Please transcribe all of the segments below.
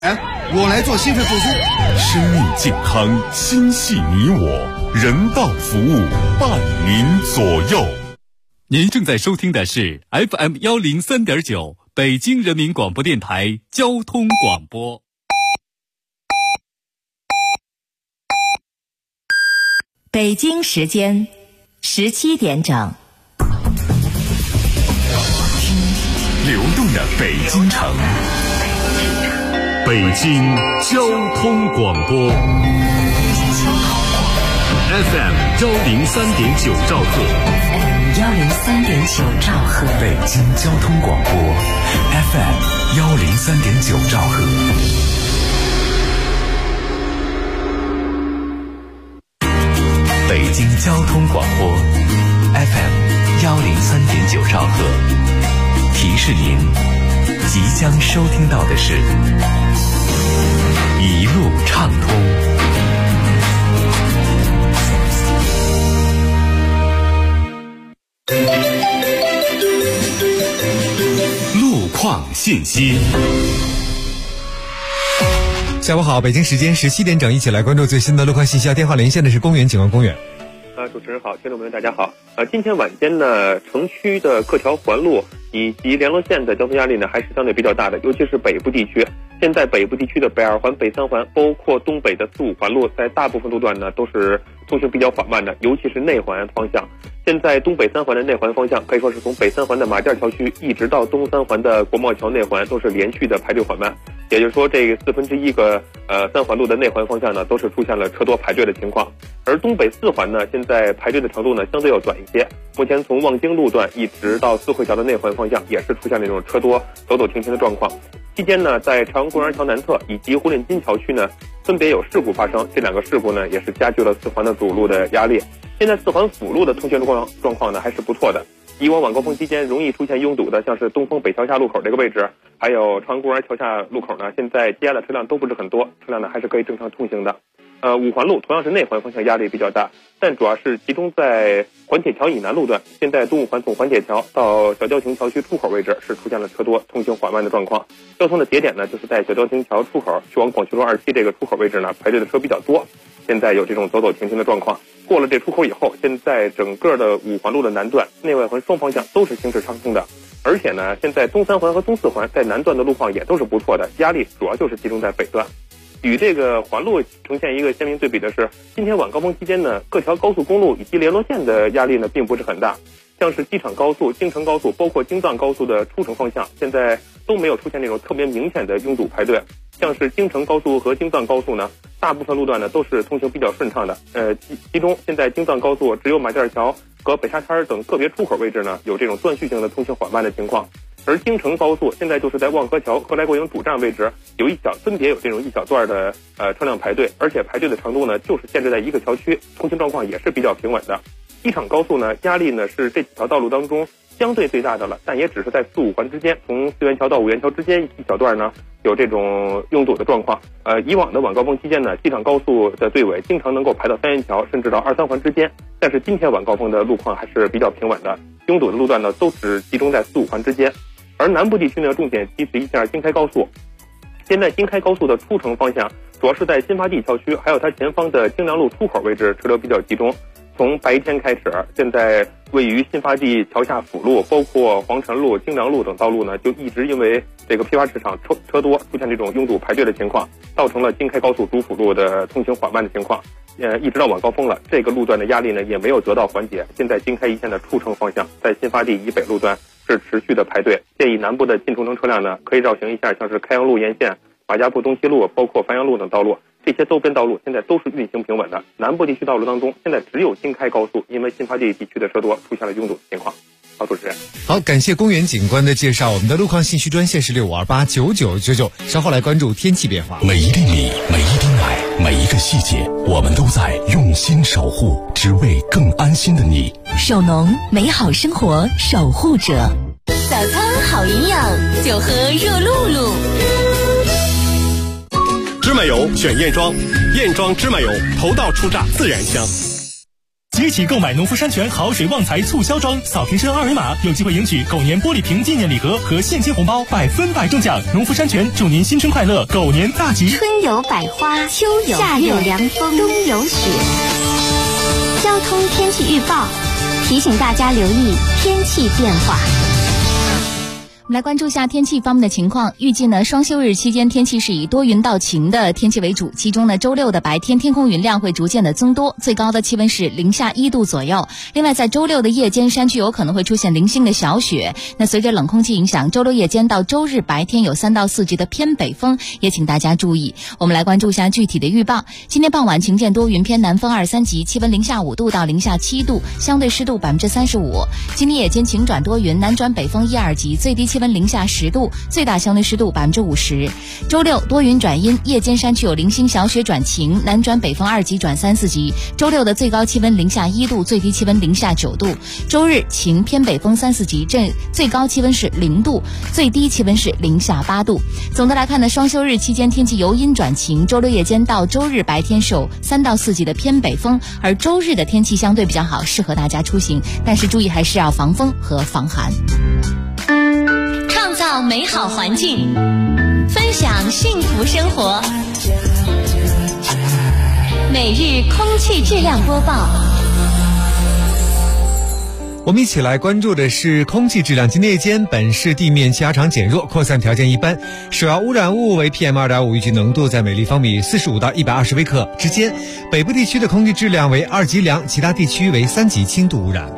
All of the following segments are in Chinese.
我来做心肺复苏。 生命健康，心系你我，人道服务，伴您左右。 您正在收听的是 FM 103.9北京人民广播电台交通广播。 北京时间17点整。 流动的北京城，北京交通广播 FM 103.9兆赫 103.9兆赫， 北京交通广播 FM 103.9兆赫。北京交通广播 FM 103.9兆赫，提示您即将收听到的是一路畅通。路况信息。 下午好，北京时间17点整，一起来关注最新的路况信息。电话连线的是公园警官公园。 主持人好，听众朋友大家好。今天晚间呢，城区的各条环路以及联络线的交通压力呢，还是相对比较大的，尤其是北部地区。现在北部地区的北二环、北三环，包括东北的4、5环路，在大部分路段呢都是通行比较缓慢的，尤其是内环方向。现在东北三环的内环方向，可以说是从北三环的马甸桥区一直到东三环的国贸桥内环，都是连续的排队缓慢。也就是说，这个1/4个三环路的内环方向呢，都是出现了车多排队的情况。而东北4环呢，现在排队的程度呢相对要短一些。目前从望京路段一直到四惠桥的内环方向，也是出现了这种车多走走停停的状况。期间呢，在朝阳公园桥南侧以及胡练金桥区呢，分别有事故发生，这两个事故呢，也是加剧了4环的主路的压力。现在4环辅路的通行状况呢还是不错的。以往晚高峰期间容易出现拥堵的，像是东风北桥下路口这个位置，还有朝阳公园桥下路口呢，现在积压的车辆都不是很多，车辆呢还是可以正常通行的。5环路同样是内环方向压力比较大，但主要是集中在环铁桥以南路段。现在东5环从环铁桥到小吊亭桥区出口位置是出现了车多、通行缓慢的状况。交通的节点呢，就是在小吊亭桥出口去往广渠路2期这个出口位置呢，排队的车比较多，现在有这种走走停停的状况。过了这出口以后，现在整个的5环路的南段内外环双方向都是行驶畅通的，而且呢，现在东3环和东4环在南段的路况也都是不错的，压力主要就是集中在北段。与这个环路呈现一个鲜明对比的是，今天晚高峰期间呢，各条高速公路以及联络线的压力呢并不是很大，像是机场高速、京承高速，包括京藏高速的出城方向，现在都没有出现那种特别明显的拥堵排队。像是京承高速和京藏高速呢，大部分路段呢都是通行比较顺畅的。其中现在京藏高速只有马甸桥和北沙滩等个别出口位置呢有这种断续性的通行缓慢的情况。而京承高速现在就是在望河桥和来国营主站位置分别有这种一小段的车辆排队，而且排队的程度呢就是限制在一个桥区，通行状况也是比较平稳的。机场高速呢压力呢是这几条道路当中相对最大的了，但也只是在4、5环之间，从四元桥到五元桥之间一小段呢有这种拥堵的状况。以往的晚高峰期间呢，机场高速的队尾经常能够排到3元桥甚至到2、3环之间，但是今天晚高峰的路况还是比较平稳的，拥堵的路段呢都只集中在4、5环之间。而南部地区呢，重点提示一下京开高速。现在京开高速的出城方向主要是在新发地桥区，还有它前方的京良路出口位置车流比较集中。从白天开始，现在位于新发地桥下辅路，包括黄辰路、京良路等道路呢，就一直因为这个批发市场车多，出现这种拥堵排队的情况，造成了京开高速主辅路的通行缓慢的情况。一直到晚高峰了，这个路段的压力呢也没有得到缓解。现在京开一线的出城方向，在新发地以北路段是持续的排队，建议南部的进出城车辆呢可以绕行一下，像是开阳路沿线、马家铺东西路，包括繁阳路等道路，这些周边道路现在都是运行平稳的。南部地区道路当中，现在只有京开高速因为新发地地区的车多出现了拥堵的情况。好，主持人。 好，感谢公园警官的介绍。我们的路况信息专线是65289999，稍后来关注天气变化。 每一粒米，每一滴奶，每一个细节，我们都在用心守护，只为更安心的你。 首农，美好生活守护者。早餐好营养，就喝热露露。 芝麻油选燕庄，燕庄芝麻油头道出榨自然香。 即日起购买农夫山泉好水旺财促销装，扫贴身二维码，有机会赢取狗年玻璃瓶纪念礼盒和现金红包，100%中奖。农夫山泉祝您新春快乐，狗年大吉。 春有百花，秋有夏有凉风，冬有雪。交通天气预报提醒大家留意天气变化。 我们来关注一下天气方面的情况。预计呢，双休日期间天气是以多云到晴的天气为主，其中呢，周六的白天天空云量会逐渐的增多，最高的气温是零下1度左右。另外，在周六的夜间，山区有可能会出现零星的小雪。那随着冷空气影响，周六夜间到周日白天有3到4级的偏北风，也请大家注意。我们来关注一下具体的预报。今天傍晚晴见多云，偏南风2、3级，气温零下5度到零下7度，相对湿度35%。今天夜间晴转多云，南转北风1、2级，最低气温零下10度，最大相对湿度50%。周六多云转阴，夜间山区有零星小雪转晴，南转北风2级转3、4级。周六的最高气温零下1度，最低气温零下9度。周日晴偏北风3、4级，最高气温是0度，最低气温是零下8度。总的来看呢，双休日期间天气由阴转晴，周六夜间到周日白天受3到4级的偏北风，而周日的天气相对比较好，适合大家出行，但是注意还是要防风和防寒。 创造美好环境，分享幸福生活。每日空气质量播报。 我们一起来关注的是空气质量。今天夜间，本市地面气压场减弱，扩散条件一般，首要污染物为 PM2.5， 预计浓度在每立方米45到120微克之间。北部地区的空气质量为2级良，其他地区为3级轻度污染。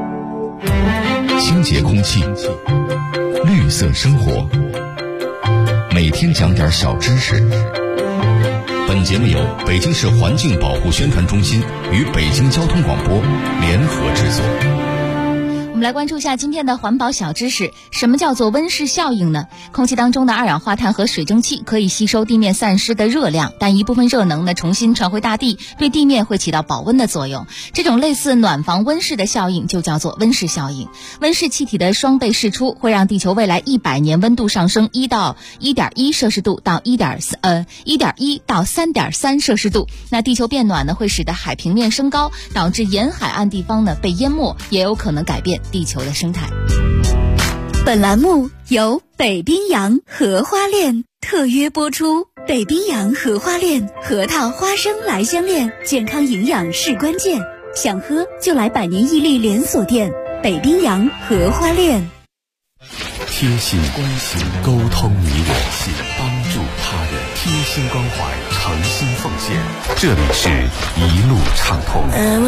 清洁空气，绿色生活，每天讲点小知识。本节目由北京市环境保护宣传中心与北京交通广播联合制作。 我们来关注一下今天的环保小知识。什么叫做温室效应呢？空气当中的二氧化碳和水蒸气可以吸收地面散失的热量，但一部分热能呢重新传回大地，对地面会起到保温的作用。这种类似暖房温室的效应就叫做温室效应。温室气体的双倍释出会让地球未来100年温度上升1到1.1摄氏度到1.1到3.3摄氏度。那地球变暖呢会使得海平面升高，导致沿海岸地方呢被淹没，也有可能改变地球的生态。 本栏目由北冰洋荷花恋特约播出。北冰洋荷花恋，核桃花生来相恋，健康营养是关键，想喝就来百年屹立连锁店北冰洋荷花恋。 贴心关心，沟通你我心，帮助他人，贴心关怀，诚心奉献。这里是一路畅通。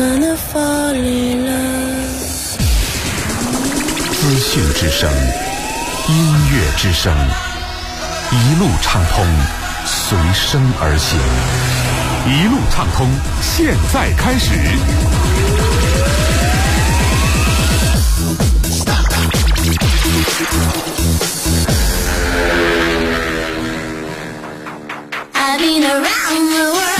资讯之声，音乐之声，一路畅通，随声而行。一路畅通，现在开始。 I've been around the world.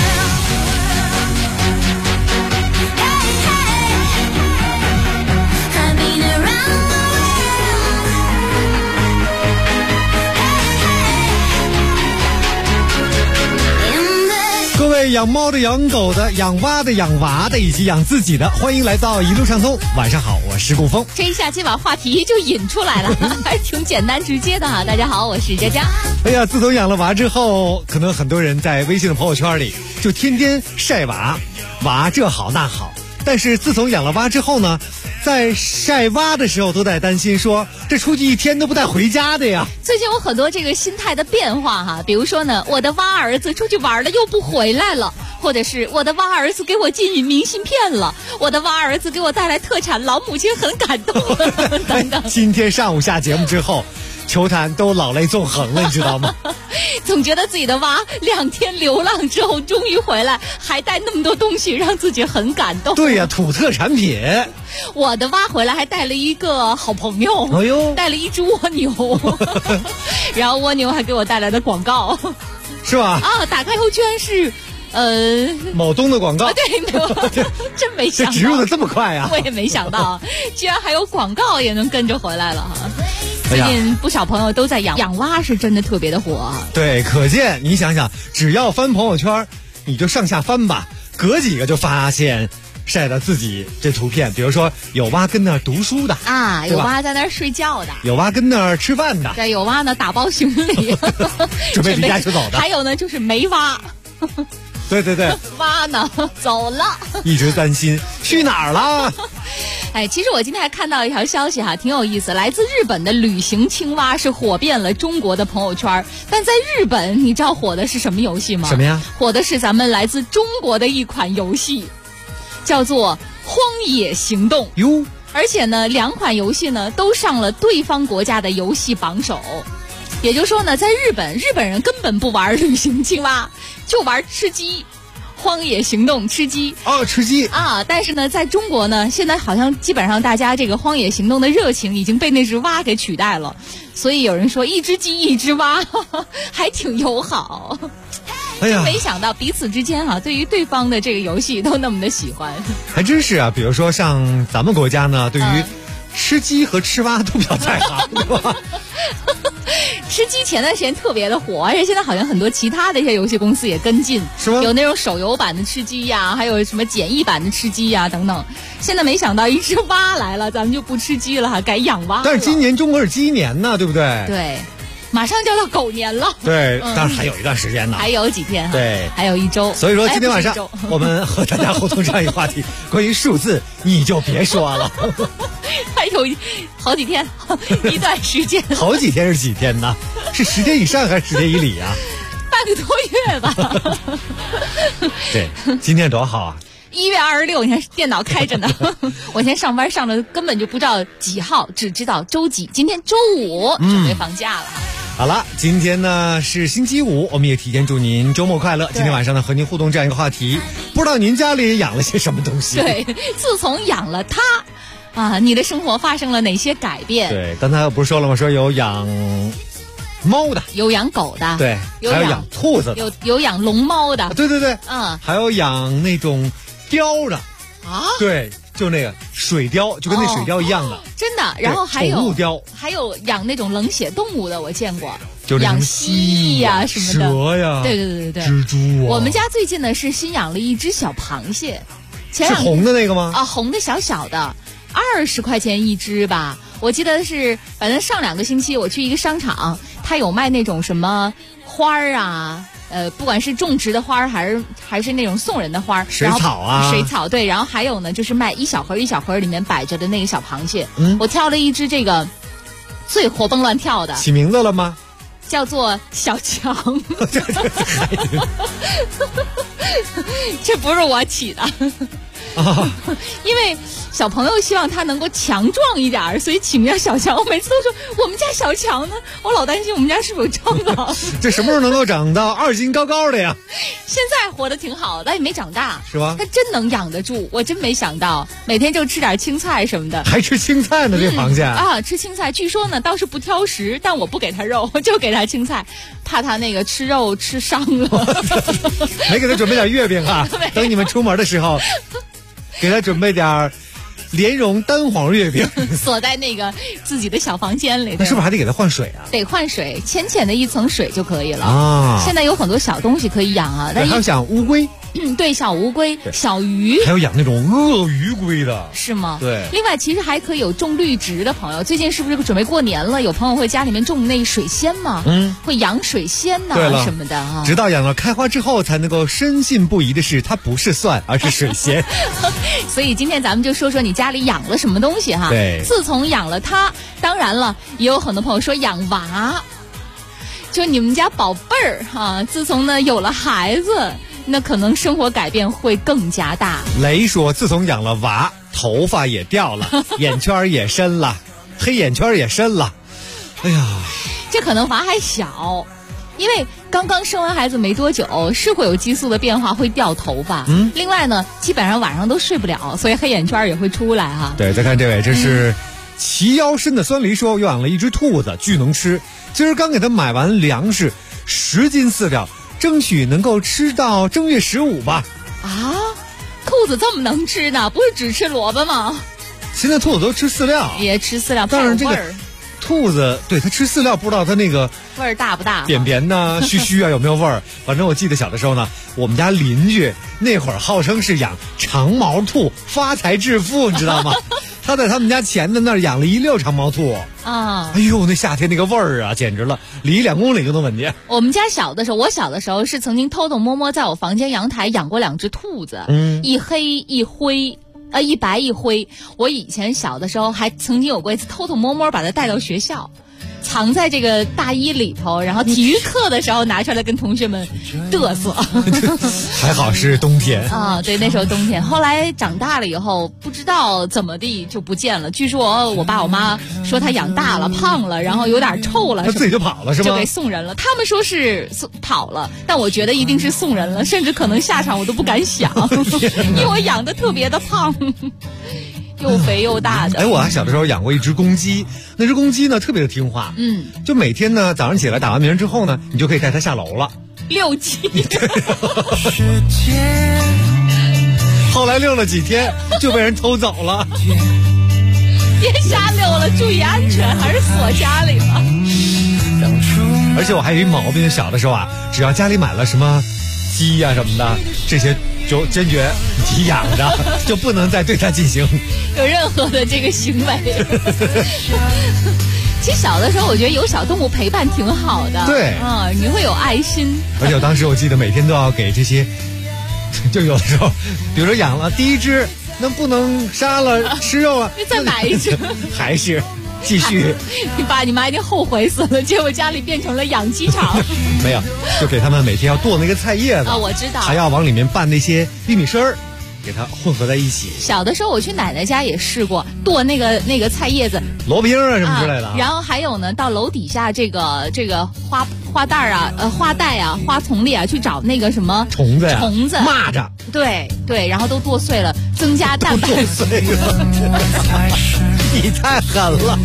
各位养猫的、养狗的、养蛙的、养娃的以及养自己的，欢迎来到一路畅通。晚上好，我是顾峰。 这一下期把话题就引出来了，还是挺简单直接的哈。大家好，我是佳佳。 哎呀，自从养了娃之后，可能很多人在微信的朋友圈里就天天晒娃，娃这好那好。但是自从养了蛙之后呢，在晒蛙的时候都在担心说，这出去一天都不带回家的呀。 最近有很多这个心态的变化哈，比如说呢，我的蛙儿子出去玩了又不回来了，或者是我的蛙儿子给我寄明信片了，我的蛙儿子给我带来特产，老母亲很感动等等。 今天上午下节目之后，球坛都老泪纵横了，你知道吗？ 总觉得自己的蛙2天流浪之后终于回来，还带那么多东西，让自己很感动。 对呀，土特产品。 我的蛙回来还带了一个好朋友， 哎呦， 带了一只蜗牛，然后蜗牛还给我带来的广告， 是吧？ 啊，打开后居然是某东的广告。 对，没有，真没想到， 这植入的这么快啊！ 我也没想到，居然还有广告也能跟着回来了哈。最近不少朋友都在养蛙，是真的特别的火啊。 对，可见你想想，只要翻朋友圈，你就上下翻吧，隔几个就发现晒的自己这图片，比如说有蛙跟那儿读书的啊，有蛙在那儿睡觉的， 有蛙跟那儿吃饭的， 对，有蛙呢打包行李准备离家出走的， 还有呢就是没蛙。 对对对， 蛙呢走了， 一直担心去哪儿了。 哎，其实我今天还看到一条消息哈，挺有意思。来自日本的旅行青蛙是火遍了中国的朋友圈，但在日本，你知道火的是什么游戏吗？ 什么呀？ 火的是咱们来自中国的一款游戏，叫做《荒野行动》 哟。 而且呢，2款游戏呢都上了对方国家的游戏榜首。也就是说呢，在日本人根本不玩旅行青蛙，就玩吃鸡。荒野行动吃鸡哦，吃鸡啊！但是呢，在中国呢，现在好像基本上大家这个荒野行动的热情已经被那只蛙给取代了，所以有人说一只鸡一只蛙，还挺友好。 哎呀， 没想到彼此之间对于对方的这个游戏都那么的喜欢， 还真是啊。比如说像咱们国家呢，对于吃鸡和吃蛙都比较在行，对吧？ 吃鸡前段时间特别的火，而且现在好像很多其他的一些游戏公司也跟进， 是吗？ 有那种手游版的吃鸡呀，还有什么简易版的吃鸡呀等等。现在没想到一只蛙来了，咱们就不吃鸡了，改养蛙了。 但是今年中国是鸡年呢，对不对？ 对，马上就要到狗年了。 对，当然还有一段时间呢， 还有几天， 对， 还有1周。 所以说今天晚上我们和大家互动这样一个话题，关于数字你就别说了。 还有好几天，一段时间。 好几天是几天呢？是10天以上还是10天以里啊？ 半个多月吧。 对，今天多好啊 ！1月26，你看电脑开着呢。我现在上班上的根本就不知道几号，只知道周几。今天周5，准备放假了。 好了，今天呢是星期5，我们也提前祝您周末快乐。今天晚上呢和您互动这样一个话题，不知道您家里养了些什么东西？ 对，自从养了它。你的生活发生了哪些改变？ 对，刚才我不是说了吗？说有养猫的， 有养狗的， 对，还有养兔子的， 有养龙猫的， 对对对，还有养那种雕的啊， 对，就那个水雕，就跟那水雕一样的， 真的。然后还有宠物雕， 还有养那种冷血动物的，我见过， 就养蜥蜴呀什么的， 蛇呀， 对对对对对， 蜘蛛啊。 我们家最近呢是新养了一只小螃蟹， 是红的那个吗？ 啊，红的小小的。20块钱一只吧，我记得是，反正上2个星期我去一个商场，他有卖那种什么花儿啊，不管是种植的花儿还是那种送人的花儿， 水草啊， 水草对，然后还有呢就是卖一小盒一小盒里面摆着的那个小螃蟹，我挑了一只这个最活蹦乱跳的。 起名字了吗？ 叫做小强。这不是我起的。因为小朋友希望他能够强壮一点，所以起名叫小强。我每次都说我们家小强呢，我老担心我们家是不是有蟑螂。 这什么时候能够长到2斤高高的呀？ 现在活得挺好，但也没长大， 是吧？ 他真能养得住，我真没想到，每天就吃点青菜什么的。 还吃青菜呢，这螃蟹吃青菜。据说呢倒是不挑食，但我不给他肉，就给他青菜，怕他那个吃肉吃伤了。 没给他准备点月饼啊，等你们出门的时候给他准备点莲蓉单黄月饼， 锁在那个自己的小房间里。 那是不是还得给他换水啊？ 得换水，浅浅的一层水就可以了啊。现在有很多小东西可以养啊， 还有养乌龟， 对，小乌龟、小鱼， 还有养那种鳄鱼龟的， 是吗？ 对。 另外，其实还可以有种绿植的朋友。最近是不是准备过年了？有朋友会家里面种那水仙吗？会养水仙呐什么的啊。 直到养到开花之后，才能够深信不疑的是，它不是蒜，而是水仙。 所以今天咱们就说说你家里养了什么东西哈。 对。 自从养了它，当然了，也有很多朋友说养娃，就你们家宝贝儿哈，自从呢有了孩子。那可能生活改变会更加大。 雷说，自从养了娃，头发也掉了，眼圈也深了，黑眼圈也深了。哎呀， 这可能娃还小，因为刚刚生完孩子没多久，是会有激素的变化，会掉头发。另外呢，基本上晚上都睡不了，所以黑眼圈也会出来哈。 对，再看这位，这是齐腰深的酸梨说，养了一只兔子，巨能吃。今儿刚给他买完粮食，10斤饲料。争取能够吃到正月15吧。 啊，兔子这么能吃呢？不是只吃萝卜吗？ 现在兔子都吃饲料， 也吃饲料， 但是这个兔子对它吃饲料，不知道它那个味儿大不大？ 扁扁呐、须须啊有没有味儿？反正我记得小的时候呢，我们家邻居那会儿号称是养长毛兔发财致富，你知道吗？他在他们家前的那儿养了一溜长毛兔啊！ 哎呦，那夏天那个味儿啊，简直了，离2公里就能闻见。 我们家小的时候，我小的时候是曾经偷偷摸摸在我房间阳台养过2只兔子，一黑一灰。一白一灰。我以前小的时候还曾经有过一次偷偷摸摸把它带到学校，藏在这个大衣里头，然后体育课的时候拿出来跟同学们嘚瑟。 还好是冬天啊，对，那时候冬天。后来长大了以后，不知道怎么地就不见了。据说我爸我妈说他养大了、胖了，然后有点臭了， 他自己就跑了是吗？ 就给送人了。他们说是跑了，但我觉得一定是送人了，甚至可能下场我都不敢想，因为我养的特别的胖。又肥又大的。 哎，我还小的时候养过一只公鸡，那只公鸡呢特别的听话，就每天呢早上起来打完鸣之后呢，你就可以带它下楼了。 遛鸡。 后来遛了几天就被人偷走了。 别瞎溜了，注意安全，还是锁家里吧。 而且我还有一毛病，小的时候啊，只要家里买了什么鸡呀什么的，这些就坚决你养着，就不能再对它进行有任何的这个行为。其实小的时候，我觉得有小动物陪伴挺好的。 对， 你会有爱心。 而且我当时我记得每天都要给这些，就有的时候，比如说养了第一只，那不能杀了吃肉啊， 再买一只， 还是继续。 你爸你妈一定后悔死了，结果家里变成了养鸡场。 没有，就给他们每天要剁那个菜叶子啊，我知道， 还要往里面拌那些玉米丝儿。给它混合在一起。 小的时候我去奶奶家也试过剁那个菜叶子、 萝卜缨啊什么之类的。 然后还有呢，到楼底下这个花袋啊、花带啊、花丛里啊去找那个什么虫子、 蚂蚱。对，然后都剁碎了，增加蛋白。 剁碎了，你太狠了。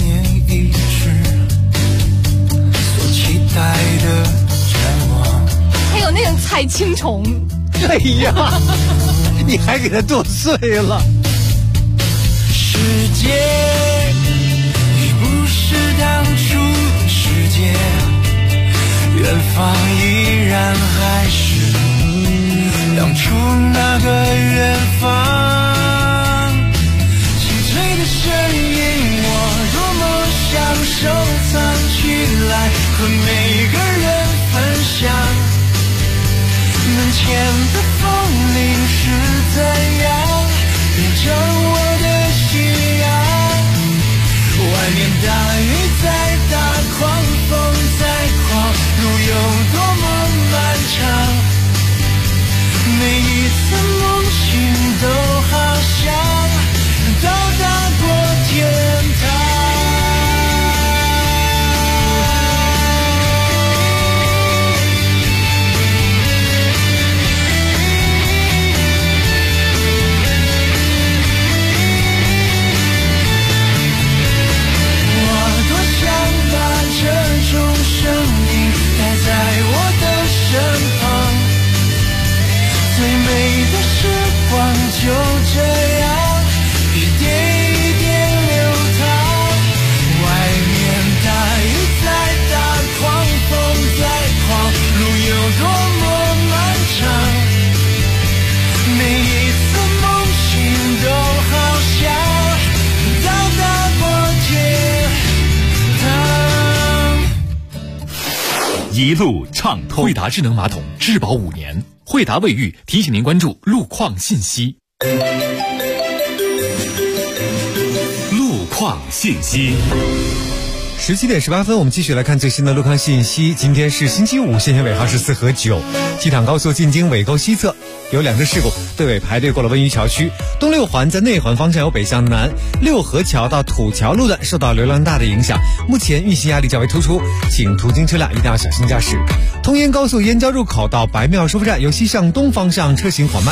还有那种菜青虫。 哎呀，你还给它剁碎了。 世界已不是当初的世界，远方依然还是当初那个远方。清脆的声音，我多么想收藏起来，和每个人分享。门前的风铃是怎样变成我的信仰？外面大雨再大，狂风再狂，路有多么漫长，每一次梦醒都好像到达过天堂。就这样一点一点流淌，外面大雨再大，狂风再狂，路有多么漫长，每一次梦醒都好像到达过天堂。 一路畅通，惠达智能马桶质保5年。惠达卫浴提醒您关注路况信息。路况信息 ，17点18分，我们继续来看最新的路况信息。今天是星期五，限行尾号是4和9。机场高速进京尾沟西侧有2次事故，队尾排队过了温榆桥区。东6环在内环方向由北向南，六合桥到土桥路段受到流量大的影响，目前运行压力较为突出，请途经车辆一定要小心驾驶。通燕高速燕郊入口到白庙收费站由西向东方向车行缓慢。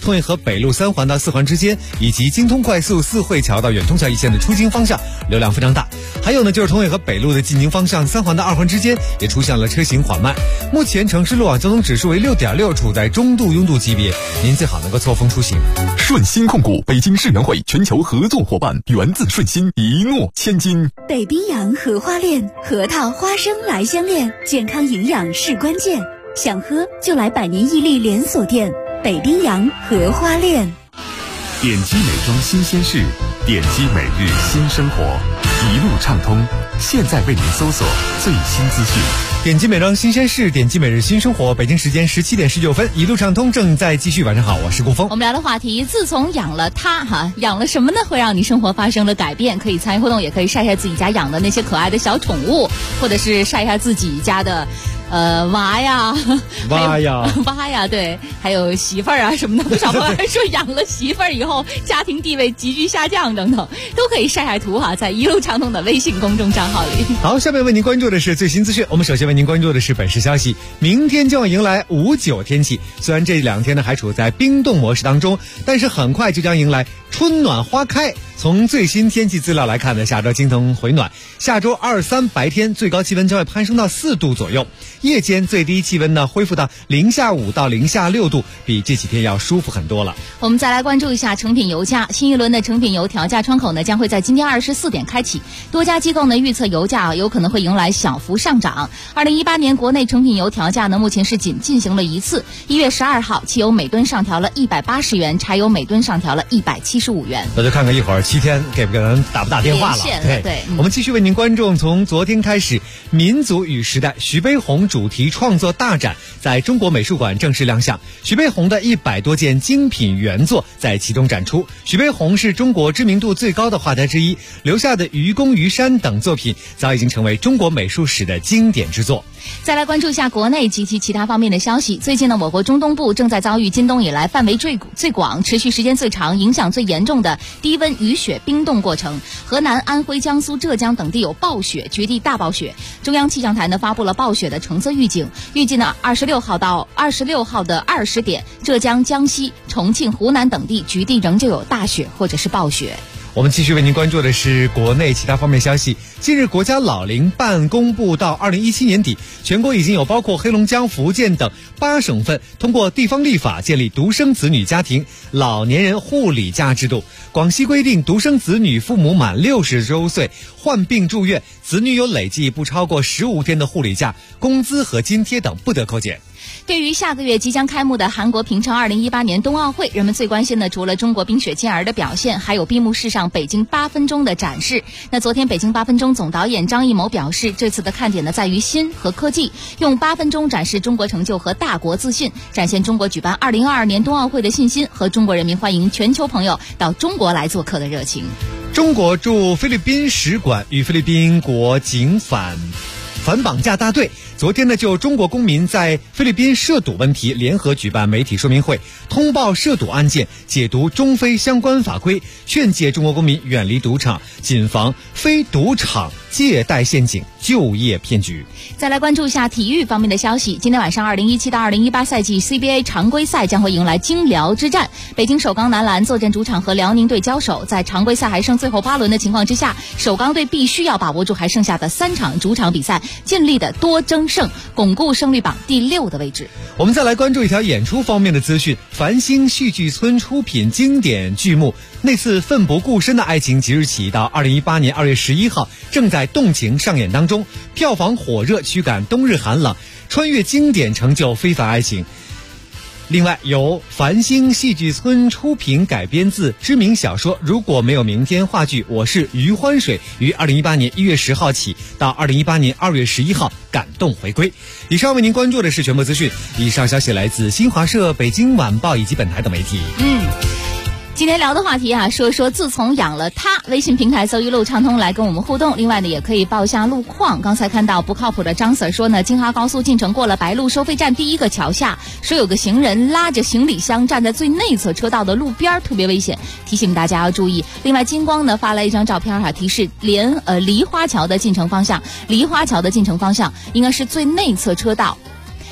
通运河北路3环到4环之间，以及京通快速四惠桥到远通桥一线的出京方向流量非常大。还有呢，就是通运河北路的进京方向3环到2环之间也出现了车行缓慢。目前城市路网交通指数为6.6，处在中度拥堵级别，您最好能够错峰出行。 顺鑫控股北京世园会全球合作伙伴，源自顺鑫，一诺千金。 北冰洋荷花链，核桃花生来相恋，健康营养是关键。想喝就来百年伊利连锁店，北冰洋荷花链。 点击美妆新鲜事，点击每日新生活，一路畅通。现在为您搜索最新资讯。 点击美妆新鲜事，点击每日新生活。北京时间17点19分，一路畅通正在继续。晚上好，我是顾峰。 我们聊的话题，自从养了它养了什么呢？会让你生活发生了改变？可以参与互动，也可以晒一下自己家养的那些可爱的小宠物，或者是晒一下自己家的娃呀，对，还有媳妇儿啊什么的。不少朋友还说养了媳妇儿以后家庭地位急剧下降等等，都可以晒晒图在一路畅通的微信公众账号里。 好，下面为您关注的是最新资讯。我们首先为您关注的是本市消息，明天将要迎来5·9天气。虽然这2天呢还处在冰冻模式当中，但是很快就将迎来春暖花开。从最新天气资料来看呢，下周京城回暖，下周2、3白天最高气温将会攀升到4度左右，夜间最低气温呢恢复到0·5到0·6度，比这几天要舒服很多了。 我们再来关注一下成品油价，新一轮的成品油调价窗口呢将会在今天24点开启，多家机构呢预测油价有可能会迎来小幅上涨。2018年国内成品油调价呢目前是仅进行了一次，1月12号汽油每吨上调了180元，柴油每吨上调了175元。 那就看看一会儿7天给不给人打不打电话了。 对， 我们继续为您关注，从昨天开始，民族与时代徐悲鸿主题创作大展在中国美术馆正式亮相，徐悲鸿的100多件精品原作在其中展出。徐悲鸿是中国知名度最高的画家之一，留下的《愚公移山》等作品早已经成为中国美术史的经典之作。 再来关注一下国内及其他方面的消息。最近呢，我国中东部正在遭遇今冬以来范围最广、持续时间最长、影响最严重的低温雨雪冰冻过程。河南、安徽、江苏、浙江等地有暴雪，局地大暴雪。中央气象台呢发布了暴雪的橙色预警，预计呢26号到26号的20点，浙江、江西、重庆、湖南等地局地仍旧有大雪或者是暴雪。 我们继续为您关注的是国内其他方面消息。近日，国家老龄办公布，到2017年底，全国已经有包括黑龙江、福建等8省份通过地方立法建立独生子女家庭老年人护理假制度。广西规定，独生子女父母满60周岁患病住院，子女有累计不超过15天的护理假，工资和津贴等不得扣减。 对于下个月即将开幕的韩国平昌2018年冬奥会，人们最关心的除了中国冰雪健儿的表现，还有闭幕式上北京8分钟的展示。那昨天北京8分钟总导演张艺谋表示，这次的看点呢在于新和科技，用8分钟展示中国成就和大国自信，展现中国举办2022年冬奥会的信心和中国人民欢迎全球朋友到中国来做客的热情。 中国驻菲律宾使馆与菲律宾国警反绑架大队昨天呢就中国公民在菲律宾涉赌问题联合举办媒体说明会，通报涉赌案件，解读中非相关法规，劝诫中国公民远离赌场，谨防非赌场借贷陷阱、就业骗局。 再来关注一下体育方面的消息。今天晚上2017到2018赛季 CBA 常规赛将会迎来京辽之战，北京首钢男篮坐镇主场和辽宁队交手。在常规赛还剩最后8轮的情况之下，首钢队必须要把握住还剩下的3场主场比赛，尽力的多争胜，巩固胜率榜第6的位置。 我们再来关注一条演出方面的资讯。繁星戏剧村出品经典剧目《那次奋不顾身的爱情》即日起到2018年2月11号正在动情上演当中，票房火热，驱赶冬日寒冷，穿越经典，成就非凡爱情。另外，由繁星戏剧村出品改编自知名小说《如果没有明天》话剧《我是余欢水》于2018年1月10号起到2018年2月11号感动回归。以上为您关注的是全部资讯，以上消息来自新华社、北京晚报以及本台等媒体。 今天聊的话题说一说自从养了它，微信平台搜一路畅通来跟我们互动。另外呢，也可以报一下路况。刚才看到不靠谱的张 Sir 说呢，京哈高速进城过了白鹿收费站第1个桥下，说有个行人拉着行李箱站在最内侧车道的路边，特别危险，提醒大家要注意。另外，金光呢发来一张照片提示梨花桥的进城方向，梨花桥的进城方向应该是最内侧车道。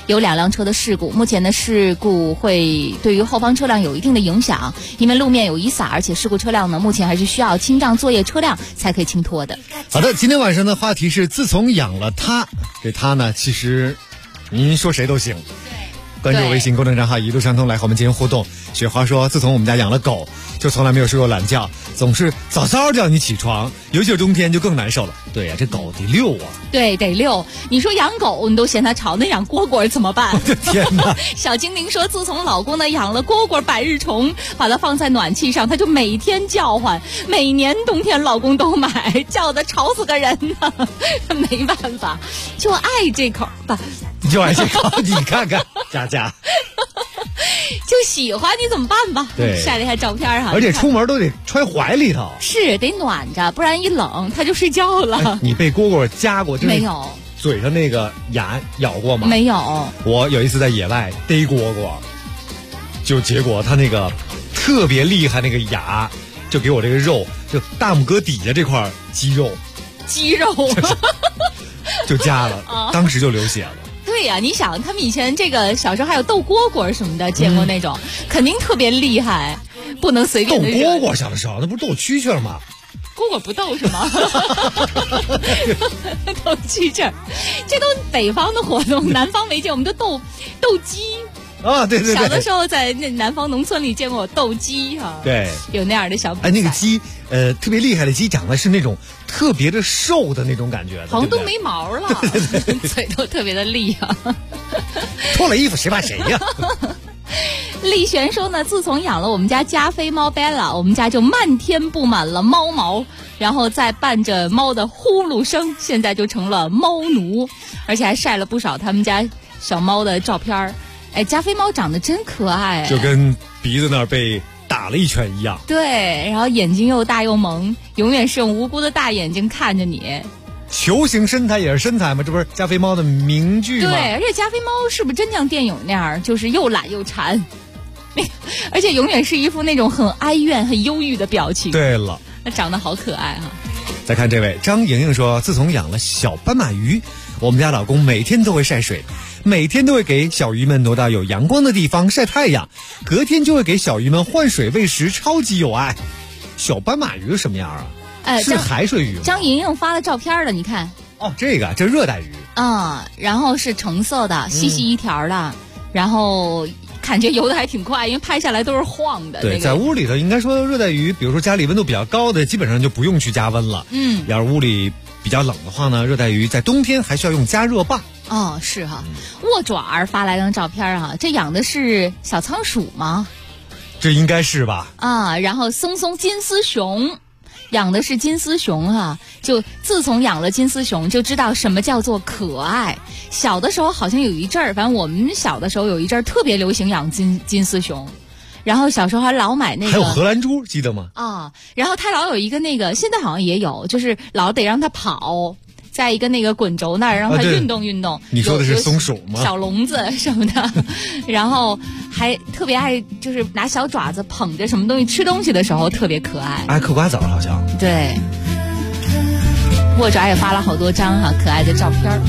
有2辆车的事故。目前呢，事故会对于后方车辆有一定的影响，因为路面有雨洒，而且事故车辆呢目前还是需要清障作业车辆才可以清脱的。 好的，今天晚上的话题是自从养了它，这它呢其实您说谁都行。关注微信公众账号一路畅通来和我们进行互动。雪花说，自从我们家养了狗，就从来没有睡过懒觉，总是早早叫你起床，尤其是冬天就更难受了。对呀，这狗得遛啊。 对，得遛。你说养狗你都嫌它吵，那养蝈蝈怎么办？ 我的天哪！ 小精灵说，自从老公呢养了蝈蝈百日虫，把它放在暖气上，它就每天叫唤，每年冬天老公都买，叫得吵死个人呢。没办法，就爱这口吧。 就爱这口，你看看佳佳就喜欢，你怎么办吧？ 对， 晒了一下照片哈， 而且出门都得揣怀里头， 是得暖着，不然一冷它就睡觉了。 你被蝈蝈夹过？ 没有。 嘴上那个牙咬过吗？ 没有。 我有一次在野外逮蝈蝈，就结果它那个特别厉害，那个牙就给我这个肉，就大拇哥底下这块肌肉就夹了，当时就流血了。 对呀，你想他们以前这个小时候还有斗蝈蝈什么的，见过那种，肯定特别厉害，不能随便的。 斗蝈蝈小的时候那不是斗蛐蛐吗？ 蝈蝈不斗是吗？斗蛐蛐，这都北方的活动，南方没见，我们都斗鸡。 啊，对对对， 小的时候在那南方农村里见过斗鸡哈， 对， 有那样的小比赛。 那个鸡，特别厉害的鸡，长得是那种特别的瘦的那种感觉的， 好像都没毛了，嘴都特别的利啊。 脱了衣服谁怕谁呀？ 丽璇说呢，自从养了我们家加菲猫 Bella， 我们家就漫天布满了猫毛，然后再伴着猫的呼噜声，现在就成了猫奴，而且还晒了不少他们家小猫的照片。哎，加菲猫长得真可爱， 就跟鼻子那儿被打了一拳一样。 对，然后眼睛又大又萌，永远是用无辜的大眼睛看着你。 球形身材也是身材吗？这不是加菲猫的名句吗？ 对，而且加菲猫是不是真像电影那样，就是又懒又馋，而且永远是一副那种很哀怨、很忧郁的表情。 对了， 它长得好可爱哈。 再看这位张莹莹说，自从养了小斑马鱼，我们家老公每天都会晒水，每天都会给小鱼们挪到有阳光的地方晒太阳，隔天就会给小鱼们换水喂食，超级有爱。小斑马鱼是什么样啊？是海水鱼吗？ 张莹莹发了照片了，你看。 哦，这热带鱼啊，然后是橙色的，细细一条的，然后感觉游得还挺快，因为拍下来都是晃的。 对，在屋里头应该说热带鱼，比如说家里温度比较高的，基本上就不用去加温了。要是屋里比较冷的话呢，热带鱼在冬天还需要用加热棒。 哦，是哈。握爪儿发来张照片哈，这养的是小仓鼠吗？ 这应该是吧。 啊，然后松松金丝熊。养的是金丝熊哈，就自从养了金丝熊，就知道什么叫做可爱。小的时候好像有一阵儿，反正我们小的时候有一阵儿特别流行养金丝熊，然后小时候还老买那个， 还有荷兰猪，记得吗？ 啊，然后他老有一个那个，现在好像也有，就是老得让它跑。在一个那个滚轴那儿让它运动运动。 你说的是松鼠吗？ 小笼子什么的，然后还特别爱，就是拿小爪子捧着什么东西吃东西的时候特别可爱。 爱嗑瓜子好像。 对，握爪也发了好多张哈可爱的照片。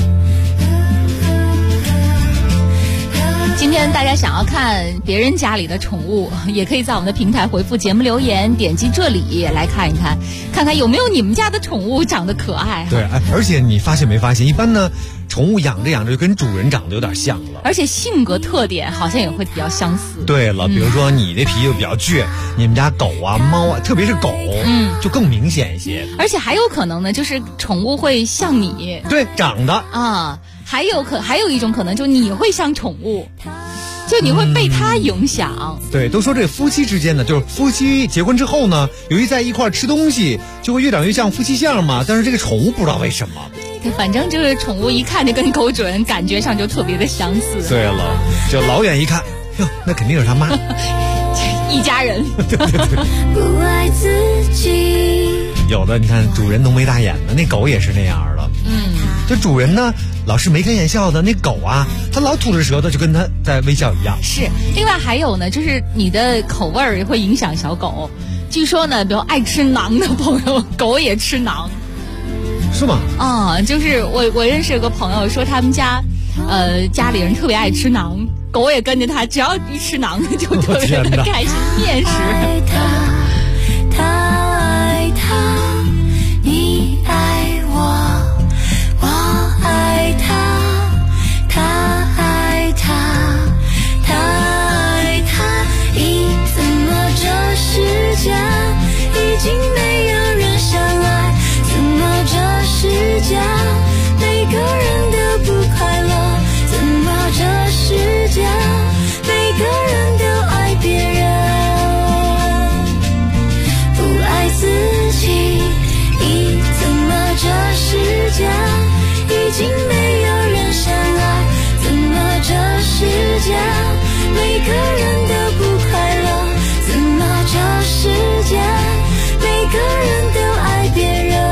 今天大家想要看别人家里的宠物，也可以在我们的平台回复节目留言，点击这里来看一看，看看有没有你们家的宠物长得可爱。 对，而且你发现没发现，一般呢宠物养着养着就跟主人长得有点像了， 而且性格特点好像也会比较相似。 对了，比如说你的脾气比较倔，你们家狗啊猫啊，特别是狗就更明显一些。 而且还有可能呢，就是宠物会像你， 对，长得啊，还有一种可能，就你会像宠物，就你会被它影响。 对，都说这夫妻之间呢，就是夫妻结婚之后呢，由于在一块吃东西，就会越长越像夫妻相嘛。但是这个宠物不知道为什么， 反正就是宠物一看就跟狗主人感觉上就特别的相似。 对了，就老远一看，哟，那肯定是他妈， 一家人。 对对对。不爱自己。有的你看主人浓眉大眼的，那狗也是那样的。就主人呢老是眉开眼笑的，那狗啊它老吐着舌头，就跟它在微笑一样。 是，另外还有呢，就是你的口味儿也会影响小狗。据说呢，比如爱吃馕的朋友，狗也吃馕。 是吗？ 啊，就是我认识有个朋友说他们家家里人特别爱吃馕，狗也跟着他，只要一吃馕就特别的开心，面食。 他爱他，你爱我，我爱他，他爱他，他爱他，怎么这世界已经没有人相爱？怎么这世界每个人都不快乐？怎么这世界每个人都爱别人？自己，怎么这世界已经没有人相爱？怎么这世界每个人都不快乐？怎么这世界每个人都爱别人，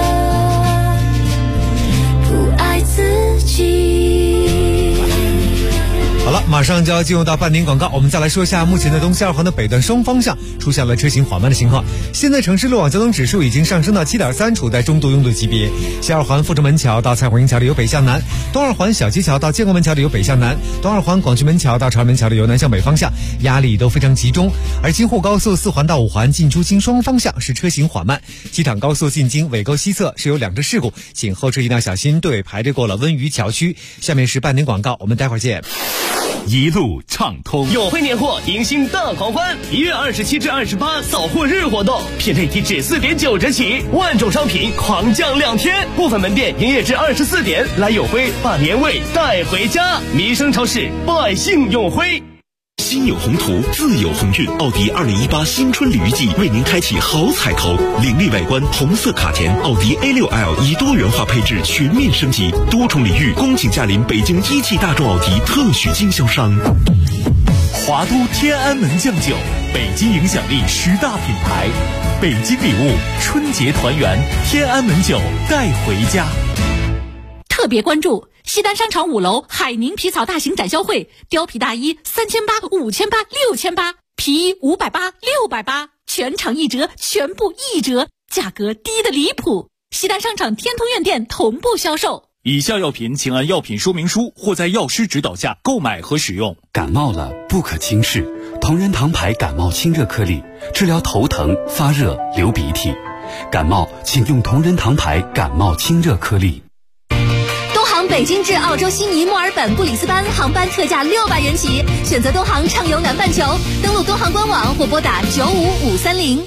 不爱自己？ 好了，马上就要进入到半点广告，我们再来说一下目前的东西二环的北段双方向出现了车行缓慢的情况。现在城市路网交通指数已经上升到 7.3， 处在中度拥堵级别。西二环阜成门桥到蔡火营桥的由北向南，东二环小街桥到建国门桥的由北向南，东二环广渠门桥到朝阳门桥的由南向北方向，压力都非常集中。而京沪高速4环到5环进出京双方向是车行缓慢，机场高速进京尾沟西侧是有2车事故，请后车一定要小心，队尾排队过了温榆桥区。下面是半点广告，我们待会儿见。 一路畅通， 永辉年货迎新大狂欢，1月27至28扫货日活动，品类低至4.9折起，万种商品狂降2天，部分门店营业至24点，来永辉把年味带回家。民生超市，百姓永辉。 心有宏图，自有鸿运。奥迪2018新春鲤鱼季为您开启好彩头，凌厉外观，红色卡钿，奥迪 A6L 以多元化配置全面升级，多重礼遇，恭请驾临北京一汽大众奥迪特许经销商。 华都天安门酱酒，北京影响力10大品牌，北京礼物，春节团圆，天安门酒带回家。 特别关注西单商场5楼海宁皮草大型展销会，貂皮大衣3800、5800、6800，皮衣580、680，全场1折，全部1折，价格低得离谱。西单商场天通苑店同步销售。 以下药品请按药品说明书或在药师指导下购买和使用。 感冒了不可轻视，同仁堂牌感冒清热颗粒，治疗头疼、发热、流鼻涕。感冒请用同仁堂牌感冒清热颗粒。 东航北京至澳洲悉尼、墨尔本、布里斯班航班特价600元起，选择东航畅游南半球，登录东航官网或拨打95530。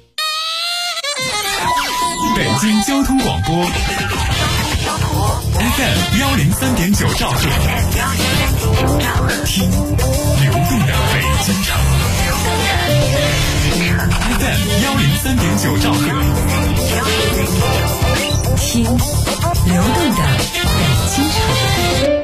北京交通广播 FM 103.9兆赫，听流动的北京城。FM 103.9兆赫， 听流动的北京城。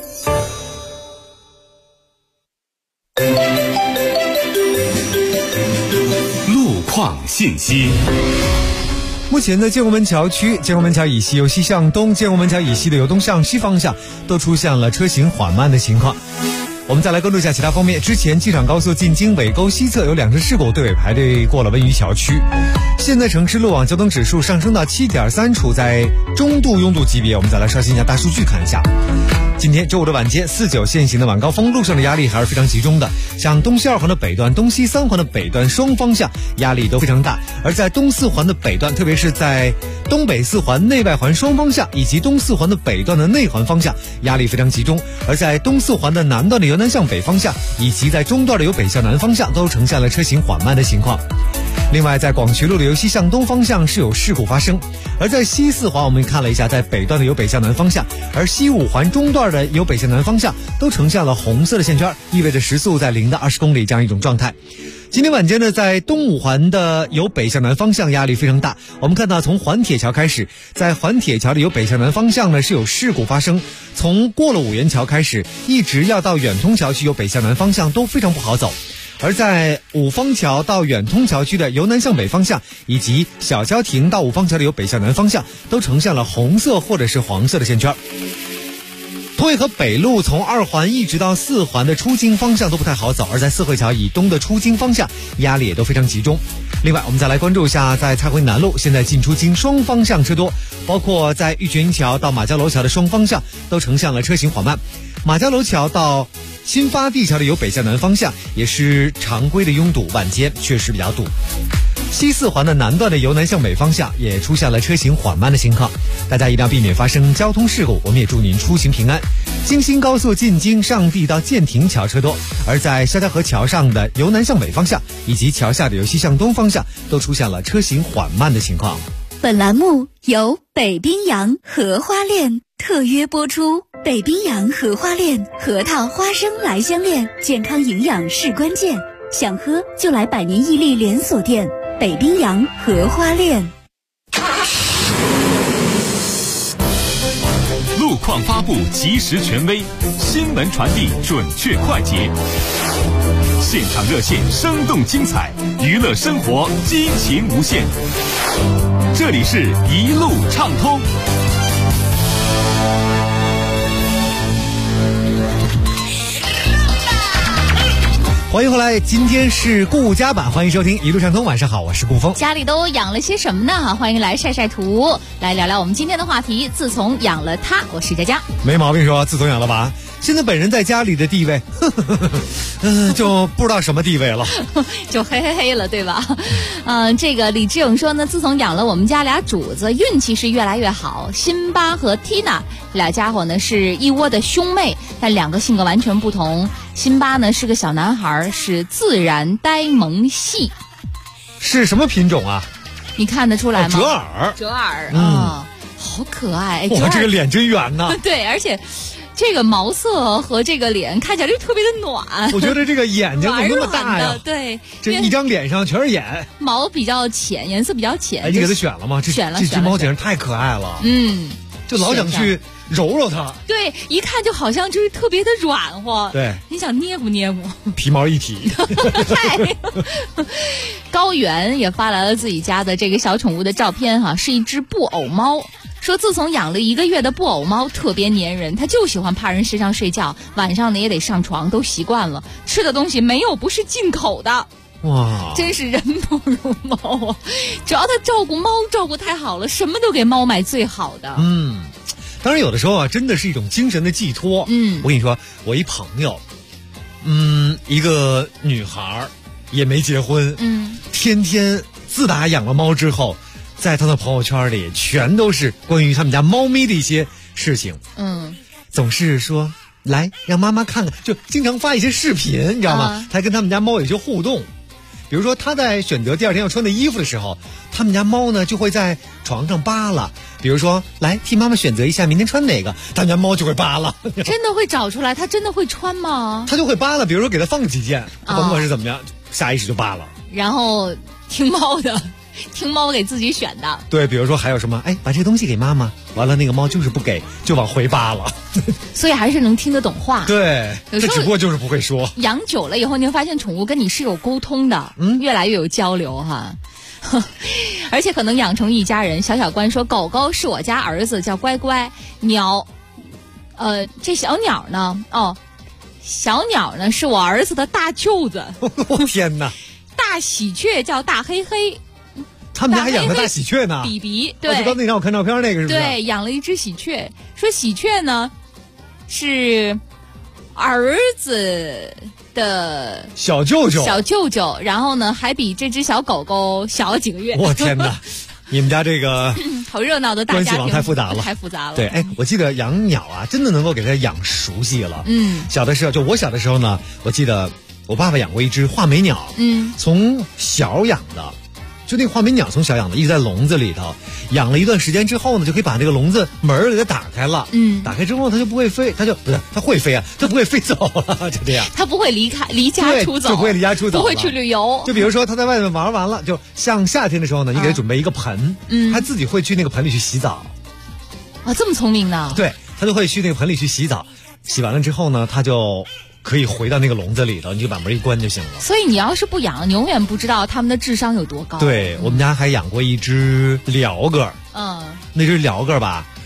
路况信息。 目前的建国门桥区，建国门桥以西由西向东，建国门桥以西的由东向西方向都出现了车行缓慢的情况。我们再来关注一下其他方面。之前机场高速进京尾沟西侧有2车事故，队尾排队过了温榆桥区。现在城市路网交通指数上升到 7.3， 处在中度拥堵级别。我们再来刷新一下大数据看一下。今天周五的晚间，49限行的晚高峰，路上的压力还是非常集中的。像东西2环的北段、东西3环的北段双方向压力都非常大，而在东4环的北段，特别是在东北4环内外环双方向以及东4环的北段的内环方向压力非常集中，而在东4环的南段的由南向北方向以及在中段的由北向南方向都呈现了车行缓慢的情况。另外，在广渠路的由西向东方向是有事故发生，而在西4环我们看了一下，在北段的由北向南方向，而西5环中段的由北向南方向都呈现了红色的线圈，意味着时速在0到20公里这样一种状态。今天晚间呢，在东5环的由北向南方向压力非常大。我们看到从环铁桥开始，在环铁桥的由北向南方向呢是有事故发生，从过了5元桥开始，一直要到远通桥区由北向南方向都非常不好走。而在五方桥到远通桥区的由南向北方向，以及小郊亭到五方桥的由北向南方向，都呈现了红色或者是黄色的线圈。 通渭河北路从2环一直到4环的出京方向都不太好走，而在四惠桥以东的出京方向压力也都非常集中。另外，我们再来关注一下，在蔡回南路现在进出京双方向车多，包括在玉泉桥到马家楼桥的双方向都呈现了车行缓慢。马家楼桥到新发地桥的由北向南方向也是常规的拥堵，晚间确实比较堵。西4环的南段的由南向北方向也出现了车行缓慢的情况，大家一定要避免发生交通事故。我们也祝您出行平安。京新高速进京上地到建亭桥车多，而在肖家河桥上的由南向北方向以及桥下的由西向东方向都出现了车行缓慢的情况。 本栏目由北冰洋荷花恋特约播出。北冰洋荷花恋核桃花生来香恋，健康营养是关键，想喝就来百年屹立连锁店北冰洋荷花恋。 路况发布及时权威，新闻传递准确快捷，现场热线生动精彩，娱乐生活激情无限。这里是一路畅通。 欢迎回来，今天是顾家版，欢迎收听一路畅通。晚上好，我是顾峰。 家里都养了些什么呢？欢迎来晒晒图，来聊聊我们今天的话题。自从养了它，我是佳佳。 没毛病说，自从养了娃，现在本人在家里的地位，就不知道什么地位了， 就嘿嘿嘿了，对吧？这个李志勇说呢，自从养了我们家俩主子，运气是越来越好。辛巴和 Tina 俩家伙呢是一窝的兄妹，但两个性格完全不同。辛巴呢是个小男孩，是自然呆萌系。 是什么品种啊？ 你看得出来吗？ 折耳， 好可爱。 哇，这个脸真圆呐。 对，而且这个毛色和这个脸看起来就特别的暖。 我觉得这个眼睛怎么那么大呀？ 对， 这一张脸上全是眼。 毛比较浅，颜色比较浅。 哎，你给它选了吗？ 选了。 这只猫简直太可爱了。就老想去揉揉它。 对，一看就好像就是特别的软和。 对， 你想捏不捏不？ 皮毛一体。 高原也发来了自己家的这个小宠物的照片哈，是一只布偶猫。说自从养了1个月的布偶猫特别粘人，它就喜欢趴人身上睡觉，晚上呢也得上床，都习惯了。吃的东西没有不是进口的。 哇， 真是人不如猫啊！只要他照顾猫照顾太好了，什么都给猫买最好的。 当然有的时候啊，真的是一种精神的寄托。我跟你说，我一朋友，一个女孩也没结婚，天天自打养了猫之后，在她的朋友圈里全都是关于他们家猫咪的一些事情。总是说来让妈妈看看，就经常发一些视频，你知道吗？她跟他们家猫有些互动。比如说他在选择第二天要穿的衣服的时候，他们家猫呢就会在床上扒拉，比如说来替妈妈选择一下明天穿哪个，他们家猫就会扒拉。 真的会找出来？他真的会穿吗？ 他就会扒拉，比如说给他放几件，甭管是怎么样，下意识就扒拉。 然后听猫的，听猫给自己选的。 对，比如说还有什么，哎，把这个东西给妈妈，完了那个猫就是不给，就往回扒拉。 所以还是能听得懂话。 对，这只不过就是不会说。 养久了以后，你会发现宠物跟你是有沟通的，越来越有交流哈。而且可能养成一家人。小小关说，狗狗是我家儿子，叫乖乖。鸟，这小鸟呢？小鸟呢是我儿子的大舅子。 我天哪！ 大喜鹊叫大黑黑。 他们家还养个大喜鹊呢。 比比，对。 就刚那天我看照片那个是不是？ 对，养了一只喜鹊。说喜鹊呢是儿子的小舅舅， 然后呢还比这只小狗狗小几个月。 我天哪！你们家这个好热闹的大家庭， 关系网太复杂了。对，哎，我记得养鸟啊，真的能够给它养熟悉了。小的时候，就我小的时候呢，我记得我爸爸养过一只画眉鸟。从小养的。就那个画眉鸟从小养的，一直在笼子里头，养了一段时间之后呢，就可以把这个笼子门给它打开了。打开之后它就不会飞，它会飞啊，它不会飞走了，就这样。 它不会离家出走， 就不会离家出走， 不会去旅游。 就比如说它在外面玩完了，就像夏天的时候呢，你给它准备一个盆，它自己会去那个盆里去洗澡。 啊，这么聪明呢？ 对，它就会去那个盆里去洗澡，洗完了之后呢，它就可以回到那个笼子里头，你就把门一关就行了。 所以你要是不养，你永远不知道他们的智商有多高。 对，我们家还养过一只鹩哥。那只鹩哥吧，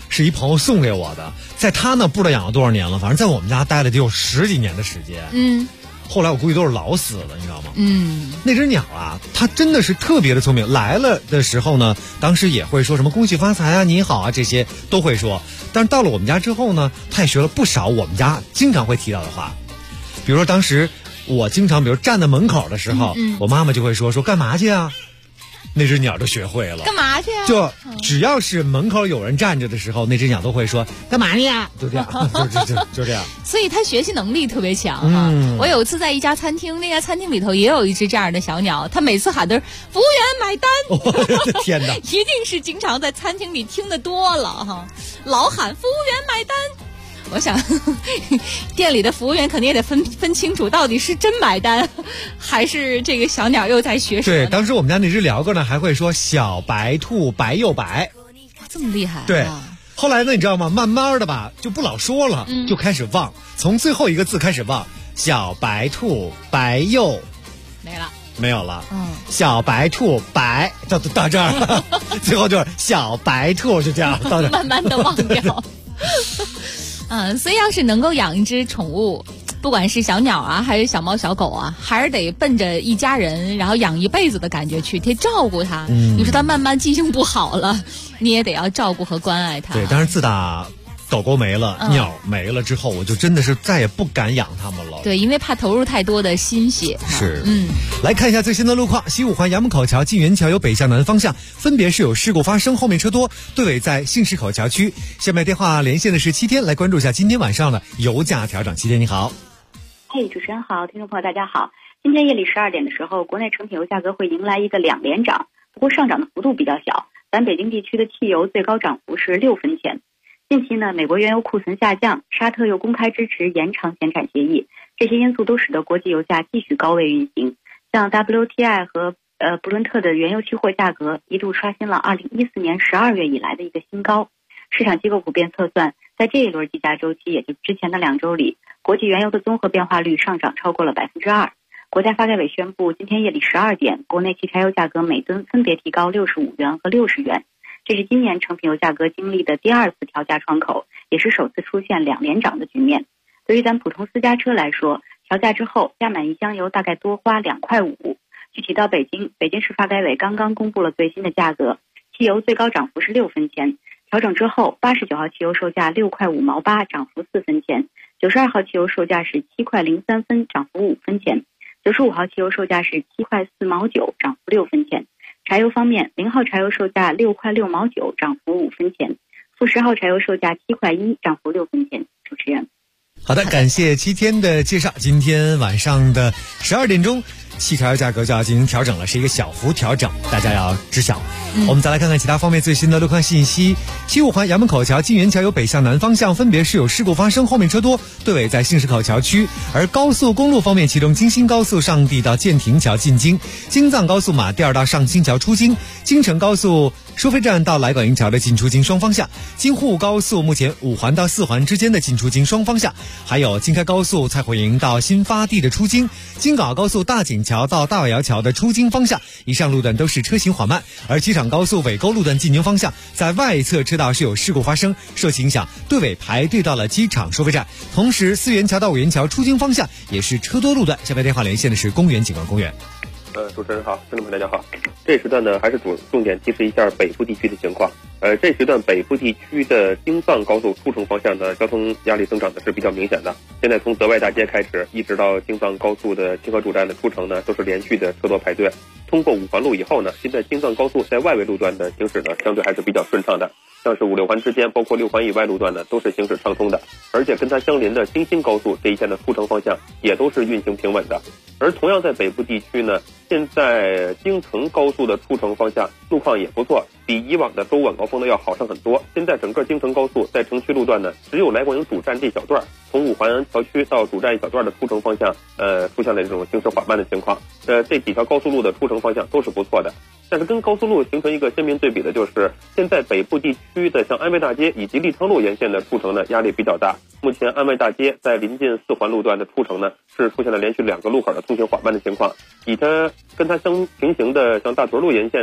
是一朋友送给我的，在他那不知道养了多少年了，反正在我们家待了得有10几年的时间。后来我估计都是老死了，你知道吗？那只鸟啊，它真的是特别的聪明。来了的时候呢，当时也会说什么恭喜发财啊、你好啊，这些都会说。但是到了我们家之后呢，它也学了不少我们家经常会提到的话。比如说当时我经常，比如站在门口的时候，我妈妈就会说干嘛去啊？那只鸟就学会了。 干嘛去啊？ 就只要是门口有人站着的时候，那只鸟都会说干嘛去啊？就这样，就这样。 所以它学习能力特别强啊。我有一次在一家餐厅，那家餐厅里头也有一只这样的小鸟，它每次喊的是服务员买单。 我的天哪！ 一定是经常在餐厅里听得多了哈，老喊服务员买单。我想店里的服务员肯定也得分清楚，到底是真买单还是这个小鸟又在学舌。 对，当时我们家那只鹩哥呢还会说小白兔白又白。 这么厉害。 对，后来呢你知道吗，慢慢的吧就不老说了，就开始忘，从最后一个字开始忘，小白兔白又没有了。小白兔白到这儿了最后就是小白兔，就这样到这儿慢慢的忘掉所以要是能够养一只宠物，不管是小鸟啊还是小猫小狗啊，还是得奔着一家人然后养一辈子的感觉去，得照顾它。你说它慢慢记性不好了，你也得要照顾和关爱它。 对，但是自打狗狗没了，鸟没了之后，我就真的是再也不敢养它们了。 对，因为怕投入太多的心血。 是，来看一下最新的路况。西五环杨门口桥进元桥有北向南方向，分别是有事故发生，后面车多，队尾在信市口桥区。下面电话连线的是7天，来关注一下今天晚上的油价调整。7天你好。 嘿，主持人好，听众朋友大家好。今天夜里12点的时候，国内成品油价格会迎来一个2连涨，不过上涨的幅度比较小。咱北京地区的汽油最高涨幅是6分钱。近期呢，美国原油库存下降，沙特又公开支持延长减产协议，这些因素都使得国际油价继续高位运行。像 WTI 和布伦特的原油期货价格一度刷新了2014年12月以来的一个新高。市场机构普遍测算，在这一轮计价周期，也就之前的2周里，国际原油的综合变化率上涨超过了2%。国家发改委宣布，今天夜里12点，国内汽柴油价格每吨分别提高65元和60元。这是今年成品油价格经历的第2次调价窗口，也是首次出现2连涨的局面。对于咱普通私家车来说，调价之后加满一箱油大概多花2.5块。具体到北京市发改委刚刚公布了最新的价格，汽油最高涨幅是6分钱，调整之后89号汽油售价6块5毛8，涨幅4分钱；92号汽油售价是7块03分，涨幅5分钱；95号汽油售价是7块4毛9，涨幅6分钱。柴油方面，0号柴油售价6块6毛9，涨幅5分钱；负10号柴油售价7块1，涨幅6分钱。主持人， 好的，感谢7天的介绍。今天晚上的12点钟，汽柴油价格就要进行调整了，是一个小幅调整，大家要知晓。我们再来看看其他方面最新的路况信息。西五环杨门口桥进元桥有北向南方向，分别是有事故发生，后面车多，队尾在信市口桥区。而高速公路方面，其中京新高速上地到建亭桥进京，京藏高速马甸到上清桥出京，京承高速收费站到来广营桥的进出京双方向，京沪高速目前5环到4环之间的进出京双方向，还有京开高速蔡火营到新发地的出京，京港澳高速大井桥到大尾窑桥的出京方向，以上路段都是车行缓慢。而机场高速尾沟路段进京方向，在外侧车道是有事故发生，受其影响，队尾排队到了机场收费站。同时4元桥到5元桥出京方向也是车多路段。下面电话连线的是公园景观公园。 主持人好，听众朋友大家好。这时段呢，还是重点提示一下北部地区的情况。这时段北部地区的京藏高速出城方向的交通压力增长的是比较明显的。现在从德外大街开始，一直到京藏高速的清河主站的出城呢，都是连续的车多排队。通过5环路以后呢，现在京藏高速在外围路段的行驶呢，相对还是比较顺畅的。像是5、6环之间，包括6环以外路段呢，都是行驶畅通的。而且跟它相邻的京新高速这一线的出城方向也都是运行平稳的。而同样在北部地区呢，现在京承高速的出城方向路况也不错，比以往的周晚高峰呢要好上很多。现在整个京承高速在城区路段呢，只有来广营主站这小段，从5环桥区到主站一小段的出城方向，出现了这种行驶缓慢的情况。这几条高速路的出城方向都是不错的。但是跟高速路形成一个鲜明对比的就是，现在北部地区的像安卫大街以及利昌路沿线的出城呢压力比较大。目前安卫大街在临近4环路段的出城呢，是出现了连续2个路口的通行缓慢的情况。跟它相平行的像大屯路沿线的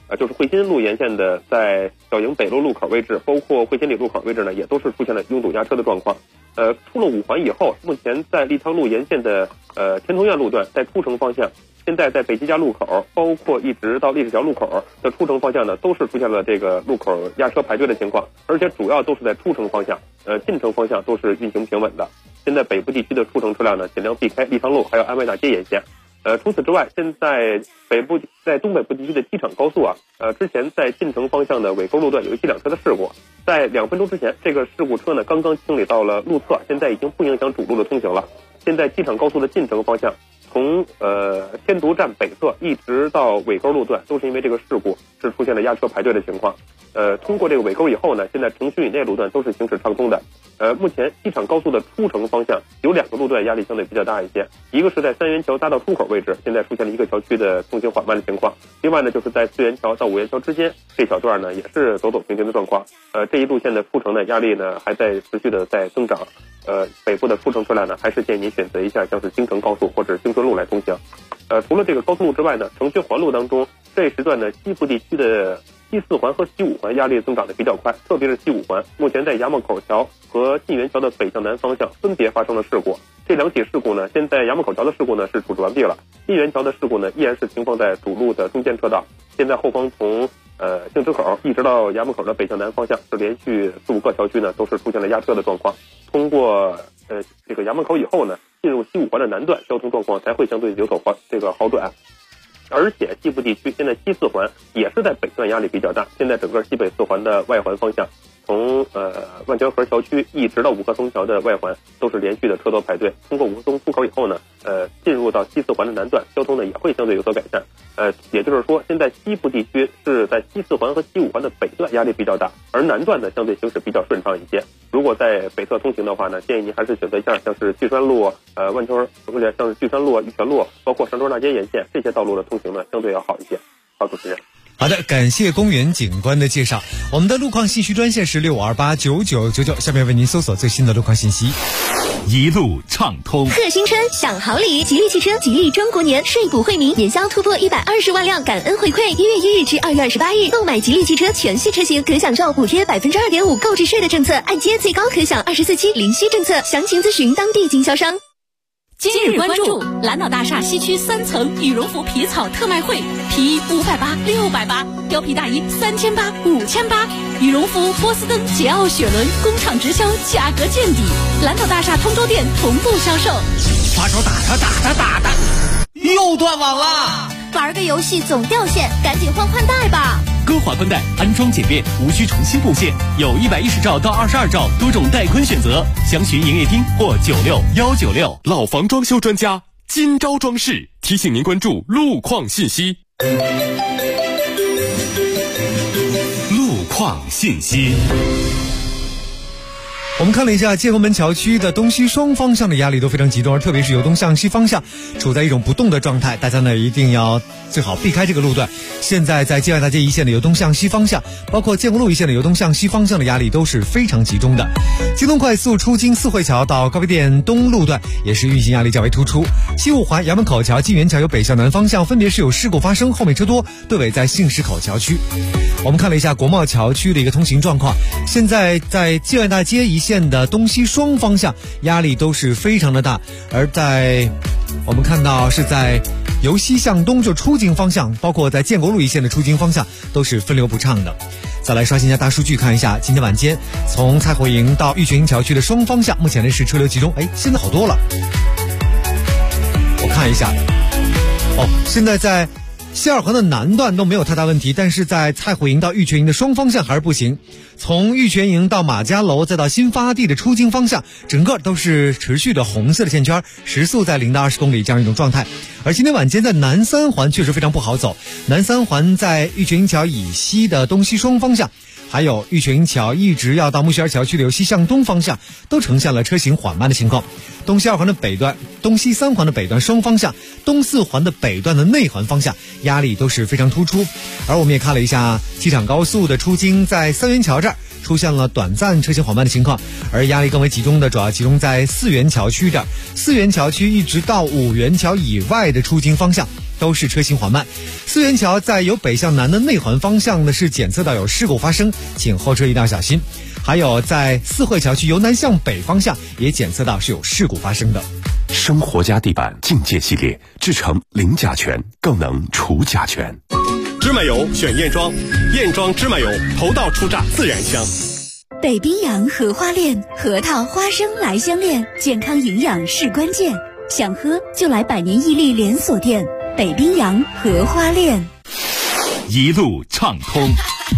就是汇新路沿线的，在小营北路路口位置，包括汇新里路口位置呢，也都是出现了拥堵压车的状况。出了5环以后，目前在立汤路沿线的天通苑路段，在出城方向，现在在北吉家路口，包括一直到历史桥路口的出城方向呢，都是出现了这个路口压车排队的情况，而且主要都是在出城方向，进城方向都是运行平稳的。现在北部地区的出城车辆呢，尽量避开立汤路还有安外大街沿线。除此之外，现在在东北部地区的机场高速啊，之前在进城方向的尾沟路段有一起2车的事故，在2分钟之前，这个事故车呢刚刚清理到了路侧，现在已经不影响主路的通行了。现在机场高速的进城方向，从天竺站北侧一直到尾沟路段，都是因为这个事故是出现了压车排队的情况。通过这个尾沟以后呢，现在城区以内路段都是行驶畅通的。目前机场高速的出城方向有2个路段压力相对比较大一些，一个是在三元桥匝道出口位置，现在出现了一个桥区的通行缓慢的情况。另外呢，就是在4元桥到5元桥之间这小段呢，也是走走停停的状况。这一路线的出城的压力呢，还在持续的在增长。北部的出城车辆呢，还是建议您选择一下像是京承高速或者京顺路来通行。除了这个高速路之外呢，城区环路当中这一时段呢，西部地区的西4环和西5环压力增长的比较快，特别是西5环，目前在衙门口桥和晋元桥的北向南方向分别发生了事故。这2起事故呢，现在衙门口桥的事故呢是处置完毕了，晋元桥的事故呢依然是停放在主路的中间车道。现在后方从兴职口一直到衙门口的北向南方向是连续4、5个桥区呢都是出现了压车的状况。通过这个衙门口以后呢，进入西5环的南段交通状况才会相对有所好转。而且西部地区现在西4环也是在北段压力比较大，现在整个西北4环的外环方向，从万泉河桥区一直到五棵松桥的外环都是连续的车多排队。通过五棵松出口以后呢，进入到西4环的南段，交通呢也会相对有所改善。也就是说，现在西部地区是在西4环和西5环的北段压力比较大，而南段呢相对行驶比较顺畅一些。如果在北侧通行的话呢，建议您还是选择一下像是巨山路、万泉，像是巨山路、玉泉路，包括上周大街沿线这些道路的通行呢，相对要好一些。好，主持人。 好的，感谢公园警官的介绍。我们的路况信息专线是65289999，下面为您搜索最新的路况信息。 一路畅通， 贺新春享好礼，吉利汽车吉利中国年税补惠民，年销突破120万辆，感恩回馈。1月1日至2月28日，购买吉利汽车全系车型可享受补贴2.5%购置税的政策，按揭最高可享24期零息政策。详情咨询当地经销商。 今日关注蓝岛大厦西区3层羽绒服皮草特卖会，皮衣580、680，貂皮大衣3800、5800，羽绒服波司登、捷奥雪伦工厂直销，价格见底。蓝岛大厦通州店同步销售。 发手打他，又断网了！ 玩个游戏总掉线，赶紧换宽带吧。 歌华宽带安装简便，无需重新布线，有110兆到22兆多种带宽选择，详询营业厅或96196。 老房装修专家金招装饰提醒您关注路况信息。 路况信息。 我们看了一下建国门桥区的东西双方向的压力都非常集中，而特别是由东向西方向处在一种不动的状态，大家呢一定要最好避开这个路段。现在在建外大街一线的由东向西方向，包括建国路一线的由东向西方向的压力都是非常集中的。京东快速出京四惠桥到高碑店东路段也是运行压力较为突出。西5环衙门口桥、晋元桥由北向南方向分别是有事故发生，后面车多，队尾在信市口桥区。我们看了一下国贸桥区的一个通行状况，现在在建外大街一线的东西双方向压力都是非常的大，而在我们看到是在由西向东就出京方向，包括在建国路一线的出京方向都是分流不畅的。再来刷新一下大数据，看一下今天晚间从蔡火营到玉泉营桥区的双方向目前呢是车流集中，现在好多了。我看一下现在在西2环的南段都没有太大问题，但是在蔡火营到玉泉营的双方向还是不行。从玉泉营到马家楼再到新发地的出京方向，整个都是持续的红色的线圈，时速在0到20公里这样一种状态。而今天晚间在南3环确实非常不好走，南3环在玉泉营桥以西的东西双方向，还有玉泉营桥一直要到木樨园桥区的由西向东方向都呈现了车行缓慢的情况。东西2环的北段、东西3环的北段双方向、东4环的北段的内环方向压力都是非常突出。而我们也看了一下机场高速的出京，在三元桥这儿出现了短暂车行缓慢的情况，而压力更为集中的主要集中在四元桥区这儿。四元桥区一直到五元桥以外的出京方向都是车行缓慢。四元桥在由北向南的内环方向呢是检测到有事故发生，请后车一定要小心。还有在四惠桥区由南向北方向也检测到是有事故发生的。 生活家地板境界系列制成零甲醛，更能除甲醛。 芝麻油选燕庄，燕庄芝麻油头道出榨自然香。 北冰洋荷花恋，核桃花生来相恋，健康营养是关键。想喝就来百年屹立连锁店北冰洋荷花恋。 一路畅通。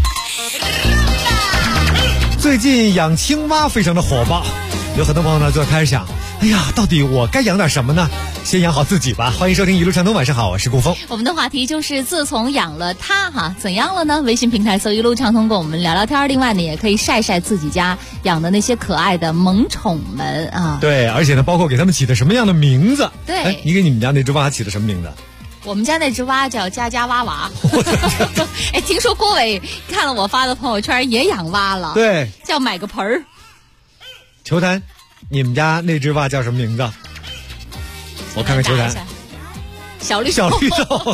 最近养青蛙非常的火爆，有很多朋友呢就开始想，哎呀，到底我该养点什么呢？先养好自己吧。欢迎收听一路畅通，晚上好，我是顾峰。 我们的话题就是自从养了它怎样了呢？微信平台搜一路畅通，跟我们聊聊天。另外呢，也可以晒晒自己家养的那些可爱的萌宠们啊。 对，而且呢，包括给他们起的什么样的名字。 对， 你给你们家那只蛙起的什么名字？ 我们家那只蛙叫家家蛙娃。哎，听说郭伟看了我发的朋友圈也养蛙了， 对， 叫买个盆儿。 球坛，你们家那只蛙叫什么名字？我看看球坛。 小绿豆。 小绿豆。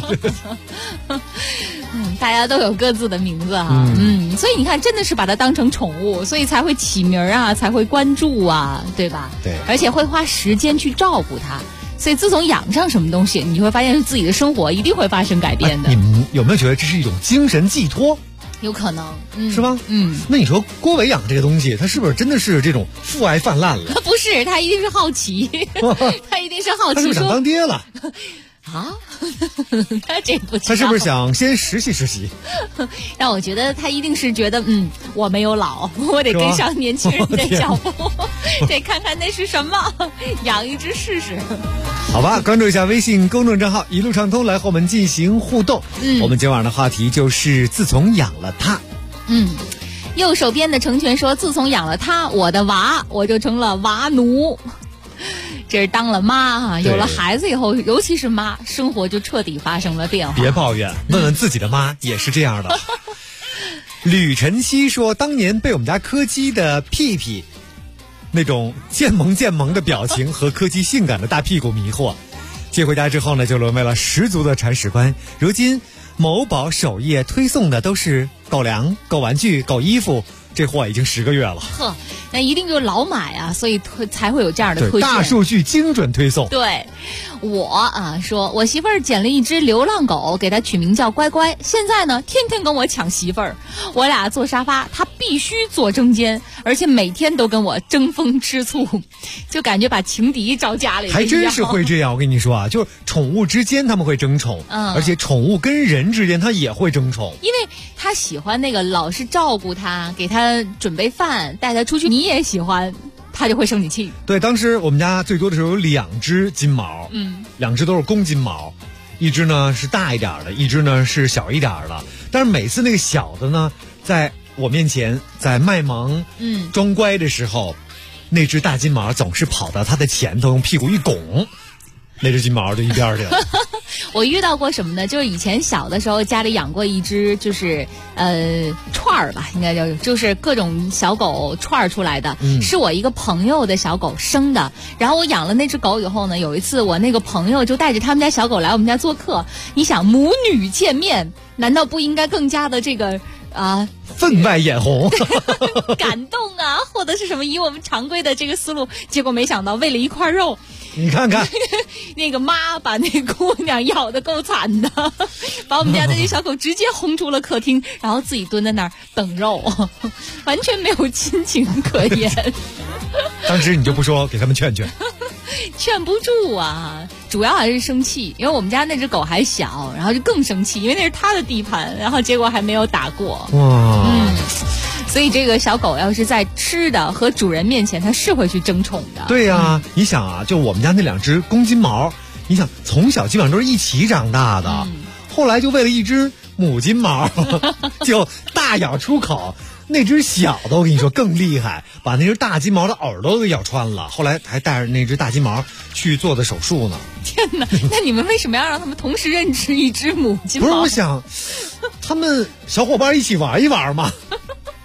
大家都有各自的名字哈，所以你看，真的是把它当成宠物，所以才会起名啊，才会关注啊，对吧？ 对， 而且会花时间去照顾它。所以自从养上什么东西，你会发现自己的生活一定会发生改变的。 你们有没有觉得这是一种精神寄托？ 有可能， 是吗？那你说郭伟养这个东西，他是不是真的是这种父爱泛滥了？ 不是，他一定是好奇，他一定是好奇， 他是不是想当爹了？ 啊，他这不知道， 他是不是想先实习实习？ 让我觉得他一定是觉得，我没有老，我得跟上年轻人的脚步，得看看那是什么，养一只试试。 好吧，关注一下微信公众账号一路畅通，来和我们进行互动。我们今晚的话题就是自从养了它。 右手边的成全说，自从养了它，我的娃我就成了娃奴。这是当了妈有了孩子以后，尤其是妈，生活就彻底发生了变化。 别抱怨，问问自己的妈也是这样的。吕晨曦说，当年被我们家柯基的屁屁那种渐萌的表情和柯基性感的大屁股迷惑，接回家之后呢，就沦为了十足的铲屎官。如今某宝首页推送的都是狗粮、狗玩具、狗衣服，这货已经10个月了。 呵，那一定就老买啊，所以才会有这样的推荐。 大数据精准推送。 对，我说我媳妇儿捡了一只流浪狗，给它取名叫乖乖。现在呢，天天跟我抢媳妇儿，我俩坐沙发，它必须坐中间，而且每天都跟我争风吃醋，就感觉把情敌招家里了。 还真是会这样，我跟你说啊，就是宠物之间他们会争宠，而且宠物跟人之间它也会争宠， 因为他喜欢那个老是照顾他，给他准备饭，带他出去，你也喜欢，他就会生你气。 对，当时我们家最多的时候有2只金毛，2只都是公金毛，一只呢是大一点的，一只呢是小一点的。但是每次那个小的呢，在我面前在卖萌装乖的时候，那只大金毛总是跑到他的前头，用屁股一拱，那只金毛就一边去了。 我遇到过什么呢？就是以前小的时候家里养过一只，就是串儿吧，应该就是各种小狗串儿出来的，是我一个朋友的小狗生的。然后我养了那只狗以后呢，有一次我那个朋友就带着他们家小狗来我们家做客。你想母女见面，难道不应该更加的这个分外眼红感动啊，或者是什么以我们常规的这个思路，结果没想到为了一块肉， 你看看那个妈把那姑娘咬得够惨的，把我们家的这小狗直接轰出了客厅，然后自己蹲在那儿等肉，完全没有亲情可言。 当时你就不说给他们劝劝？ 劝不住啊，主要还是生气，因为我们家那只狗还小，然后就更生气，因为那是它的地盘，然后结果还没有打过。所以这个小狗要是在吃的和主人面前，它是会去争宠的。 对呀，你想啊，就我们家那2只公金毛，你想从小基本上都是一起长大的，后来就为了一只母金毛就大咬出口。那只小的我跟你说更厉害，把那只大金毛的耳朵给咬穿了，后来还带着那只大金毛去做的手术呢。 天哪，那你们为什么要让他们同时认知一只母金毛？ 不是，我想他们小伙伴一起玩一玩嘛。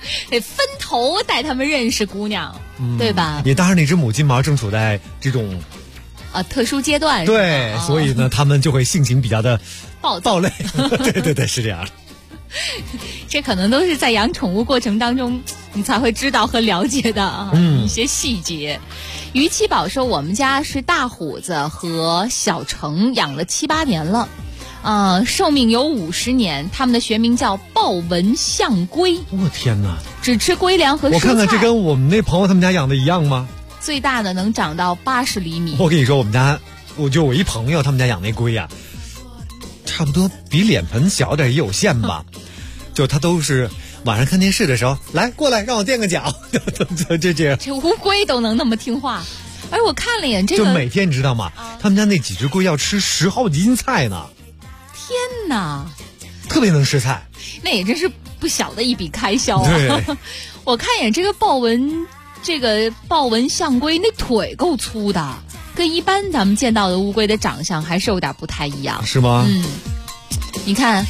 得分头带他们认识姑娘，对吧？ 也当然那只母金毛正处在这种特殊阶段， 对，所以呢，他们就会性情比较的暴戾。对，是这样。 这可能都是在养宠物过程当中你才会知道和了解的一些细节。于七宝说，我们家是大虎子和小程养了7、8年了，寿命有50年，他们的学名叫豹纹象龟。 我天哪！ 只吃龟粮和蔬菜。 我看看这跟我们那朋友他们家养的一样吗？ 最大的能长到80厘米。 我跟你说，我一朋友他们家养那龟呀，差不多比脸盆小点也有限吧。就他都是晚上看电视的时候，来过来让我垫个脚，就这样。 这乌龟都能那么听话。而我看了一眼这个， 就每天你知道吗？他们家那几只龟要吃10好几斤菜呢。 天哪， 特别能吃菜， 那也真是不小的一笔开销啊。 对， 我看一眼这个豹纹象龟，那腿够粗的，跟一般咱们见到的乌龟的长相还是有点不太一样。 是吗？ 你看，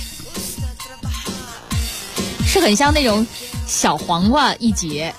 是很像那种小黄瓜一节，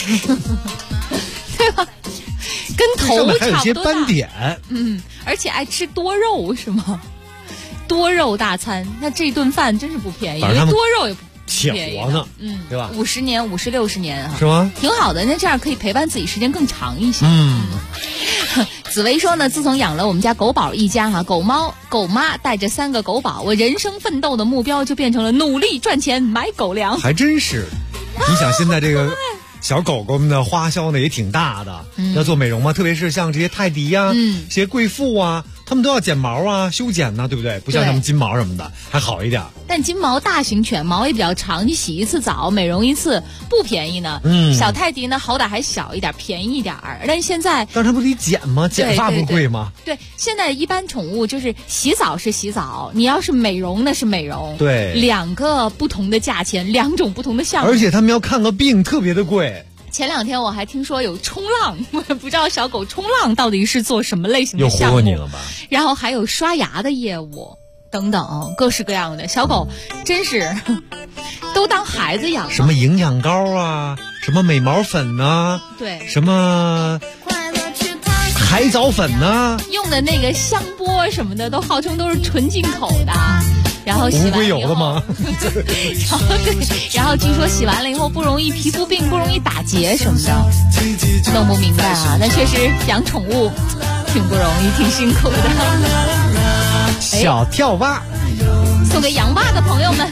对吧？跟头差不多大， 还有些斑点。 而且爱吃多肉是吗？多肉大餐，那这顿饭真是不便宜，因为多肉也不且活呢，对吧 ？50年、50、60年啊， 是吗？ 挺好的，那这样可以陪伴自己时间更长一些。紫薇说呢，自从养了我们家狗宝一家狗妈带着3个狗宝，我人生奋斗的目标就变成了努力赚钱买狗粮。 还真是，你想现在这个小狗狗们的花销呢也挺大的，要做美容嘛，特别是像这些泰迪呀、这些贵妇啊，他们都要剪毛啊、修剪呐，对不对？不像他们金毛什么的还好一点。 但金毛大型犬毛也比较长，你洗一次澡、美容一次不便宜呢。小泰迪呢，好歹还小一点，便宜一点儿。但现在， 但它不得剪吗？剪发不贵吗？ 对，现在一般宠物就是洗澡是洗澡，你要是美容那是美容， 对 ，2个不同的价钱，2种不同的项目， 而且他们要看个病特别的贵。 前2天我还听说有冲浪，我也不知道小狗冲浪到底是做什么类型的项目。 又唬你了吧？ 然后还有刷牙的业务等等，各式各样的小狗，真是都当孩子养。 什么营养膏啊，什么美毛粉啊， 对， 什么海藻粉啊， 用的那个香波什么的都号称都是纯进口的。然后洗完乌龟有的吗？ 然后据说洗完了以后不容易皮肤病，不容易打结什么的，弄不明白啊。但确实养宠物挺不容易，挺辛苦的。 小跳蛙， 送给养蛙的朋友们。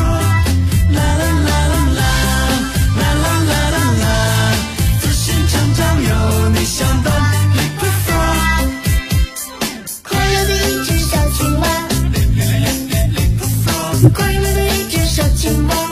自信成长有你相伴。快乐的一只小青蛙，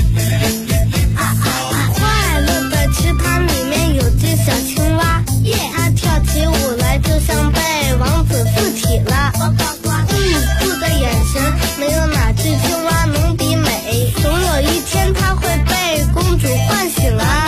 快乐的池塘里面有只小青蛙，它跳起舞来就像被王子附体了。酷的眼神，没有哪只青蛙能比美。总有一天，它会被公主唤醒啊！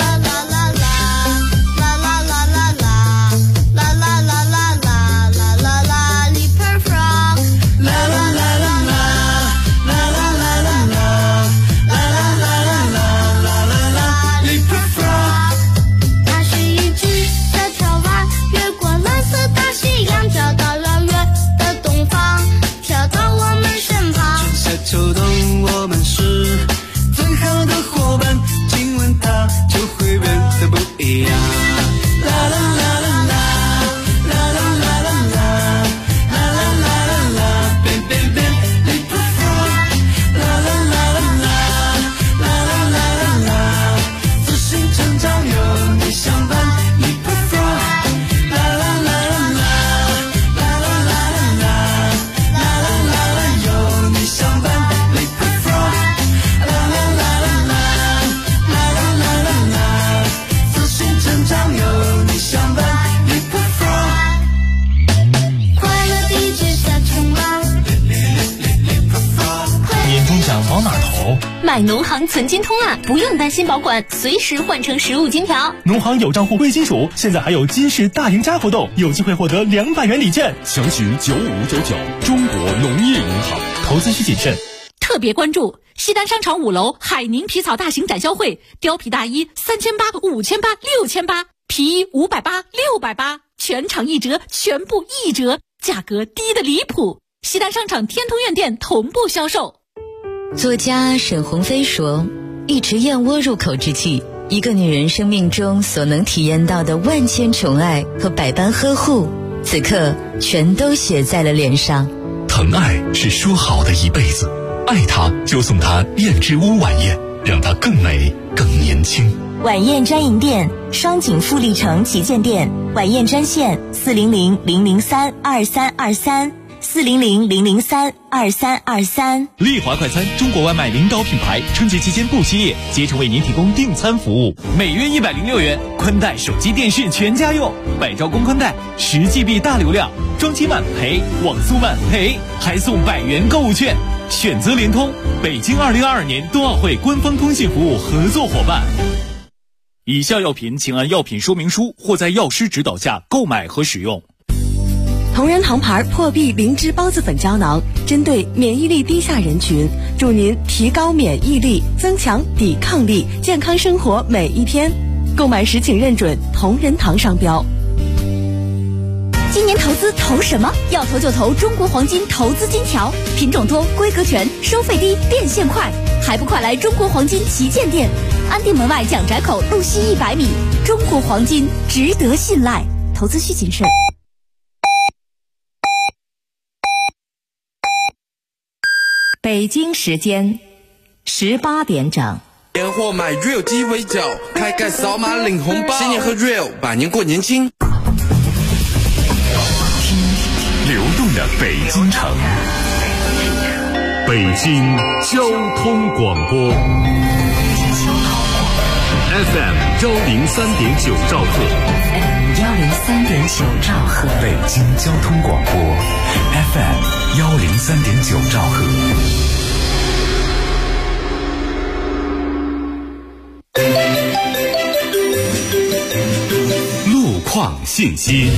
秋冬，我们是最好的伙伴，亲吻它就会变得不一样。啦啦啦啦啦，啦啦啦啦啦，啦啦啦啦啦，变变变 ，leapfrog， 啦啦啦啦啦，啦啦啦啦啦，自信成长有你相伴 ，leapfrog， 啦啦啦啦啦，啦啦啦啦啦，啦啦啦啦有你相伴。 往哪投？ 买农行存金通啊，不用担心保管，随时换成15金条。 农行有账户贵金属，现在还有金市大赢家活动，有机会获得200元礼券。 详询9599，中国农业银行。 投资需谨慎。 特特别关注西单商场5楼海宁皮草大型展销会，貂皮大衣3800、5800、6800，皮衣580、680，全场1折，全部1折，价格低得离谱。西单商场天通苑店同步销售。 作家沈鸿飞说，一池燕窝入口之际，一个女人生命中所能体验到的万千宠爱和百般呵护，此刻全都写在了脸上。 疼爱是说好的一辈子，爱她就送她燕之屋晚宴，让她更美更年轻。 晚宴专营店，双井富力城旗舰店，晚宴专线400-003-2323，400-003-2323。 丽华快餐，中国外卖领导品牌，春节期间不歇业，竭诚为您提供订餐服务，每月106元，宽带、手机、电视全家用，百兆公宽带，10GB 大流量，装机慢赔，网速慢赔，还送100元购物券。选择联通，北京2022年冬奥会官方通信服务合作伙伴。以下药品请按药品说明书或在药师指导下购买和使用。 同仁堂牌破壁灵芝孢子粉胶囊，针对免疫力低下人群，助您提高免疫力，增强抵抗力，健康生活每一天。购买时请认准同仁堂商标。 今年投资投什么？要投就投中国黄金投资金条，品种多，规格全，收费低，变现快，还不快来中国黄金旗舰店，安定门外蒋宅口路西100米，中国黄金值得信赖，投资需谨慎。 北京时间18点整。 年货买 Real 鸡尾酒，开盖扫码领红包，新年喝 Real， 百年过年轻。 流动的北京城，北京交通广播 FM 103.9兆赫 103.9兆赫， 北京交通广播 FM 103.9兆赫。 路况信息。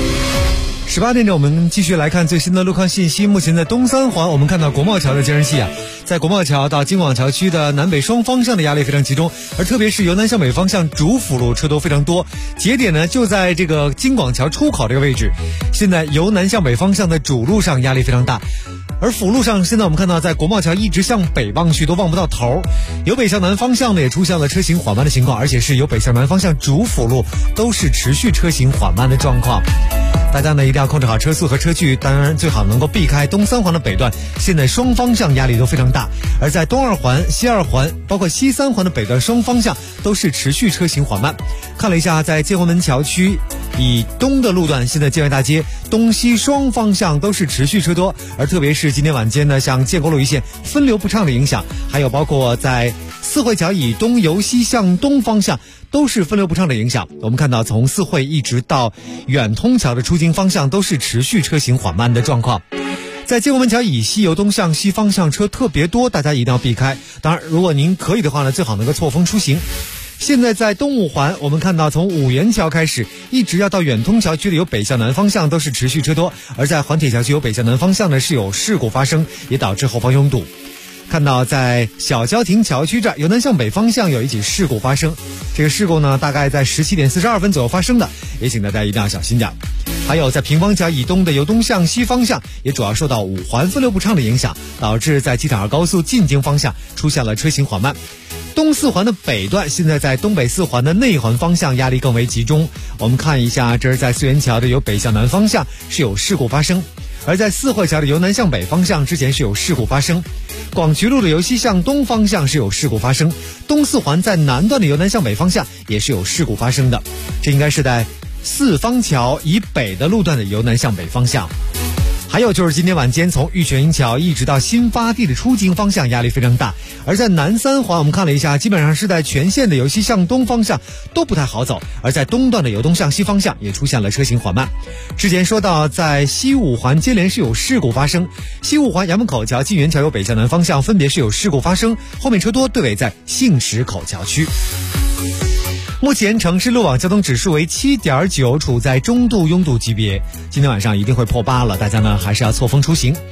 18点整，我们继续来看最新的路况信息。目前在东三环，我们看到国贸桥的间隙在国贸桥到京广桥区的南北双方向的压力非常集中，而特别是由南向北方向主辅路车都非常多。节点呢就在这个京广桥出口这个位置。现在由南向北方向的主路上压力非常大，而辅路上现在我们看到在国贸桥一直向北望去都望不到头，由北向南方向呢也出现了车行缓慢的情况，而且是由北向南方向主辅路都是持续车行缓慢的状况。大家呢一定要控制好车速和车距，当然最好能够避开东三环的北段，现在双方向压力都非常大。而在东二环、西二环包括西三环的北段双方向都是持续车行缓慢。看了一下在建国门桥区以东的路段，现在建外大街东西双方向都是持续车多，而特别是今天晚间呢，像建国路一线分流不畅的影响，还有包括在四惠桥以东由西向东方向都是分流不畅的影响。我们看到从四惠一直到远通桥的出京方向都是持续车行缓慢的状况。在建国门桥以西由东向西方向车特别多，大家一定要避开。当然如果您可以的话呢，最好能够错峰出行。现在在东五环，我们看到从五元桥开始一直要到远通桥区的由北向南方向都是持续车多，而在环铁桥区由北向南方向呢是有事故发生，也导致后方拥堵。看到在小交亭桥区这儿由南向北方向有一起事故发生，这个事故呢大概在17点42分左右发生的，也请大家一定要小心点。还有在平房桥以东的由东向西方向也主要受到五环分流不畅的影响，导致在机场二高速进京方向出现了车行缓慢。东四环的北段现在在东北四环的内环方向压力更为集中。我们看一下，这是在四元桥的由北向南方向是有事故发生，而在四惠桥的由南向北方向之前是有事故发生。广渠路的由西向东方向是有事故发生，东四环在南段的由南向北方向也是有事故发生的，这应该是在四方桥以北的路段的由南向北方向。还有就是今天晚间从玉泉营桥一直到新发地的出京方向压力非常大，而在南三环我们看了一下，基本上是在全线的由西向东方向都不太好走，而在东段的由东向西方向也出现了车行缓慢。之前说到在西五环接连是有事故发生，西五环衙门口桥、金源桥由北向南方向分别是有事故发生，后面车多，队尾在杏石口桥区。目前城市路网交通指数为7.9，处在中度拥堵级别，今天晚上一定会破8了，大家呢还是要错峰出行。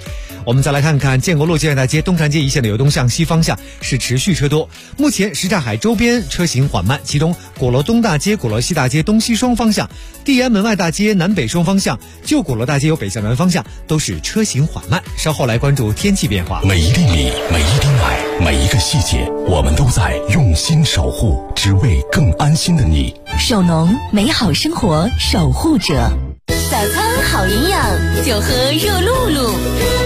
我们再来看看建国路建外大街东长街一线的由东向西方向是持续车多，目前什刹海周边车行缓慢，其中鼓楼东大街、鼓楼西大街东西双方向、地安门外大街南北双方向、旧鼓楼大街由北向南方向都是车行缓慢。稍后来关注天气变化。 每一粒米，每一滴奶，每一个细节，我们都在用心守护，只为更安心的你。 手农，美好生活守护者。 早餐好营养，就喝热露露。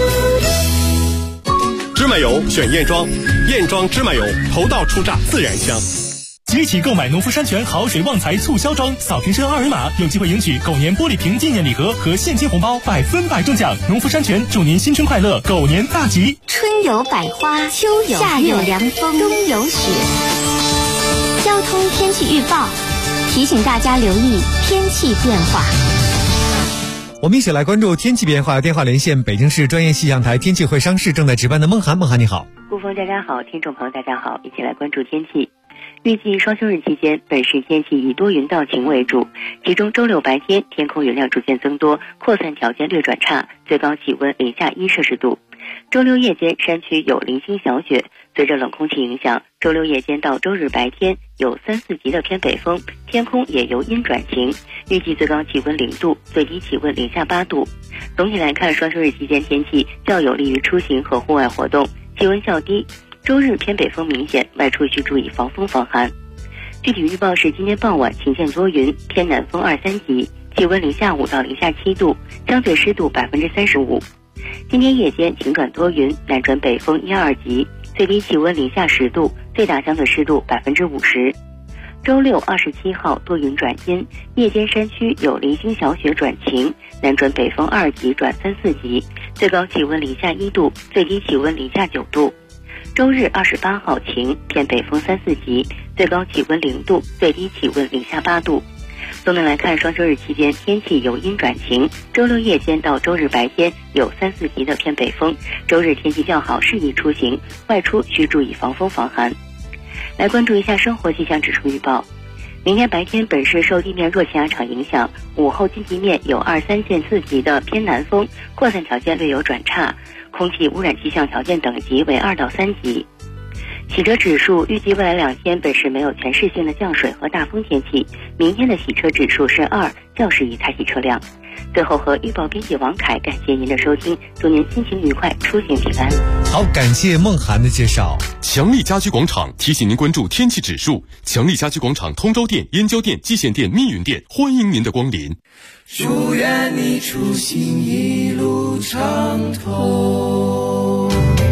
芝麻油选燕庄，燕庄芝麻油头道初榨自然香。 即起购买农夫山泉好水旺财促销装，扫瓶身2维码，有机会赢取狗年玻璃瓶纪念礼盒和现金红包，100%中奖。农夫山泉祝您新春快乐，狗年大吉。 春有百花，秋有夏有凉风，冬有雪。交通天气预报提醒大家留意天气变化。 我们一起来关注天气变化。电话连线北京市专业气象台天气会商室正在值班的孟涵。孟涵你好。 顾峰大家好，听众朋友大家好，一起来关注天气。预计双休日期间，本市天气以多云到晴为主，其中周六白天天空云量逐渐增多，扩散条件略转差，最高气温零下1摄氏度。周六夜间山区有零星小雪，随着冷空气影响，周六夜间到周日白天有3、4级的偏北风，天空也由阴转晴，预计最高气温0度，最低气温零下8度。总体来看，双休日期间天气较有利于出行和户外活动，气温较低。周日偏北风明显，外出需注意防风防寒。具体预报是今天傍晚晴间多云，偏南风2、3级，气温零下5到零下7度，相对湿度35%。今天夜间晴转多云，南转北风1、2级，最低气温零下10度，最大相对湿度50%。周六27号多云转阴，夜间山区有零星小雪转晴，南转北风2级转3、4级，最高气温零下1度，最低气温零下9度。周日28号晴，偏北风3、4级，最高气温0度，最低气温零下8度。总的来看，双休日期间天气由阴转晴，周六夜间到周日白天有3、4级的偏北风，周日天气较好，适宜出行，外出需注意防风防寒。来关注一下生活气象指数预报。明天白天本市受地面弱气压场影响，午后近地面有2、3线4级的偏南风，扩散条件略有转差，空气污染气象条件等级为2到3级。洗车指数预计未来2天本市没有全市性的降水和大风天气，明天的洗车指数是2，较适宜开启车辆。最后和预报编辑王凯感谢您的收听，祝您心情愉快，出行平安。 好，感谢孟涵的介绍。 强力家居广场提醒您关注天气指数。强力家居广场通州店、燕郊店、蓟县店、密云店，欢迎您的光临。 祝愿你出行一路畅通。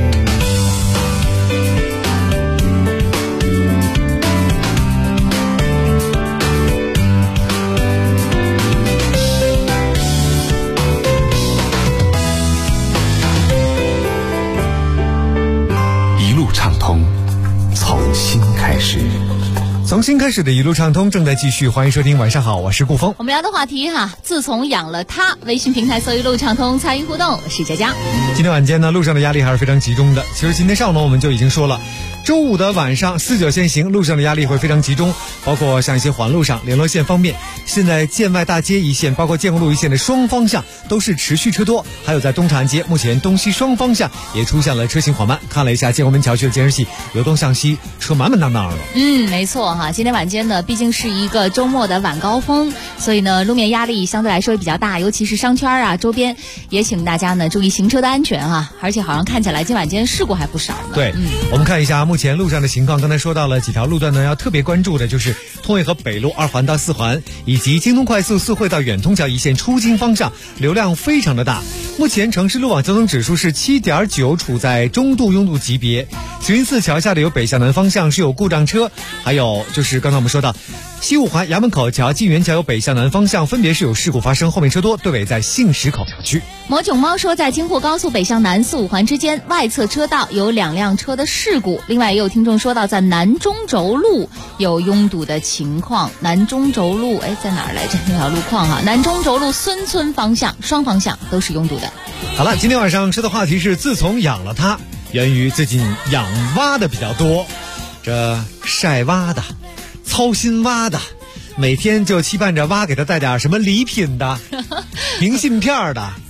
从新开始， 从新开始的一路畅通正在继续，欢迎收听。晚上好，我是顾峰。 我们聊的话题自从养了它，微信平台搜一路畅通参与互动，我是佳佳。 今天晚间呢，路上的压力还是非常集中的。其实今天上午我们就已经说了，周五的晚上4、9限行，路上的压力会非常集中，包括像一些环路上联络线方面，现在建外大街一线包括建国路一线的双方向都是持续车多，还有在东长安街目前东西双方向也出现了车行缓慢。看了一下建国门桥区的监视器，由东向西车满满当当的。 没错今天晚间呢毕竟是一个周末的晚高峰，所以呢路面压力相对来说也比较大，尤其是商圈周边，也请大家呢注意行车的安全而且好像看起来今晚间事故还不少呢。 对，我们看一下目前路上的情况，刚才说到了几条路段呢，要特别关注的就是通渭河北路2环到4环，以及京东快速四惠到远通桥一线出京方向，流量非常的大。目前城市路网交通指数是7.9，处在中度拥堵级别。慈云寺桥下的有北向南方向是有故障车，还有就是刚才我们说到西5环衙门口桥、晋源桥有北向南方向分别是有事故发生，后面车多，队尾在杏石口桥区。 魔囧猫说，在京沪高速北向南4、5环之间外侧车道有2辆车的事故。另外也有听众说到，在南中轴路有拥堵的情况。南中轴路在哪儿来着？那条路况南中轴路孙村方向双方向都是拥堵的。 好了，今天晚上说的话题是自从养了它，源于最近养蛙的比较多，这晒蛙的，操心蛙的，每天就期盼着蛙给他带点什么礼品的明信片的，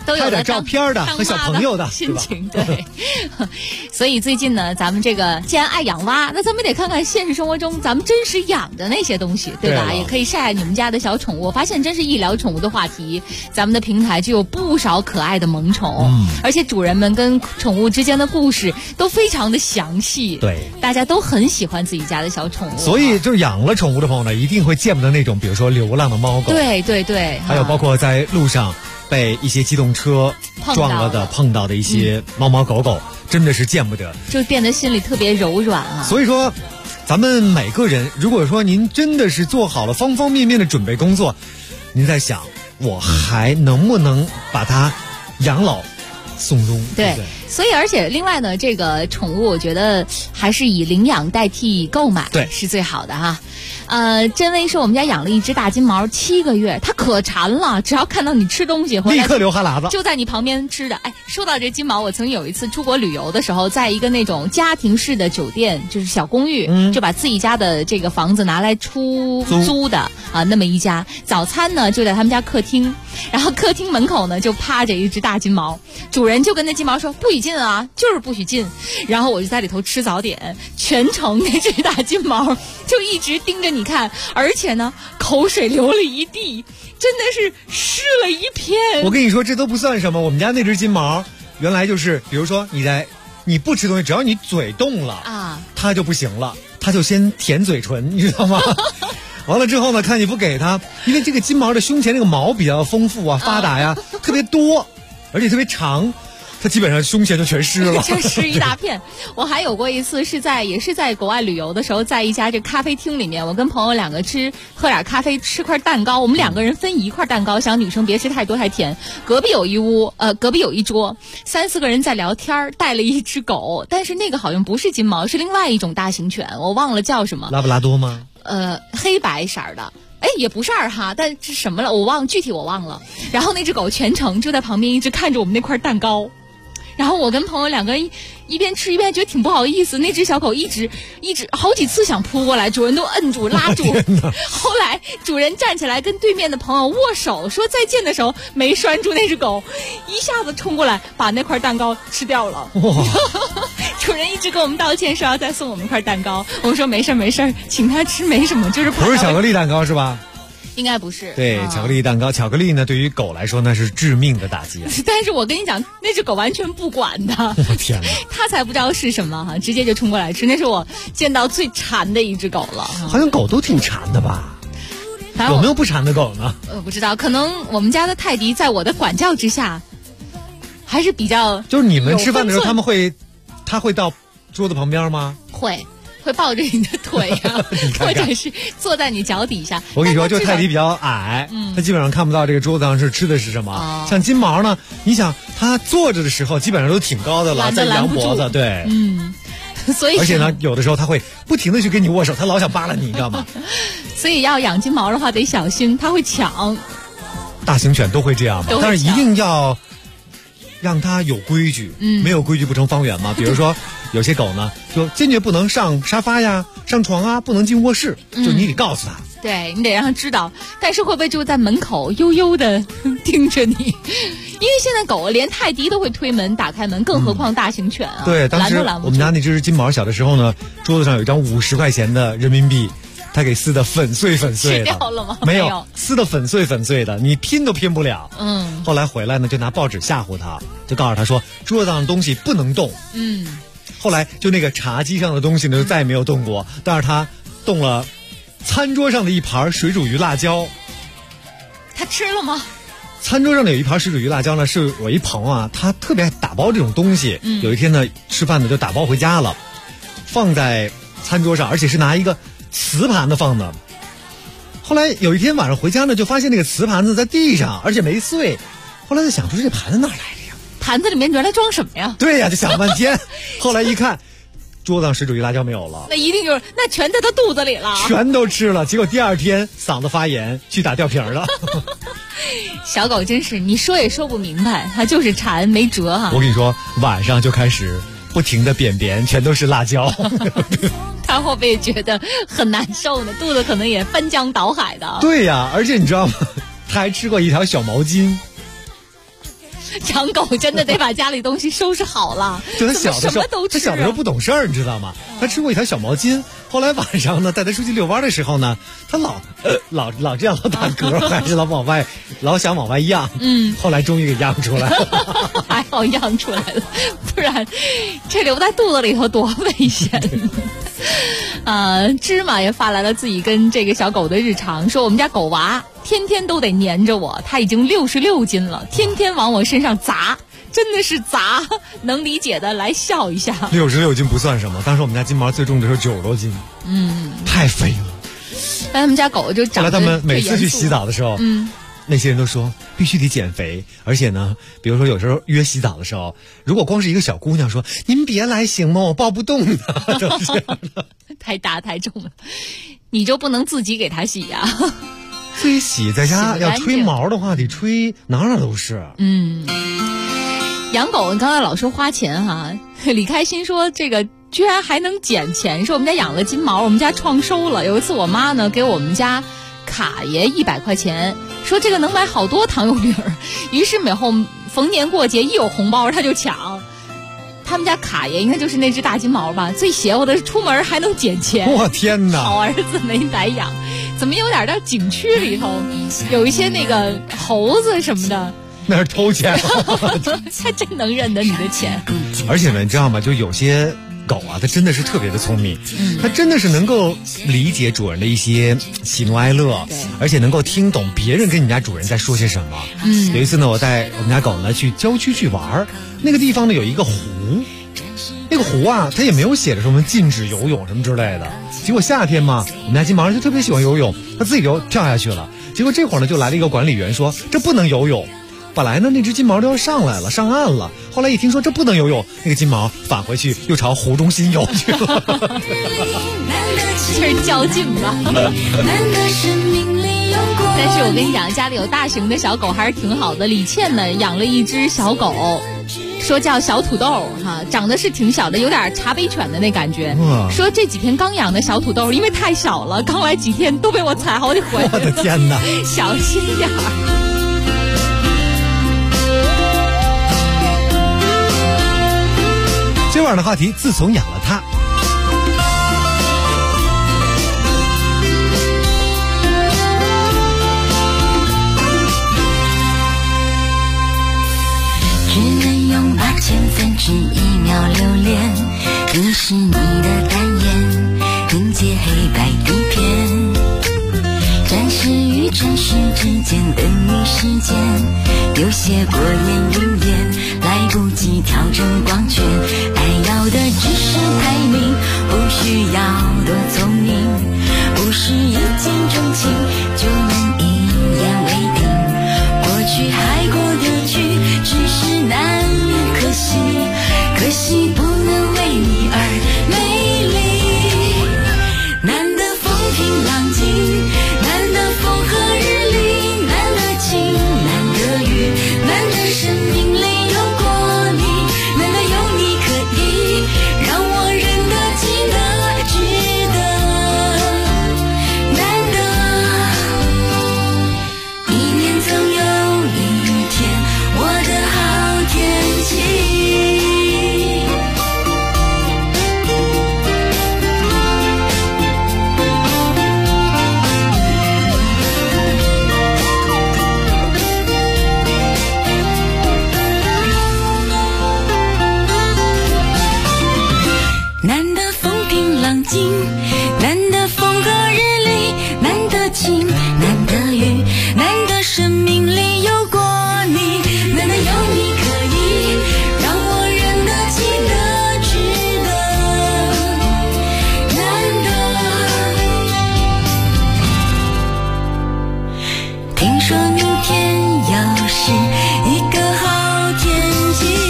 都有拍点照片的和小朋友的心情，对。所以最近呢，咱们这个既然爱养蛙，那咱们得看看现实生活中咱们真实养的那些东西，对吧？也可以晒晒你们家的小宠物。我发现真是一聊宠物的话题，咱们的平台就有不少可爱的萌宠，而且主人们跟宠物之间的故事都非常的详细， 对， 大家都很喜欢自己家的小宠物。 所以就是养了宠物的朋友呢，一定会见不得那种比如说流浪的猫狗， 对对对， 还有包括在路上被一些机动车撞了的碰到的一些猫猫狗狗，真的是见不得， 就变得心里特别柔软啊。 所以说咱们每个人，如果说您真的是做好了方方面面的准备工作，您在想我还能不能把它养老送终，对不对？ 所以而且另外呢，这个宠物我觉得还是以领养代替购买，对，是最好的哈。真威说我们家养了一只大金毛7个月，它可馋了，只要看到你吃东西回来立刻流哈喇子， 就在你旁边吃的。哎，说到这金毛，我曾经有一次出国旅游的时候，在一个那种家庭式的酒店，就是小公寓，就把自己家的这个房子拿来出租的啊，那么一家。早餐呢就在他们家客厅，然后客厅门口呢就趴着一只大金毛，主人就跟那金毛说不许进啊，就是不许进。然后我就在里头吃早点，全程那只大金毛就一直盯着你看，而且呢口水流了一地，真的是湿了一片。 我跟你说这都不算什么，我们家那只金毛原来就是比如说你不吃东西，只要你嘴动了啊，它就不行了，它就先舔嘴唇，你知道吗？完了之后呢，看你不给它，因为这个金毛的胸前那个毛比较丰富啊，发达呀，特别多，而且特别长，它基本上胸前就全湿了， 就湿一大片。我还有过一次也是在国外旅游的时候，在一家这咖啡厅里面，我跟朋友2个喝点咖啡，吃块蛋糕，我们2个人分一块蛋糕，想女生别吃太多太甜。隔壁有一桌3、4个人在聊天，带了一只狗，但是那个好像不是金毛，是另外一种大型犬，我忘了叫什么。 拉布拉多吗？ 黑白色的。哎，也不是2哈，但是什么了？具体我忘了。然后那只狗全程就在旁边一直看着我们那块蛋糕，然后我跟朋友2个人一边吃一边觉得挺不好意思。那只小狗一直好几次想扑过来，主人都摁住拉住。后来主人站起来跟对面的朋友握手说再见的时候，没拴住那只狗，一下子冲过来把那块蛋糕吃掉了。主人一直跟我们道歉，说要再送我们一块蛋糕。我们说没事儿，请他吃没什么，就是不是巧克力蛋糕是吧？ 应该不是。 对，巧克力蛋糕，巧克力呢对于狗来说那是致命的打击。 但是我跟你讲，那只狗完全不管的。 我天哪！ 它才不知道是什么哈，直接就冲过来吃。那是我见到最馋的一只狗了。 好像狗都挺馋的吧？有没有不馋的狗呢？ 不知道，可能我们家的泰迪在我的管教之下，还是比较。 就是你们吃饭的时候，它会到桌子旁边吗？ 会抱着你的腿啊，或者是坐在你脚底下。 我跟你说，就泰迪比较矮，它基本上看不到这个桌子上是吃的是什么。像金毛呢，你想它坐着的时候，基本上都挺高的了，在扬脖子，对， 所以而且呢，有的时候它会不停的去跟你握手，它老想扒拉你，你知道吗？ 所以要养金毛的话得小心，它会抢。 大型犬都会这样嘛，但是一定要让它有规矩，没有规矩不成方圆嘛。比如说有些狗呢，就坚决不能上沙发呀、上床啊，不能进卧室，就你得告诉它。 对，你得让它知道。但是会不会就在门口悠悠的盯着你？因为现在狗连泰迪都会推门打开门，更何况大型犬啊。 对，当时我们家那只金毛小的时候呢，桌子上有一张50块钱的人民币，它给撕得粉碎的。 吃掉了吗？ 没有，撕得粉碎的，你拼都拼不了。后来回来呢，就拿报纸吓唬它，就告诉它说桌子上的东西不能动。后来就那个茶几上的东西呢，就再也没有动过，但是它动了餐桌上的一盘水煮鱼辣椒。 它吃了吗？ 餐桌上的有一盘水煮鱼辣椒呢，是我一朋友啊，他特别爱打包这种东西。有一天呢，吃饭呢就打包回家了，放在餐桌上，而且是拿一个瓷盘子放的。后来有一天晚上回家呢，就发现那个瓷盘子在地上，而且没碎。后来就想说这盘子哪来的呀？ 盘子里面原来装什么呀？ 对呀，就想了半天。后来一看，桌子上水煮鱼辣椒没有了， 那一定就是那全在他肚子里了， 全都吃了。结果第2天嗓子发炎，去打吊瓶了。 小狗真是你说也说不明白，它就是馋没辙哈。 我跟你说，晚上就开始不停的便便，全都是辣椒。 他会不会觉得很难受呢？肚子可能也翻江倒海的。 对呀，而且你知道吗？他还吃过一条小毛巾。 养狗真的得把家里东西收拾好了。 就他小的时候， 他小的时候不懂事儿，你知道吗？他吃过一条小毛巾，后来晚上呢，带他出去遛弯的时候呢，他老这样老打嗝，还是老想往外漾。后来终于给漾出来了， 还好漾出来了，不然这留在肚子里头多危险。芝麻也发来了自己跟这个小狗的日常，说我们家狗娃天天都得黏着我，他已经66斤了，天天往我身上砸，真的是砸，能理解的来笑一下。 66斤不算什么，当时我们家金毛最重的时候90多斤，太肥了。 他们家狗就长得， 后来他们每次去洗澡的时候，那些人都说必须得减肥，而且呢，比如说有时候约洗澡的时候，如果光是一个小姑娘说您别来行吗，我抱不动的，就是这样的。 太大太重了，你就不能自己给它洗呀？ 自己洗在家要吹毛的话，得吹哪都是。 养狗刚才老说花钱哈，李开心说这个居然还能减钱，说我们家养了金毛，我们家创收了。有一次我妈呢给我们家卡爷100块钱，说这个能买好多糖油饼儿，于是每后逢年过节一有红包他就抢。他们家卡爷应该就是那只大金毛吧，最邪乎的是出门还能捡钱。 我天哪， 好儿子没白养。怎么有点到景区里头有一些那个猴子什么的， 那是偷钱。 他真能认得你的钱。 而且呢，你知道吗，就有些狗啊，它真的是特别的聪明，它真的是能够理解主人的一些喜怒哀乐，而且能够听懂别人跟你家主人在说些什么。有一次呢，我带我们家狗呢去郊区去玩，那个地方呢有一个湖，那个湖啊，它也没有写着什么禁止游泳什么之类的。结果夏天嘛，我们家金毛就特别喜欢游泳，它自己就跳下去了。结果这会儿呢，就来了一个管理员说这不能游泳。本来呢，那只金毛都要上来了，上岸了。后来一听说这不能游泳，那个金毛返回去又朝湖中心游去了。 这是较劲吧？但是我跟你讲，家里有大型的小狗还是挺好的。李倩呢养了一只小狗，说叫小土豆哈，长得是挺小的，有点茶杯犬的那感觉。说这几天刚养的小土豆，因为太小了，刚来几天都被我踩好几回。 我的天哪！ 小心点儿。 今晚的话题，自从养了它。 只能用8000分之1秒留恋，你是你的单眼，凝结黑白底片，暂时与真实之间等于时间，有些过眼云烟，来不及调整光圈，爱要的只是排名，不需要多聪明，不是一见钟情就能一言为定，过去还过得去，只是难以可惜，可惜不能为你而美丽，难得风平浪静，难得风和日丽，难得情，难得雨，难得生命里有过你，难得有你可以让我认得记得值得，难得一年总有一天我的好天气。难得风平浪静，难得风和日丽，难得情，难得雨，难得生命里有过你，难得有你可以让我认得记得值得，难得听说明天又是一个好天气。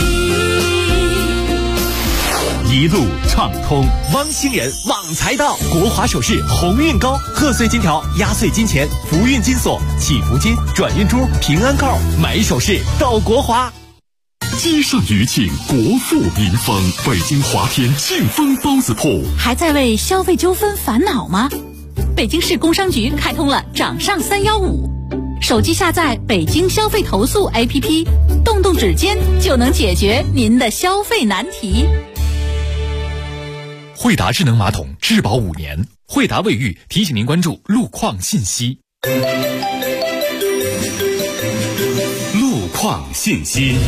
一路畅通，汪星人旺财到，国华首饰鸿运高，贺岁金条、压岁金钱、福运金锁、祈福金、转运珠、平安扣，买首饰到国华。 街上余庆，国富民丰，北京华天庆丰包子铺。 还在为消费纠纷烦恼吗？北京市工商局开通了掌上315， 手机下载北京消费投诉 APP， 动动指尖就能解决您的消费难题。 惠达智能马桶质保5年，惠达卫浴提醒您关注路况信息。 路况信息。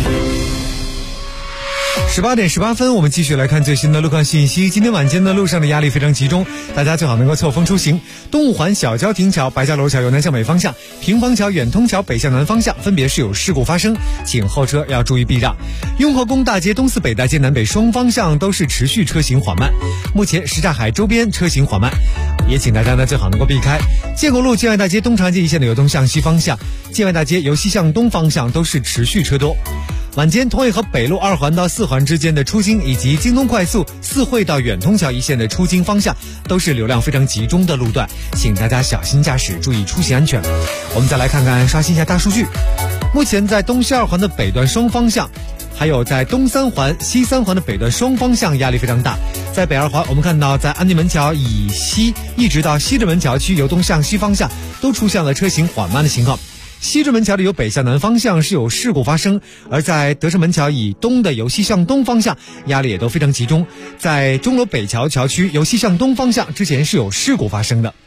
18点18分，我们继续来看最新的路况信息。今天晚间呢，路上的压力非常集中，大家最好能够错峰出行。东五环小郊亭桥、白家楼桥由南向北方向，平房桥、远通桥北向南方向分别是有事故发生，请后车要注意避让。雍和宫大街东四北大街南北双方向都是持续车行缓慢，目前什刹海周边车行缓慢，也请大家呢最好能够避开。建国路建外大街东长安街一线的由东向西方向，建外大街由西向东方向都是持续车多。晚间同惠河北路2环到4环之间的出京，以及京东快速四惠到远通桥一线的出京方向都是流量非常集中的路段，请大家小心驾驶，注意出行安全。我们再来看看刷新一下大数据。目前在东西2环的北段双方向，还有在东3环西3环的北段双方向压力非常大。在北2环，我们看到在安定门桥以西一直到西直门桥区由东向西方向都出现了车行缓慢的情况。西直门桥的由北向南方向是有事故发生，而在德胜门桥以东的由西向东方向压力也都非常集中。在钟楼北桥桥区由西向东方向之前是有事故发生的。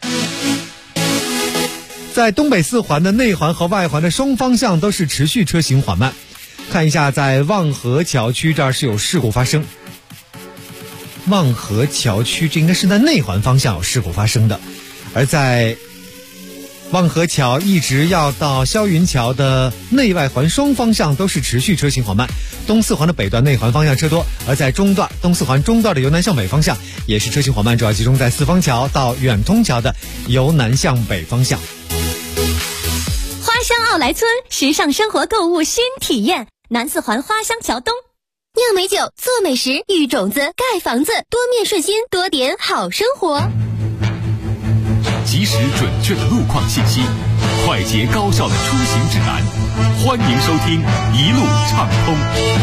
在东北4环的内环和外环的双方向都是持续车行缓慢。看一下，在望河桥区这儿是有事故发生。望河桥区这应该是在内环方向有事故发生的，而在望河桥一直要到霄云桥的内外环双方向都是持续车行缓慢。东4环的北段内环方向车多，而在中段东4环中段的由南向北方向也是车行缓慢，主要集中在四方桥到远通桥的由南向北方向。 花乡奥莱村时尚生活购物新体验，南4环花乡桥东，酿美酒，做美食，育种子，盖房子，多面顺心，多点好生活。 及时准确的路况信息，快捷高效的出行指南，欢迎收听一路畅通。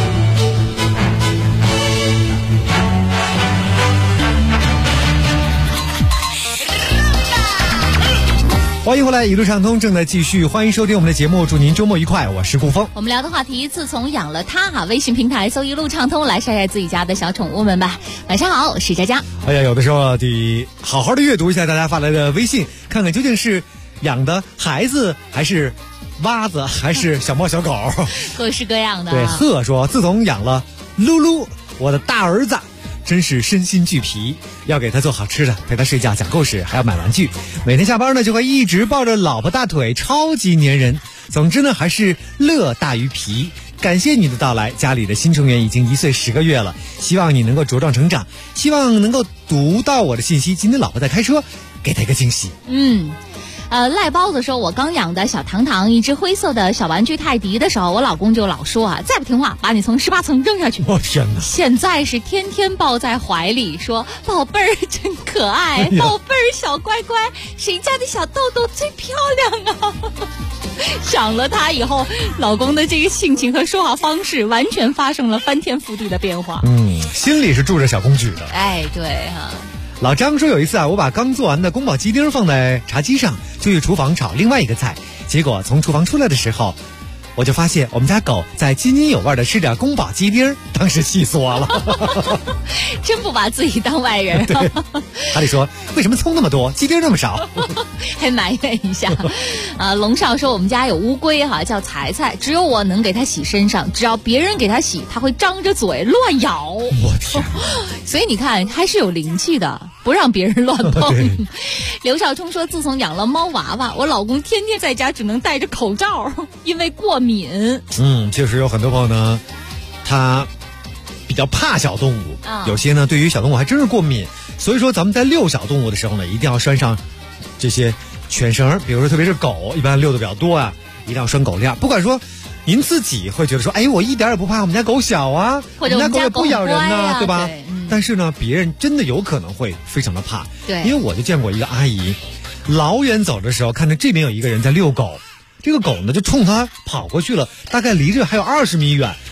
欢迎回来，一路畅通正在继续，欢迎收听我们的节目，祝您周末愉快，我是顾峰。 我们聊的话题，自从养了它微信平台搜一路畅通，来晒晒自己家的小宠物们吧。晚上好，我是佳佳。 哎呀，有的时候得好好的阅读一下大家发来的微信，看看究竟是养的孩子还是蛙子还是小猫小狗， 各式各样的。 对，贺说自从养了噜噜，我的大儿子真是身心俱疲，要给他做好吃的，陪他睡觉，讲故事，还要买玩具。每天下班呢，就会一直抱着老婆大腿，超级粘人。总之呢，还是乐大于疲。感谢你的到来，家里的新成员已经1岁10个月了，希望你能够茁壮成长，希望能够读到我的信息。今天老婆在开车，给他一个惊喜。 赖包子说，我刚养的小糖糖一只灰色的小玩具泰迪的时候，我老公就老说啊，再不听话把你从18层扔下去。 我天哪！ 现在是天天抱在怀里，说宝贝儿真可爱，宝贝儿小乖乖，谁家的小豆豆最漂亮啊？养了它以后，老公的这个性情和说话方式完全发生了翻天覆地的变化。 心里是住着小公举的。 哎，对哈。 老张说，有一次我把刚做完的宫保鸡丁放在茶几上，就去厨房炒另外一个菜，结果从厨房出来的时候，我就发现我们家狗在津津有味的吃着宫保鸡丁，当时气死我了。 真不把自己当外人。 还得说为什么葱那么多，鸡丁那么少， 还埋怨一下。龙少说，我们家有乌龟叫彩彩，只有我能给它洗身上，只要别人给它洗，它会张着嘴乱咬。 我天！ 所以你看还是有灵气的，不让别人乱碰。刘少冲说，自从养了猫娃娃，我老公天天在家只能戴着口罩，因为过敏。 确实有很多朋友呢，他比较怕小动物，有些呢对于小动物还真是过敏，所以说咱们在遛小动物的时候呢，一定要拴上这些犬绳，比如说特别是狗，一般遛的比较多啊，一定要拴狗链。不管说您自己会觉得说，哎，我一点也不怕，我们家狗小啊， 或者我们家狗也不咬人啊， 对吧？但是呢，别人真的有可能会非常的怕。 对， 因为我就见过一个阿姨，老远走的时候，看着这边有一个人在遛狗，这个狗呢就冲他跑过去了，大概离这还有20米远，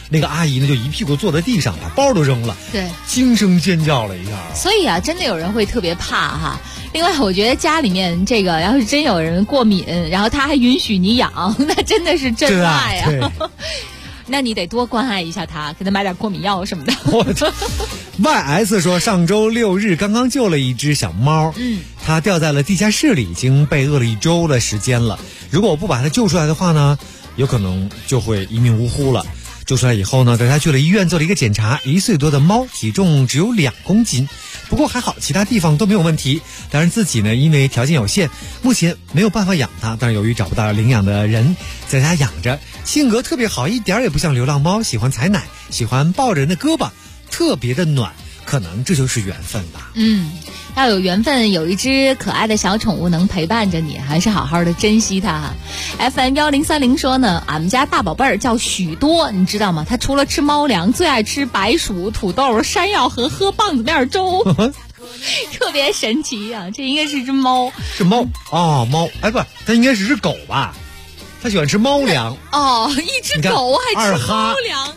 那个阿姨呢就一屁股坐在地上，把包都扔了， 对， 惊声尖叫了一下。 所以啊，真的有人会特别怕哈。另外，我觉得家里面这个要是真有人过敏，然后他还允许你养，那真的是真爱啊。那你得多关爱一下他，给他买点过敏药什么的。 YS 说，上周6日刚刚救了一只小猫，它掉在了地下室里，已经被饿了1周的时间了。如果我不把它救出来的话呢，有可能就会一命呜呼了。救出来以后呢，带它去了医院做了一个检查，1岁多的猫，体重只有2公斤，不过还好，其他地方都没有问题。当然自己呢，因为条件有限，目前没有办法养它，但是由于找不到领养的人，在家养着。性格特别好，一点也不像流浪猫，喜欢采奶，喜欢抱着人的胳膊，特别的暖，可能这就是缘分吧。 要有缘分，有一只可爱的小宠物能陪伴着你，还是好好的珍惜它。FM1030说呢，俺们家大宝贝儿叫许多，你知道吗？他除了吃猫粮，最爱吃白薯、土豆、山药和喝棒子面粥，特别神奇啊！这应该是只猫， 是猫哦，猫，哎不，它应该是只狗吧？它喜欢吃猫粮哦，一只狗还吃猫粮，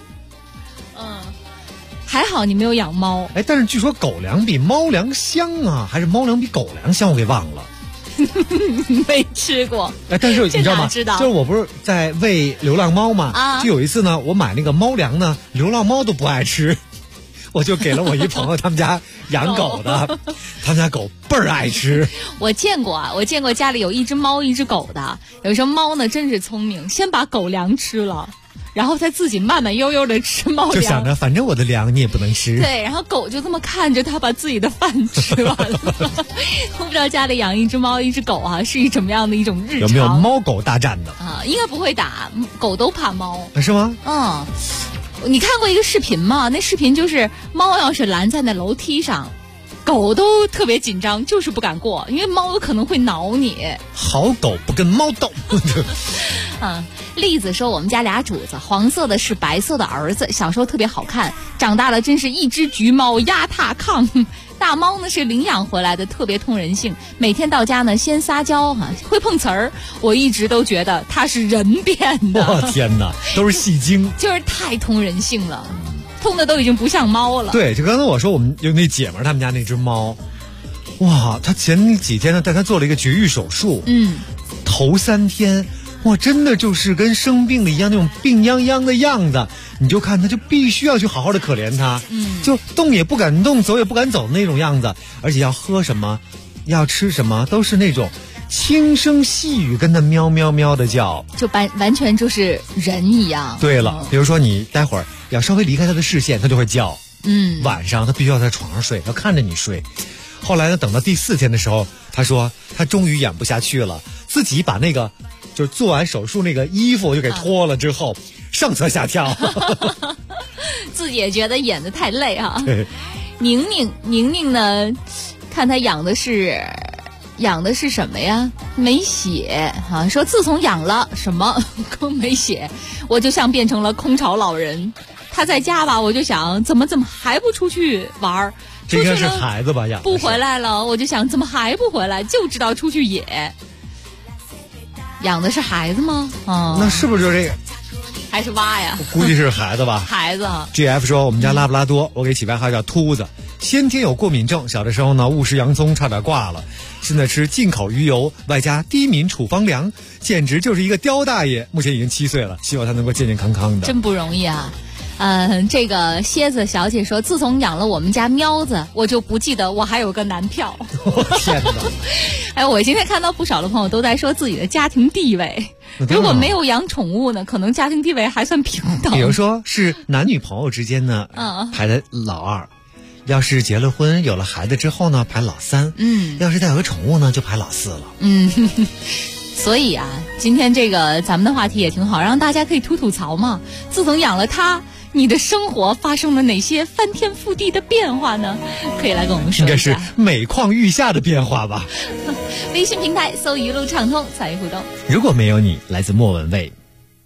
还好你没有养猫。 哎，但是据说狗粮比猫粮香啊，还是猫粮比狗粮香？我给忘了， 没吃过。 哎，但是你知道吗？就是我不是在喂流浪猫嘛，就有一次呢，我买那个猫粮呢，流浪猫都不爱吃，我就给了我一朋友他们家养狗的，他们家狗倍儿爱吃。 我见过家里有一只猫一只狗的，有时候猫呢真是聪明，先把狗粮吃了，然后再自己慢慢悠悠的吃猫粮， 就想着反正我的粮你也不能吃。 对，然后狗就这么看着它把自己的饭吃完了。我不知道家里养一只猫一只狗啊是一什么样的一种日常， 有没有猫狗大战的啊？应该不会打，狗都怕猫。 是吗？ 你看过一个视频吗？那视频就是猫要是拦在那楼梯上，狗都特别紧张，就是不敢过，因为猫有可能会挠你。 好狗不跟猫斗。 栗子说，我们家俩主子，黄色的是白色的儿子，小时候特别好看，长大了真是一只橘猫压踏炕。大猫呢是领养回来的，特别通人性，每天到家呢先撒娇会碰瓷儿，我一直都觉得它是人变的。 我天哪，都是戏精， 就是太通人性了，通的都已经不像猫了。 对，就刚才我说我们有那姐们儿他们家那只猫，哇，她前几天呢带她做了一个绝育手术，头3天。哇，真的就是跟生病了一样，那种病殃殃的样子，你就看他就必须要去好好的可怜他，就动也不敢动，走也不敢走的那种样子，而且要喝什么，要吃什么，都是那种轻声细语跟他喵喵喵的叫， 就完全就是人一样。 对了，比如说你待会儿要稍微离开他的视线，他就会叫。晚上他必须要在床上睡，要看着你睡。后来呢，等到第4天的时候，他说他终于演不下去了，自己把那个就是做完手术那个衣服就给脱了之后，上蹿下跳， 自己也觉得演得太累啊。宁宁呢，看他养的是什么呀？没写啊，说自从养了什么没写，我就像变成了空巢老人。他在家吧，我就想怎么还不出去玩？ 这应该是孩子吧，养不回来了，我就想怎么还不回来？就知道出去野。养的是孩子吗？ 那是不是就这个？ 还是蛙呀？ 估计是孩子吧。 孩子。 GF 说，我们家拉布拉多，我给起外号叫秃子，先天有过敏症，小的时候呢误食洋葱差点挂了，现在吃进口鱼油外加低敏处方粮，简直就是一个刁大爷。目前已经7岁了，希望他能够健健康康的。 真不容易啊。这个蝎子小姐说，自从养了我们家喵子，我就不记得我还有个男票。 天哪！ 哎，我今天看到不少的朋友都在说自己的家庭地位，如果没有养宠物呢，可能家庭地位还算平等。 比如说是男女朋友之间呢，排在老2；要是结了婚有了孩子之后呢，排老3；要是带有个宠物呢，就排老4了。 所以啊，今天这个咱们的话题也挺好，让大家可以吐槽嘛。自从养了它，你的生活发生了哪些翻天覆地的变化呢？可以来跟我们说一下。 应该是每况愈下的变化吧。 微信平台搜一路畅通参与互动。 如果没有你，来自莫文蔚。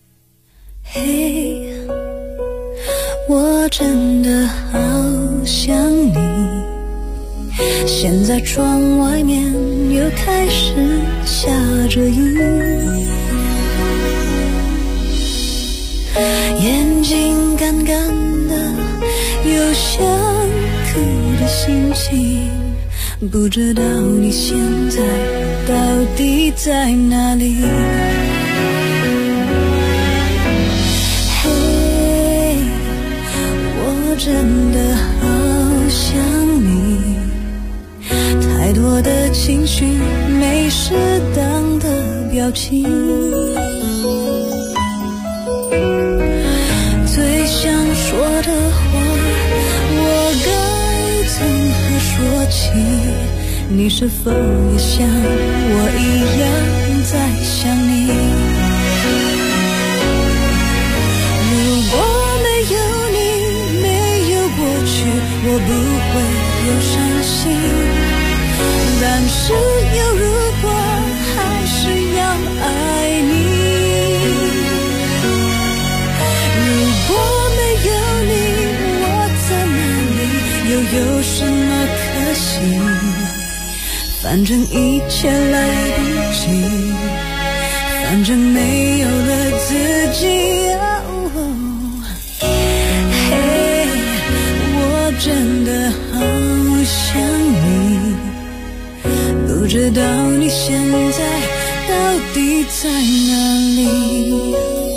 嘿，我真的好想你，现在窗外面又开始下着雨， 眼睛干干的，有想哭的心情，不知道你现在到底在哪里。嘿，我真的好想你，太多的情绪，没适当的表情，最想说的话，我该从何说起？你是否也像我一样在想你？如果没有你，没有过去，我不会有伤心。但是有如果，还是要爱你。如果没有你，我在哪里，又有什么可惜？反正一切来不及，反正没有了自己。嘿，我真的好想你，不知道你现在到底在哪里。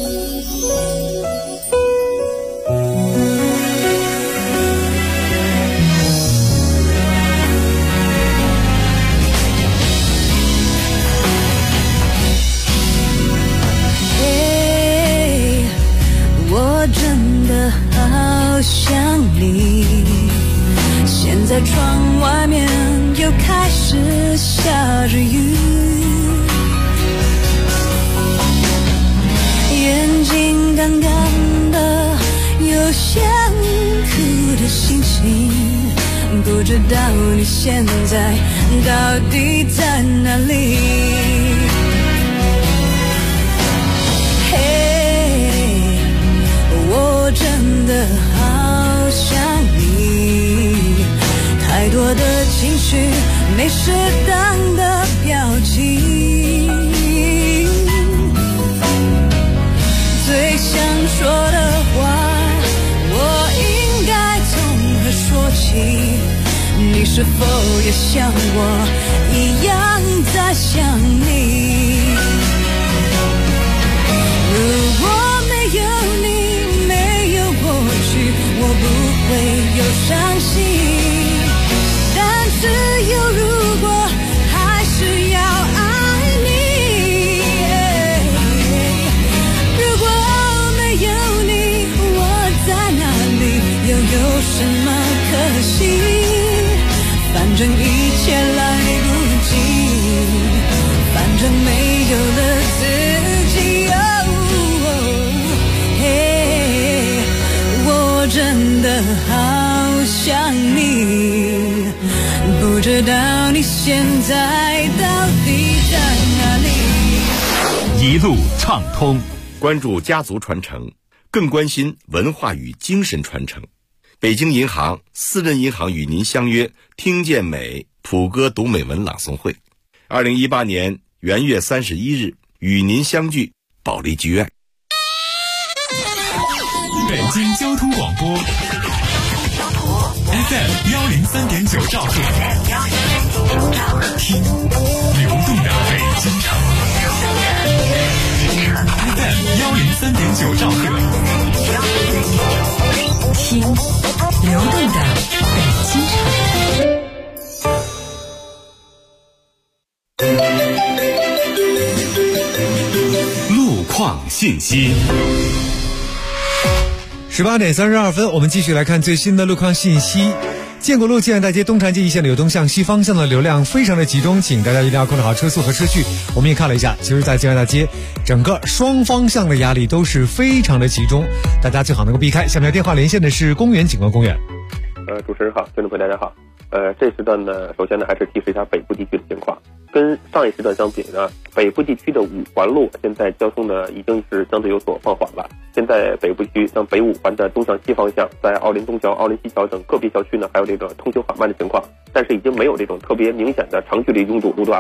好想你，现在窗外面又开始下着雨，眼睛干干的，有想哭的心情，不知道你现在到底在哪里。我真的好想你，太多的情绪，没适当的表情，最想说的话，我应该从何说起？你是否也像我一样在想你？如果没有你，我不会有伤心，但是有如果，还是要爱你。如果没有你，我在哪里，又有什么可惜？反正一切来不及，反正没有了自己。真的好想你，不知道你现在到底在哪里。 一路畅通，关注家族传承，更关心文化与精神传承。北京银行私人银行与您相约听见美普歌读美文朗诵会，2018年元月31日与您相聚保利剧院。 北京交通广播 FM 103.9兆赫，听流动的北京城。FM 103.9兆赫， 听流动的北京城。路况信息。 18点32分，我们继续来看最新的路况信息。建国路建安大街东长街一线流东向西方向的流量非常的集中，请大家一定要控制好车速和车距。我们也看了一下，其实在建安大街整个双方向的压力都是非常的集中，大家最好能够避开。下面电话连线的是公园景观公园。 主持人好，听众朋友大家好。这时段呢，首先呢还是提示一下北部地区的情况。跟上一时段相比呢，北部地区的五环路现在交通呢已经是相对有所放缓了。现在北部地区像北五环的东向西方向，在奥林东桥、奥林西桥等个别小区呢，还有这个通行缓慢的情况，但是已经没有这种特别明显的长距离拥堵路段了，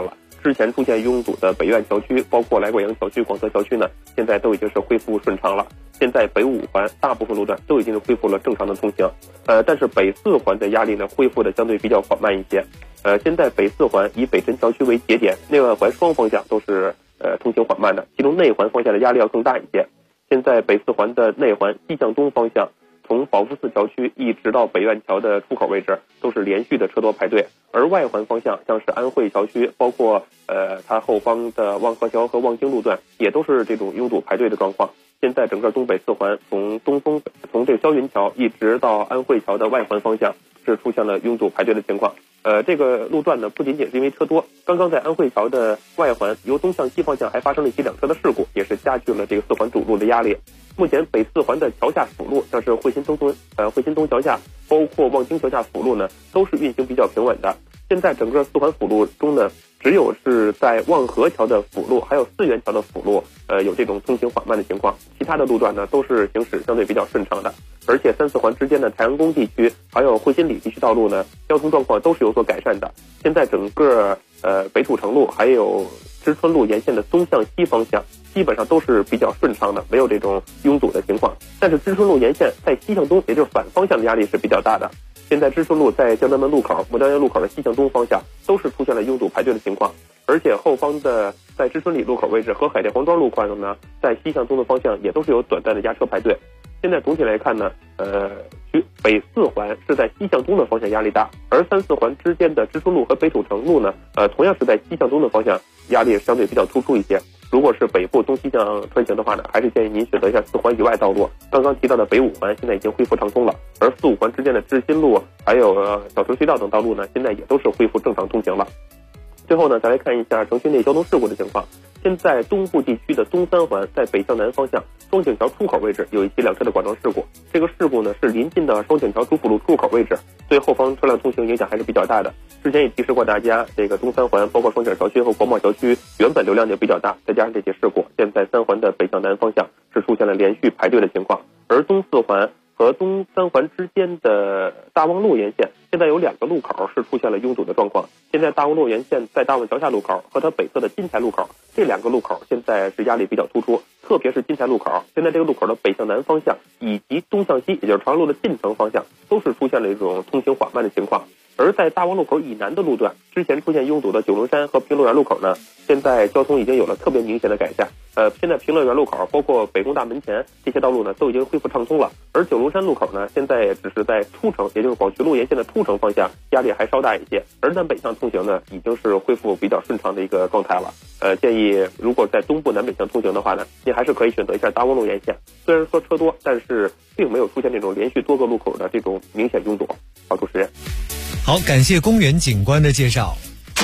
之前出现拥堵的北苑桥区，包括来过阳桥区、广泽桥区呢，现在都已经是恢复顺畅了。现在北五环大部分路段都已经是恢复了正常的通行，但是北四环的压力呢恢复的相对比较缓慢一些。现在北四环以北辰桥区为节点，内外环双方向都是通行缓慢的，其中内环方向的压力要更大一些。现在北四环的内环西向东方向，从保福寺桥区一直到北苑桥的出口位置都是连续的车多排队，而外环方向像是安慧桥区，包括它后方的望河桥和望京路段也都是这种拥堵排队的状况。现在整个东北四环从这个霄云桥一直到安慧桥的外环方向是出现了拥堵排队的情况。这个路段呢不仅仅是因为车多，刚刚在安慧桥的外环由东向西方向还发生了一起两车的事故，也是加剧了这个四环主路的压力。目前北四环的桥下辅路，像是汇鑫东桥下，包括望京桥下辅路呢，都是运行比较平稳的。现在整个四环辅路中呢，只有是在望河桥的辅路，还有四元桥的辅路，有这种通行缓慢的情况，其他的路段呢都是行驶相对比较顺畅的。而且三四环之间的太阳宫地区还有汇鑫里地区道路呢，交通状况都是有所改善的。现在整个北土城路还有知春路沿线的东向西方向基本上都是比较顺畅的，没有这种拥堵的情况。但是知春路沿线在西向东，也就是反方向的压力是比较大的。现在知春路在江南门路口、牡丹园路口的西向东方向都是出现了拥堵排队的情况，而且后方的在知春里路口位置和海淀黄庄路口呢，在西向东的方向也都是有短暂的压车排队。现在总体来看呢，北四环是在西向东的方向压力大，而三四环之间的知春路和北土城路呢，同样是在西向东的方向压力相对比较突出一些。如果是北部东西向穿行的话呢，还是建议您选择一下四环以外道路。刚刚提到的北五环现在已经恢复畅通了，而四五环之间的知新路还有小城隧道等道路呢，现在也都是恢复正常通行了。最后呢，再来看一下城区内交通事故的情况。现在东部地区的东三环在北向南方向双井桥出口位置有一起两车的剐撞事故，这个事故呢是临近的双井桥主辅路出口位置，对后方车辆通行影响还是比较大的。之前也提示过大家，这个东三环包括双井桥区和国贸桥区原本流量就比较大，再加上这些事故，现在三环的北向南方向是出现了连续排队的情况。而东四环和东三环之间的大望路沿线现在有两个路口是出现了拥堵的状况。现在大望路沿线在大望桥下路口和它北侧的金台路口，这两个路口现在是压力比较突出，特别是金台路口，现在这个路口的北向南方向以及东向西，也就是长安路的进城方向都是出现了一种通行缓慢的情况。而在大望路口以南的路段，之前出现拥堵的九龙山和平乐园路口呢，现在交通已经有了特别明显的改善。现在平乐园路口包括北宫大门前这些道路呢都已经恢复畅通了，而九龙山路口呢现在只是在出城，也就是广渠路沿线的出城方向压力还稍大一些，而南北向通行呢已经是恢复比较顺畅的一个状态了。建议如果在东部南北向通行的话呢，您还是可以选择一下大望路沿线，虽然说车多，但是并没有出现这种连续多个路口的这种明显拥堵。好，主持人。 好，感谢公园警官的介绍。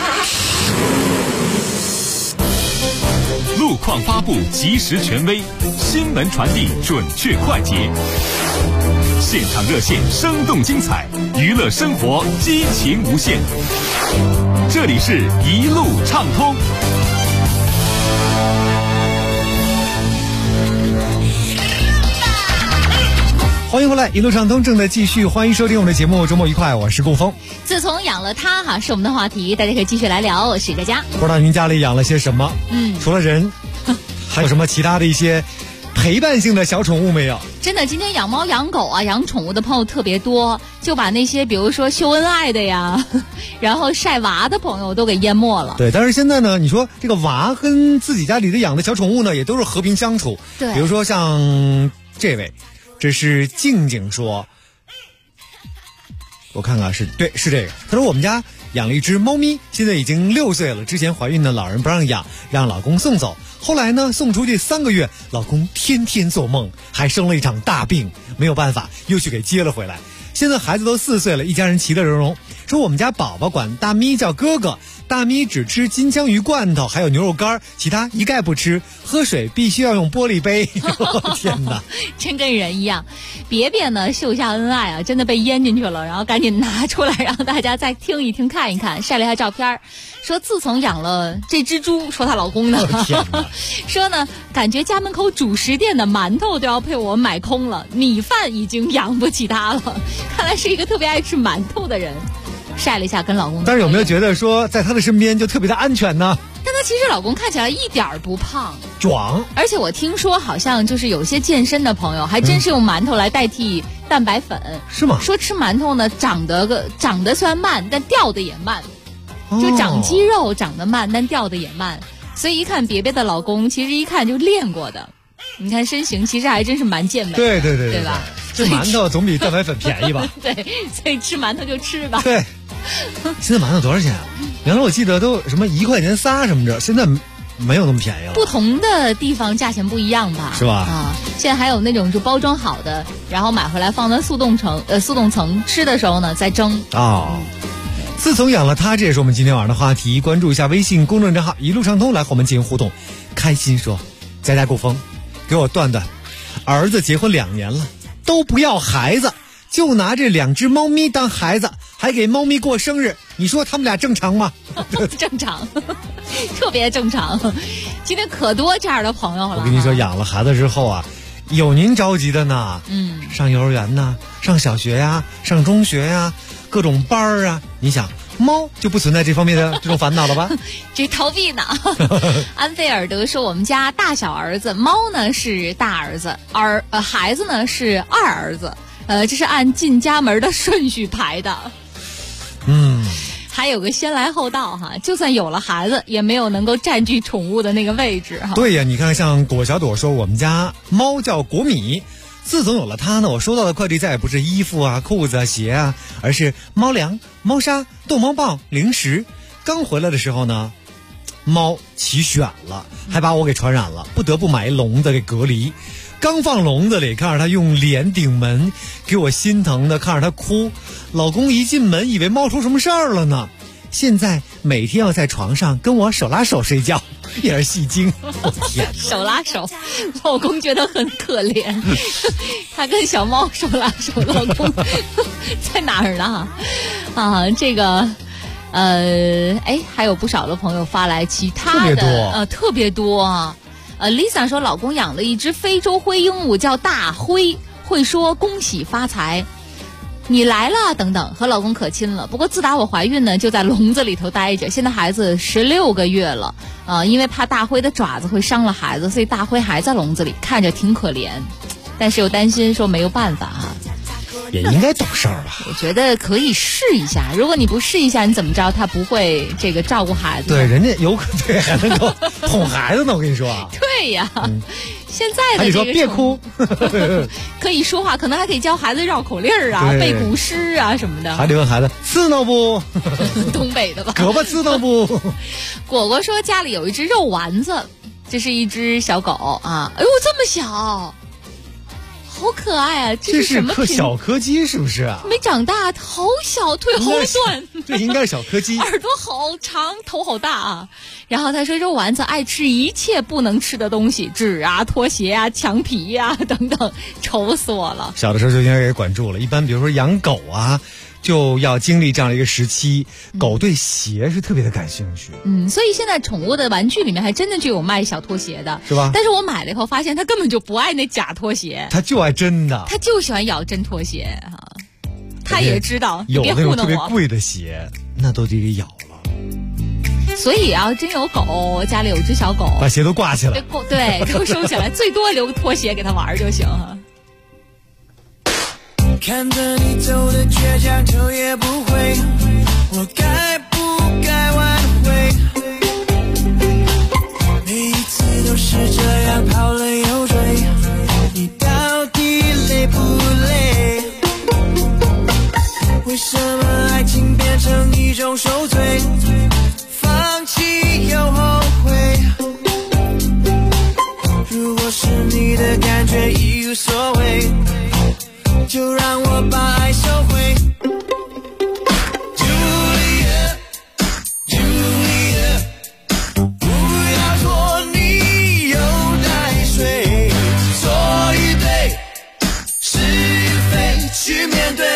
路况发布及时权威，新闻传递准确快捷，现场热线生动精彩，娱乐生活激情无限。这里是一路畅通。 欢迎回来，一路畅通正在继续，欢迎收听我们的节目，周末愉快，我是顾峰。 自从养了它哈，是我们的话题，大家可以继续来聊。我是佳佳。 不知道您家里养了些什么？除了人，还有什么其他的一些陪伴性的小宠物没有？ 真的，今天养猫养狗啊养宠物的朋友特别多，就把那些比如说秀恩爱的呀然后晒娃的朋友都给淹没了。 对，但是现在呢，你说这个娃跟自己家里的养的小宠物呢也都是和平相处。 对， 比如说像这位，这是静静说，我看看是对，是这个。他说我们家养了一只猫咪，现在已经6岁了，之前怀孕的老人不让养，让老公送走，后来呢送出去3个月，老公天天做梦，还生了一场大病，没有办法又去给接了回来。现在孩子都4岁了，一家人其乐融融。说我们家宝宝管大咪叫哥哥，大咪只吃金枪鱼罐头还有牛肉干，其他一概不吃，喝水必须要用玻璃杯天哪， 真跟人一样。别别呢秀一下恩爱啊，真的被淹进去了，然后赶紧拿出来让大家再听一听看一看，晒了一下照片，说自从养了这只猪，说她老公呢说呢感觉家门口主食店的馒头都要被我买空了，米饭已经养不起他了，看来是一个特别爱吃馒头的人。晒了一下跟老公， 但是有没有觉得说在他的身边就特别的安全呢？ 其实老公看起来一点儿不胖， 壮。 而且我听说好像就是有些健身的朋友还真是用馒头来代替蛋白粉， 是吗？ 说吃馒头呢长得虽然慢，但掉的也慢，就长肌肉长得慢，但掉的也慢。所以一看别别的老公，其实一看就练过的，你看身形其实还真是蛮健美的，对吧？ 吃馒头总比蛋白粉便宜吧？ 对，所以吃馒头就吃吧。 对，现在馒头多少钱啊？原来我记得都什么1块钱仨什么的，现在没有那么便宜了。 不同的地方价钱不一样吧？ 是吧？ 啊，现在还有那种就包装好的，然后买回来放在速冻层，吃的时候呢再蒸。 哦。自从养了它，这也是我们今天晚上的话题。关注一下微信公众账号一路畅通，来和我们进行互动。开心说，家家顾风，给我断断，儿子结婚2年了，都不要孩子，就拿这2只猫咪当孩子，还给猫咪过生日，你说他们俩正常吗？ 正常，特别正常。今天可多这样的朋友了。 我跟你说，养了孩子之后啊，有您着急的呢。上幼儿园呢，上小学呀，上中学呀，各种班啊。你想，猫就不存在这方面的这种烦恼了吧？ 这逃避呢。安菲尔德说，我们家大小儿子，猫呢是大儿子，孩子呢是二儿子。这是按进家门的顺序排的。还有个先来后到哈，就算有了孩子，也没有能够占据宠物的那个位置哈。 对呀，你看像朵小朵说，我们家猫叫国米，自从有了它呢，我收到的快递再也不是衣服啊、裤子啊、鞋啊，而是猫粮、猫砂、逗猫棒、零食。刚回来的时候呢，猫起癣了，还把我给传染了，不得不买笼子给隔离。刚放笼子里，看着它用脸顶门，给我心疼的看着它哭。老公一进门以为猫出什么事儿了呢，现在每天要在床上跟我手拉手睡觉，也是戏精。我天， 手拉手，老公觉得很可怜。他跟小猫手拉手，老公在哪儿呢？啊，这个。还有不少的朋友发来其他的，特别多啊。Lisa 说，老公养了一只非洲灰鹦鹉，叫大灰，会说恭喜发财，你来了等等，和老公可亲了。不过自打我怀孕呢，就在笼子里头待着。现在孩子16个月了，因为怕大灰的爪子会伤了孩子，所以大灰还在笼子里，看着挺可怜，但是又担心说没有办法哈。 也应该懂事儿吧？ 我觉得可以试一下。如果你不试一下，你怎么知道他不会这个照顾孩子？ 对，人家有可对还能够哄孩子呢。我跟你说啊， 对呀，现在的你说别哭， 可以说话，可能还可以教孩子绕口令啊、背古诗啊什么的。 还得问孩子刺挠不？ 东北的吧？ 胳膊刺挠不？ 果果说家里有一只肉丸子，这是一只小狗啊！哎呦，这么小。好可爱啊！ 这是什么小柯基是不是啊？ 没长大，好小，腿好短。 这应该是小柯基。 耳朵好长，头好大啊！然后他说肉丸子爱吃一切不能吃的东西，纸啊、拖鞋啊、墙皮啊等等，愁死我了。 小的时候就应该给管住了。一般比如说养狗啊，就要经历这样的一个时期，狗对鞋是特别的感兴趣。 所以现在宠物的玩具里面还真的就有卖小拖鞋的， 是吧？ 但是我买了以后发现他根本就不爱那假拖鞋， 他就爱真的， 他就喜欢咬真拖鞋哈。他也知道， 有那种特别贵的鞋，那都得给咬了。 所以啊，真有狗，家里有只小狗， 把鞋都挂起来， 对，都收起来，最多留个拖鞋给他玩就行哈。 看着你走的倔强，头也不回，我该不该挽回？每一次都是这样跑了又追，你到底累不累？为什么爱情变成一种受罪？放弃又后悔。如果是你的感觉已无所谓，就让我把爱收回。 Julia Julia 不要拖泥又带水，做一对是非去面对。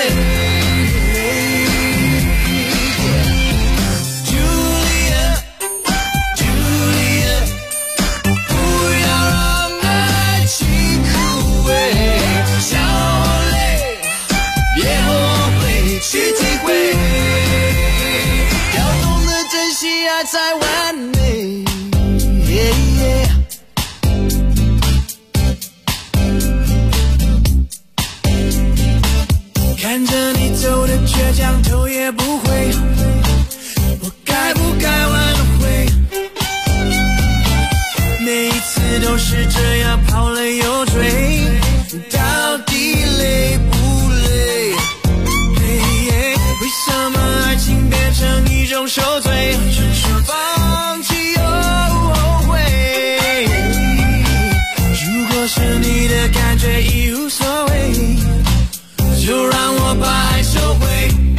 Julia Julia 不要让爱情枯萎，笑泪别后悔去体会，要懂得珍惜爱才完美。 想头也不回，我该不该挽回？每一次都是这样跑了又追，到底累不累？为什么爱情变成一种受罪？放弃又后悔。如果是你的感觉已无所谓，就让我把爱收回。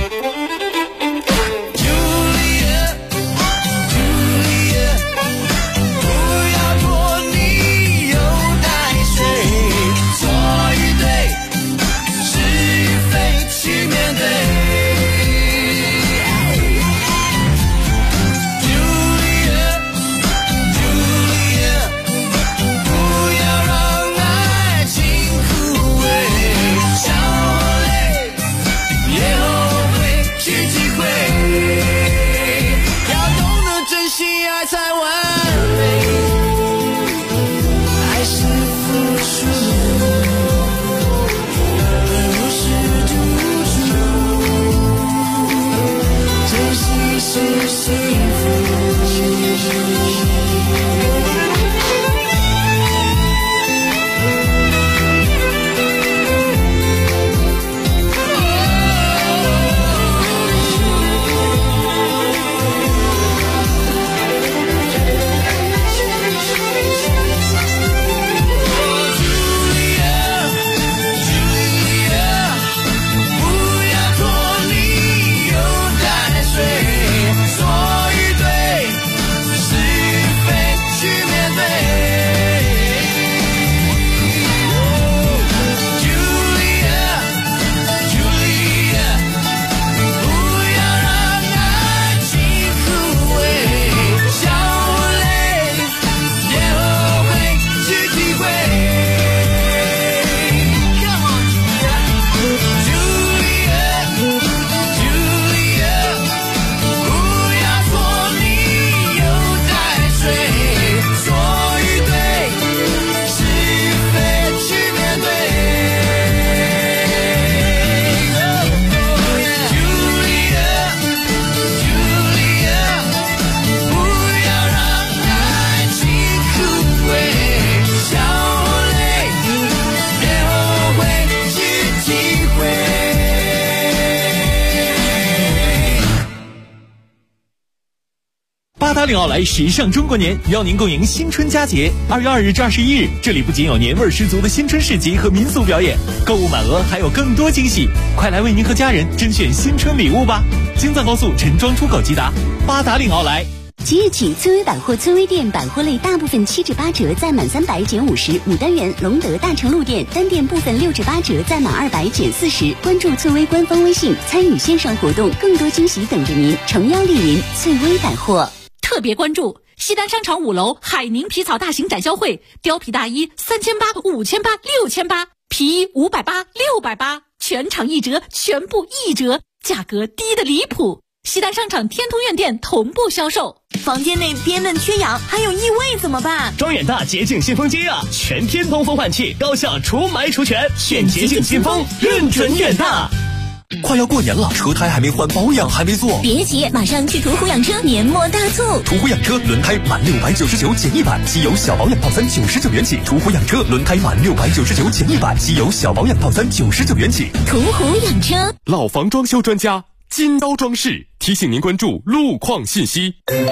八达岭奥莱时尚中国年邀您共迎新春佳节。2月2日至21日，这里不仅有年味十足的新春市集和民俗表演，购物满额还有更多惊喜，快来为您和家人甄选新春礼物吧！京藏高速陈庄出口即达，八达岭奥莱。 即日起，翠微百货翠微店百货类大部分7至8折，再满300减50。牡丹园、隆德大成路店单店部分6至8折，再满200减40。关注翠微官方微信，参与线上活动，更多惊喜等着您。诚邀莅临翠微百货。 特别关注西单商场5楼海宁皮草大型展销会，貂皮大衣3800、5800、6800，皮衣580、680，全场1折，全部1折，价格低的离谱。西单商场天通苑店同步销售。 房间内憋闷缺氧，还有异味怎么办？ 装远大洁净新风机啊，全天通风换气，高效除霾除醛，选洁净新风，认准远大。 快要过年了，车胎还没换，保养还没做， 别急，马上去途虎养车年末大促。 途虎养车轮胎满699减100，机油小保养套餐99元起。途虎养车轮胎满699减100，机油小保养套餐99元起。 途虎养车， 老房装修专家金刀装饰提醒您关注路况信息。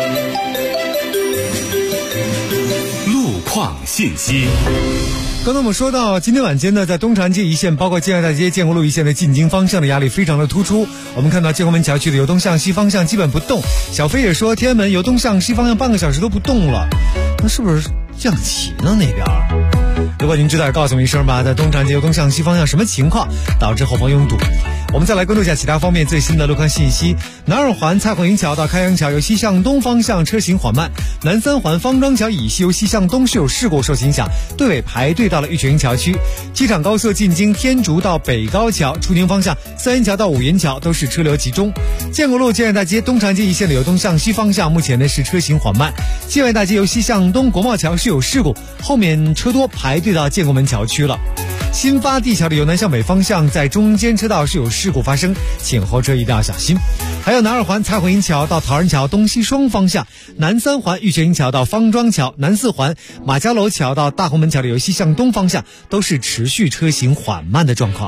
路况信息。 刚才我们说到，今天晚间呢，在东长街一线，包括建安大街、建国路一线的进京方向的压力非常的突出。我们看到建国门桥区的由东向西方向基本不动。小飞也说，天安门由东向西方向半个小时都不动了，那是不是降旗呢？那边？如果您知道，告诉我们一声吧。在东长街由东向西方向什么情况导致后方拥堵？我们再来关注一下其他方面最新的路况信息。南二环蔡闳营桥到开阳桥由西向东方向车行缓慢，南三环方庄桥以西由西向东是有事故受影响，队尾排队到了玉泉桥区。机场高速进京天竺到北高桥出京方向三元桥到五元桥都是车流集中。建国路建外大街东长街一线的由东向西方向目前呢是车行缓慢，建外大街由西向东国贸桥是有事故，后面车多排队到建国门桥区了。 新发地桥的由南向北方向在中间车道是有事故发生，请后车一定要小心。还有南二环蔡慧营桥到陶然桥东西双方向，南三环玉泉营桥到方庄桥，南四环马家楼桥到大红门桥的由西向东方向都是持续车行缓慢的状况。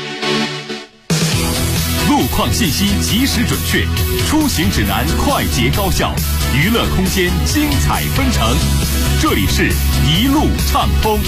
路况信息及时准确，出行指南快捷高效，娱乐空间精彩纷呈。这里是一路畅通。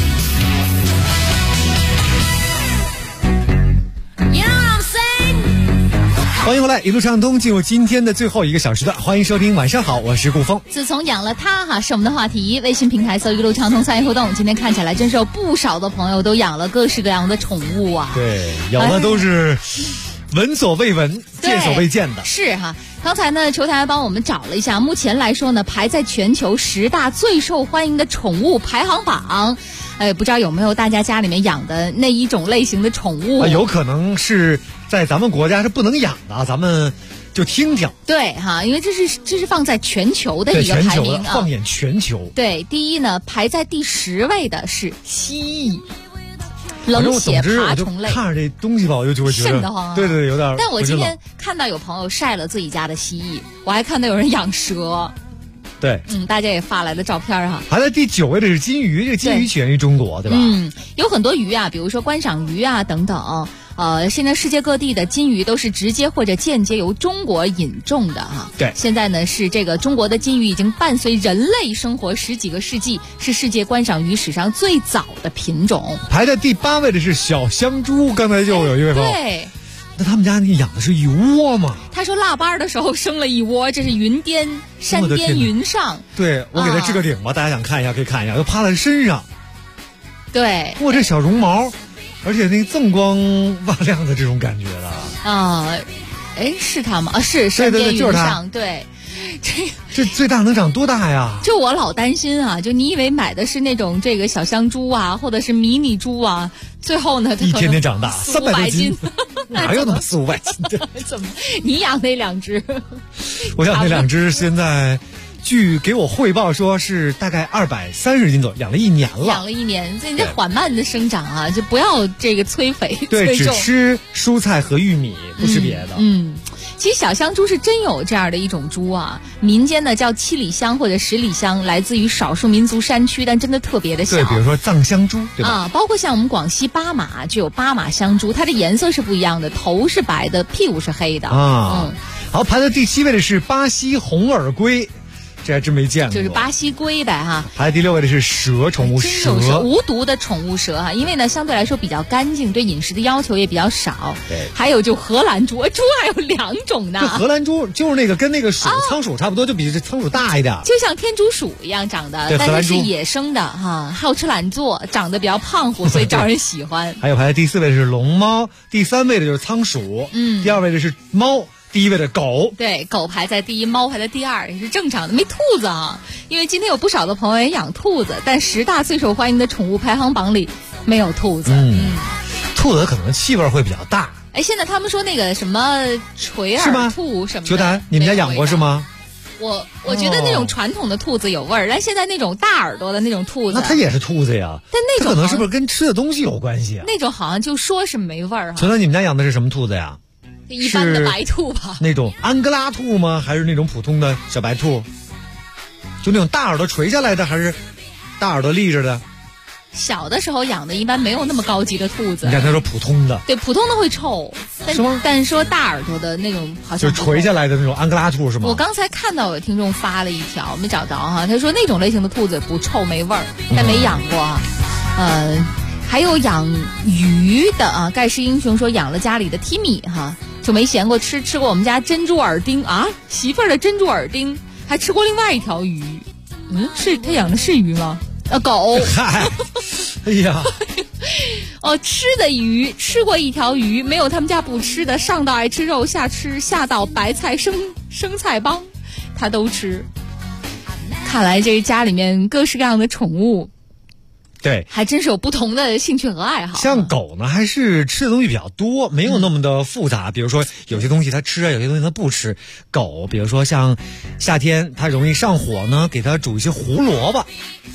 欢迎回来，一路畅通，进入今天的最后一个小时段，欢迎收听晚上好，我是顾峰。 自从养了它哈，是我们的话题。微信平台搜一路畅通参与互动，今天看起来真是有不少的朋友都养了各式各样的宠物啊。 对，养的都是闻所未闻、见所未见的。 是哈，刚才呢，球台帮我们找了一下，目前来说呢，排在全球10大最受欢迎的宠物排行榜。不知道有没有大家家里面养的那一种类型的宠物？ 有可能是在咱们国家是不能养的，咱们就听听。 对哈，因为这是放在全球的一个排名啊， 放眼全球。 对，第一呢，排在第10位的是蜥蜴。冷血爬虫类， 看着这东西吧，我就会觉得瘆得慌。 对，有点。 但我今天看到有朋友晒了自己家的蜥蜴，我还看到有人养蛇。 对， 大家也发来的照片哈。 排在第9位的是金鱼，这个金鱼起源于中国，对吧？ 有很多鱼啊，比如说观赏鱼啊等等。现在世界各地的金鱼都是直接或者间接由中国引种的哈。 对， 现在呢是这个中国的金鱼已经伴随人类生活10几个世纪，是世界观赏鱼史上最早的品种。 排在第8位的是小香猪，刚才就有一位朋友。 对。 那他们家你养的是一窝吗？ 他说腊八的时候生了一窝，这是云巅山巅云上。 对，我给他置个顶吧，大家想看一下可以看一下，又趴在身上。 对， 哇，这小绒毛，而且那锃光瓦亮的这种感觉的啊！是它吗？是山巅云上，对。 这最大能长多大呀？ 就我老担心啊，就你以为买的是那种这个小香猪啊，或者是迷你猪啊，最后呢，它一天天长大，300多斤，哪有那么4、500斤的？ 怎么？你养那2只？ 我养那2只，现在据给我汇报说是大概230斤左右，养了1年了。 养了1年，所以你这缓慢的生长啊，就不要这个催肥。 对，只吃蔬菜和玉米，不吃别的。 其实小香猪是真有这样的一种猪啊，民间呢叫7里香或者10里香，来自于少数民族山区，但真的特别的小。 对，比如说藏香猪，对吧？ 包括像我们广西巴马就有巴马香猪，它的颜色是不一样的，头是白的，屁股是黑的。 好，排在第7位的是巴西红耳龟。这还真没见过， 就是巴西龟呗哈。 排第6位的是蛇，宠物蛇， 无毒的宠物蛇哈，因为呢相对来说比较干净，对饮食的要求也比较少。 对， 还有就荷兰猪，猪还有2种呢。 这荷兰猪就是那个跟那个仓鼠差不多，就比这仓鼠大一点， 就像天竺鼠一样长的，但是是野生的哈，好吃懒做，长得比较胖乎，所以招人喜欢。 还有排在第4位的是龙猫，第3位的就是仓鼠，第2位的是猫。第1位的狗， 对，狗排在第1，猫排在第2，也是正常的。没兔子啊，因为今天有不少的朋友也养兔子，但10大最受欢迎的宠物排行榜里没有兔子。 兔子可能气味会比较大。 现在他们说那个什么垂耳兔什么的， 球坛你们家养过是吗？ 我觉得那种传统的兔子有味儿，但现在那种大耳朵的那种兔子， 那它也是兔子呀。 但那种可能是不是跟吃的东西有关系啊？ 那种好像就说是没味儿哈。 球坛你们家养的是什么兔子呀？ 一般的白兔吧， 那种安哥拉兔吗？还是那种普通的小白兔？就那种大耳朵垂下来的，还是大耳朵立着的？ 小的时候养的一般没有那么高级的兔子。 你看他说普通的， 对，普通的会臭，但说大耳朵的那种好像就垂下来的那种安哥拉兔是吗？ 我刚才看到有听众发了一条，没找着哈，他说那种类型的兔子不臭没味儿，但没养过啊。还有养鱼的啊，盖世英雄说养了家里的提米哈。就没闲过吃过我们家珍珠耳钉啊，媳妇儿的珍珠耳钉，还吃过另外一条鱼。是他养的是鱼吗？狗。 嗨，哎呀， 吃的鱼，吃过一条鱼，没有他们家不吃的，上到爱吃肉，下到白菜生菜帮，他都吃。看来这家里面各式各样的宠物。 对， 还真是有不同的兴趣和爱好。 像狗呢，还是吃的东西比较多，没有那么的复杂。比如说，有些东西它吃啊，有些东西它不吃。狗，比如说像夏天它容易上火呢，给它煮一些胡萝卜，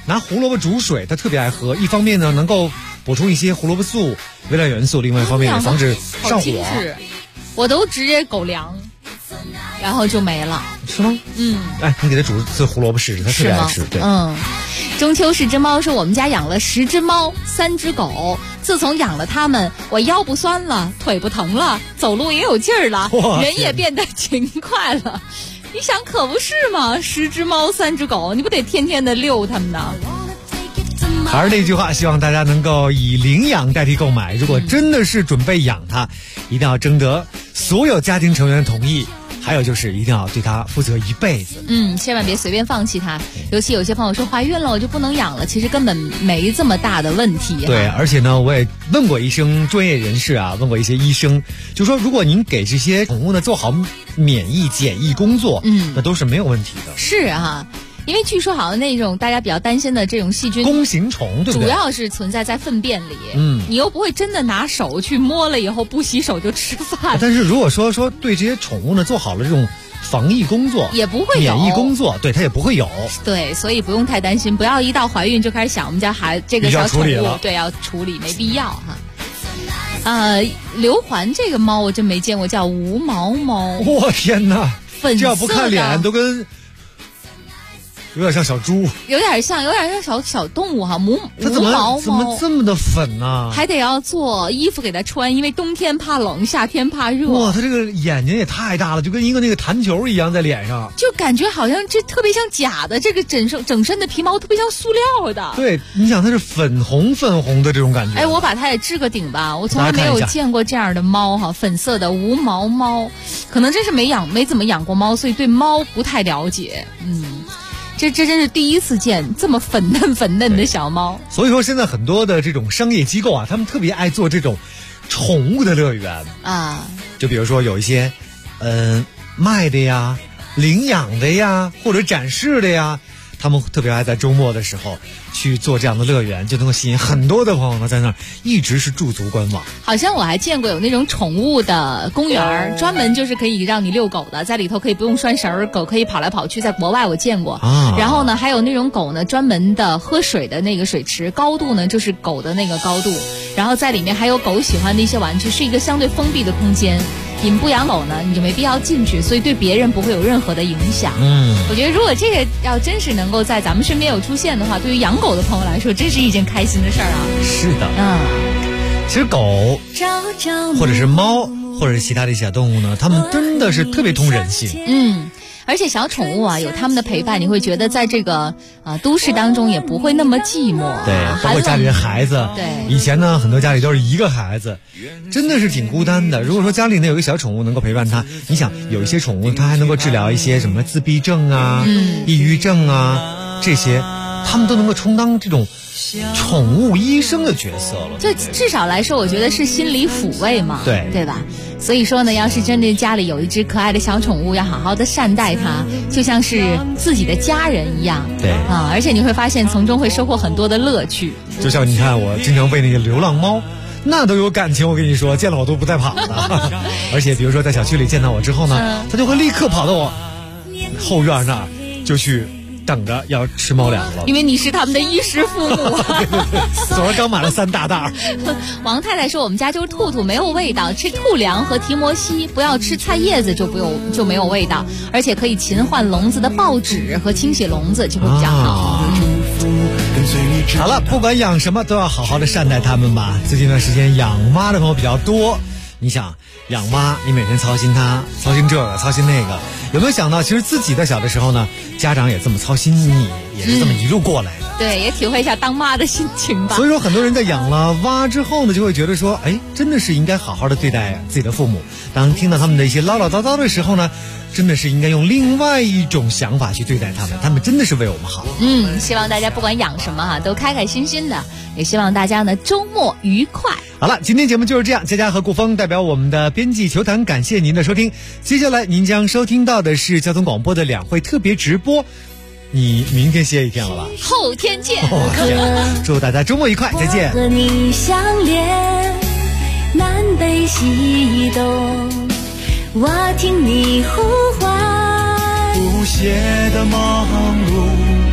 拿胡萝卜煮水，他特别爱喝。一方面呢，能够补充一些胡萝卜素、微量元素；另外一方面也防止上火。 我都直接狗粮，然后就没了。 是吗？哎，你给他煮次胡萝卜试试，他特别爱吃。对， 中秋是只猫说我们家养了10只猫，3只狗。自从养了它们，我腰不酸了，腿不疼了，走路也有劲儿了，人也变得勤快了。你想可不是吗？10只猫3只狗，你不得天天的遛它们呢？ 还是那句话，希望大家能够以领养代替购买。如果真的是准备养它，一定要征得所有家庭成员的同意。还有就是一定要对它负责一辈子。 千万别随便放弃它。尤其有些朋友说怀孕了我就不能养了，其实根本没这么大的问题。 对，而且呢，我也问过一声专业人士啊，问过一些医生，就说如果您给这些宠物呢做好免疫检疫工作，那都是没有问题的。 是啊。因为据说好像那种大家比较担心的这种细菌弓形虫，对不对？ 主要是存在在粪便里。你又不会真的拿手去摸了以后不洗手就吃饭。 但是如果说对这些宠物呢做好了这种防疫工作， 也不会有免疫工作，对它也不会有。 对，所以不用太担心，不要一到怀孕就开始想我们家这个小宠物，对，要处理，没必要哈。刘环这个猫我真没见过，叫无毛猫。 我天哪， 粉色的， 这要不看脸都跟。有点像小猪， 有点像小动物哈， 它怎么这么的粉呢？ 还得要做衣服给它穿，因为冬天怕冷，夏天怕热。 哇，它这个眼睛也太大了，就跟一个那个弹球一样在脸上， 就感觉好像这特别像假的，这个整身的皮毛特别像塑料的。 对，你想它是粉红的这种感觉。 哎，我把它也置个顶吧，我从来没有见过这样的猫哈，粉色的无毛猫，可能真是没怎么养过猫，所以对猫不太了解。这真是第一次见这么粉嫩的小猫。 所以说现在很多的这种商业机构啊，他们特别爱做这种宠物的乐园啊， 就比如说有一些卖的呀、领养的呀或者展示的呀，他们特别爱在周末的时候去做这样的乐园，就能够吸引很多的朋友呢在那儿一直是驻足观望。 好像我还见过有那种宠物的公园，专门就是可以让你遛狗的，在里头可以不用拴绳，狗可以跑来跑去，在国外我见过。然后呢，还有那种狗呢专门的喝水的那个水池，高度呢就是狗的那个高度，然后在里面还有狗喜欢的一些玩具，是一个相对封闭的空间。你不养狗呢，你就没必要进去，所以对别人不会有任何的影响。我觉得如果这个要真是能够在咱们身边有出现的话，对于养狗的朋友来说，真是一件开心的事儿啊。 是的，其实狗或者是猫或者是其他的小动物呢，它们真的是特别通人性。 而且小宠物啊，有他们的陪伴，你会觉得在这个都市当中也不会那么寂寞。 对，包括家里的孩子。 对， 以前呢，很多家里都是一个孩子，真的是挺孤单的。如果说家里呢有一个小宠物能够陪伴他，你想有一些宠物它还能够治疗一些什么自闭症啊、抑郁症啊这些，他们都能够充当这种宠物医生的角色了。 就至少来说，我觉得是心理抚慰嘛，对吧？所以说呢，要是真的家里有一只可爱的小宠物，要好好的善待它，就像是自己的家人一样。 对而且你会发现从中会收获很多的乐趣。 就像你看，我经常喂那个流浪猫，那都有感情，我跟你说，见了我都不带跑的。而且比如说在小区里见到我之后呢，它就会立刻跑到我后院那儿，就去等着要吃猫粮了， 因为你是他们的衣食父母。 昨儿刚买了3大袋。 王太太说我们家就是兔兔没有味道，吃兔粮和提摩西，不要吃菜叶子就没有味道，而且可以勤换笼子的报纸和清洗笼子就会比较好。 好了，不管养什么都要好好的善待它们吧。最近一段时间养蛙的朋友比较多，你想养蛙，你每天操心它，操心这个操心那个，有没有想到其实自己在小的时候呢，家长也这么操心你，也是这么一路过来的。 对，也体会一下当妈的心情吧。 所以说很多人在养了蛙之后呢，就会觉得说，真的是应该好好的对待自己的父母，当听到他们的一些唠唠叨叨的时候呢，真的是应该用另外一种想法去对待他们，他们真的是为我们好。 希望大家不管养什么都开开心心的，也希望大家呢周末愉快。 好了，今天节目就是这样，佳佳和顾峰代表我们的编辑球坛感谢您的收听。接下来您将收听到的是交通广播的2会特别直播。你明天歇一天了吧？ 后天见。 祝大家周末愉快，再见。 和你相连，南北西东，我听你呼唤， 不懈的忙碌，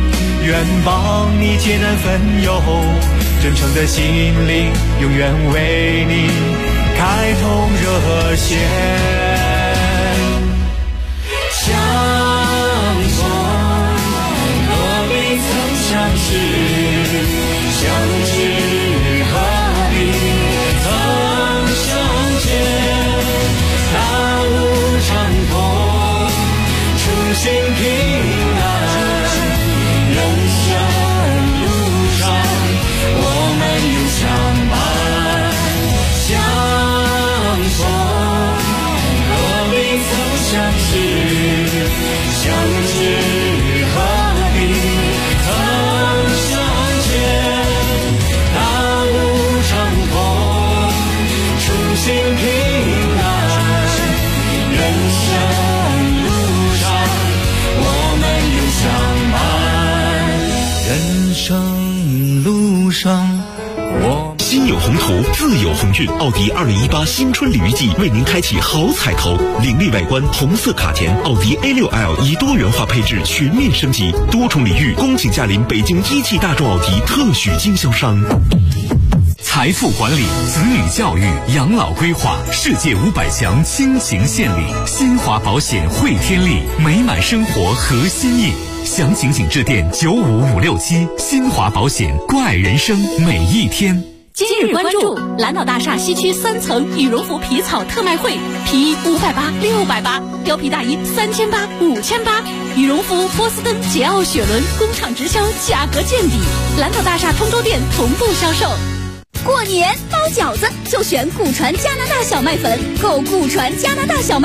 愿帮你解难分忧，真诚的心灵永远为你开通热线。相逢何必曾相识，相知何必曾相见。大路长空，初心平安。人生路上，我们永相伴。相逢何必曾相识，相知何必曾相见。大路长空，初心平安。人生路上，我们永相伴。人生路上， 心有宏图，自有鸿运。奥迪2018新春鲤鱼季为您开启好彩头，凌厉外观，红色卡钿，奥迪 A6L 以多元化配置全面升级，多重礼遇，恭请驾临北京一汽大众奥迪特许经销商。 财富管理、子女教育、养老规划，世界500强倾情献礼，新华保险汇天利，美满生活核心意。详情请致电95567，新华保险，关爱人生每一天。 今日关注蓝岛大厦西区3层羽绒服皮草特卖会，皮衣580、680，貂皮大衣3800、5800，羽绒服波司登、桀骜、雪伦工厂直销，价格见底，蓝岛大厦通州店同步销售。 过年包饺子就选古传加拿大小麦粉，购古传加拿大小麦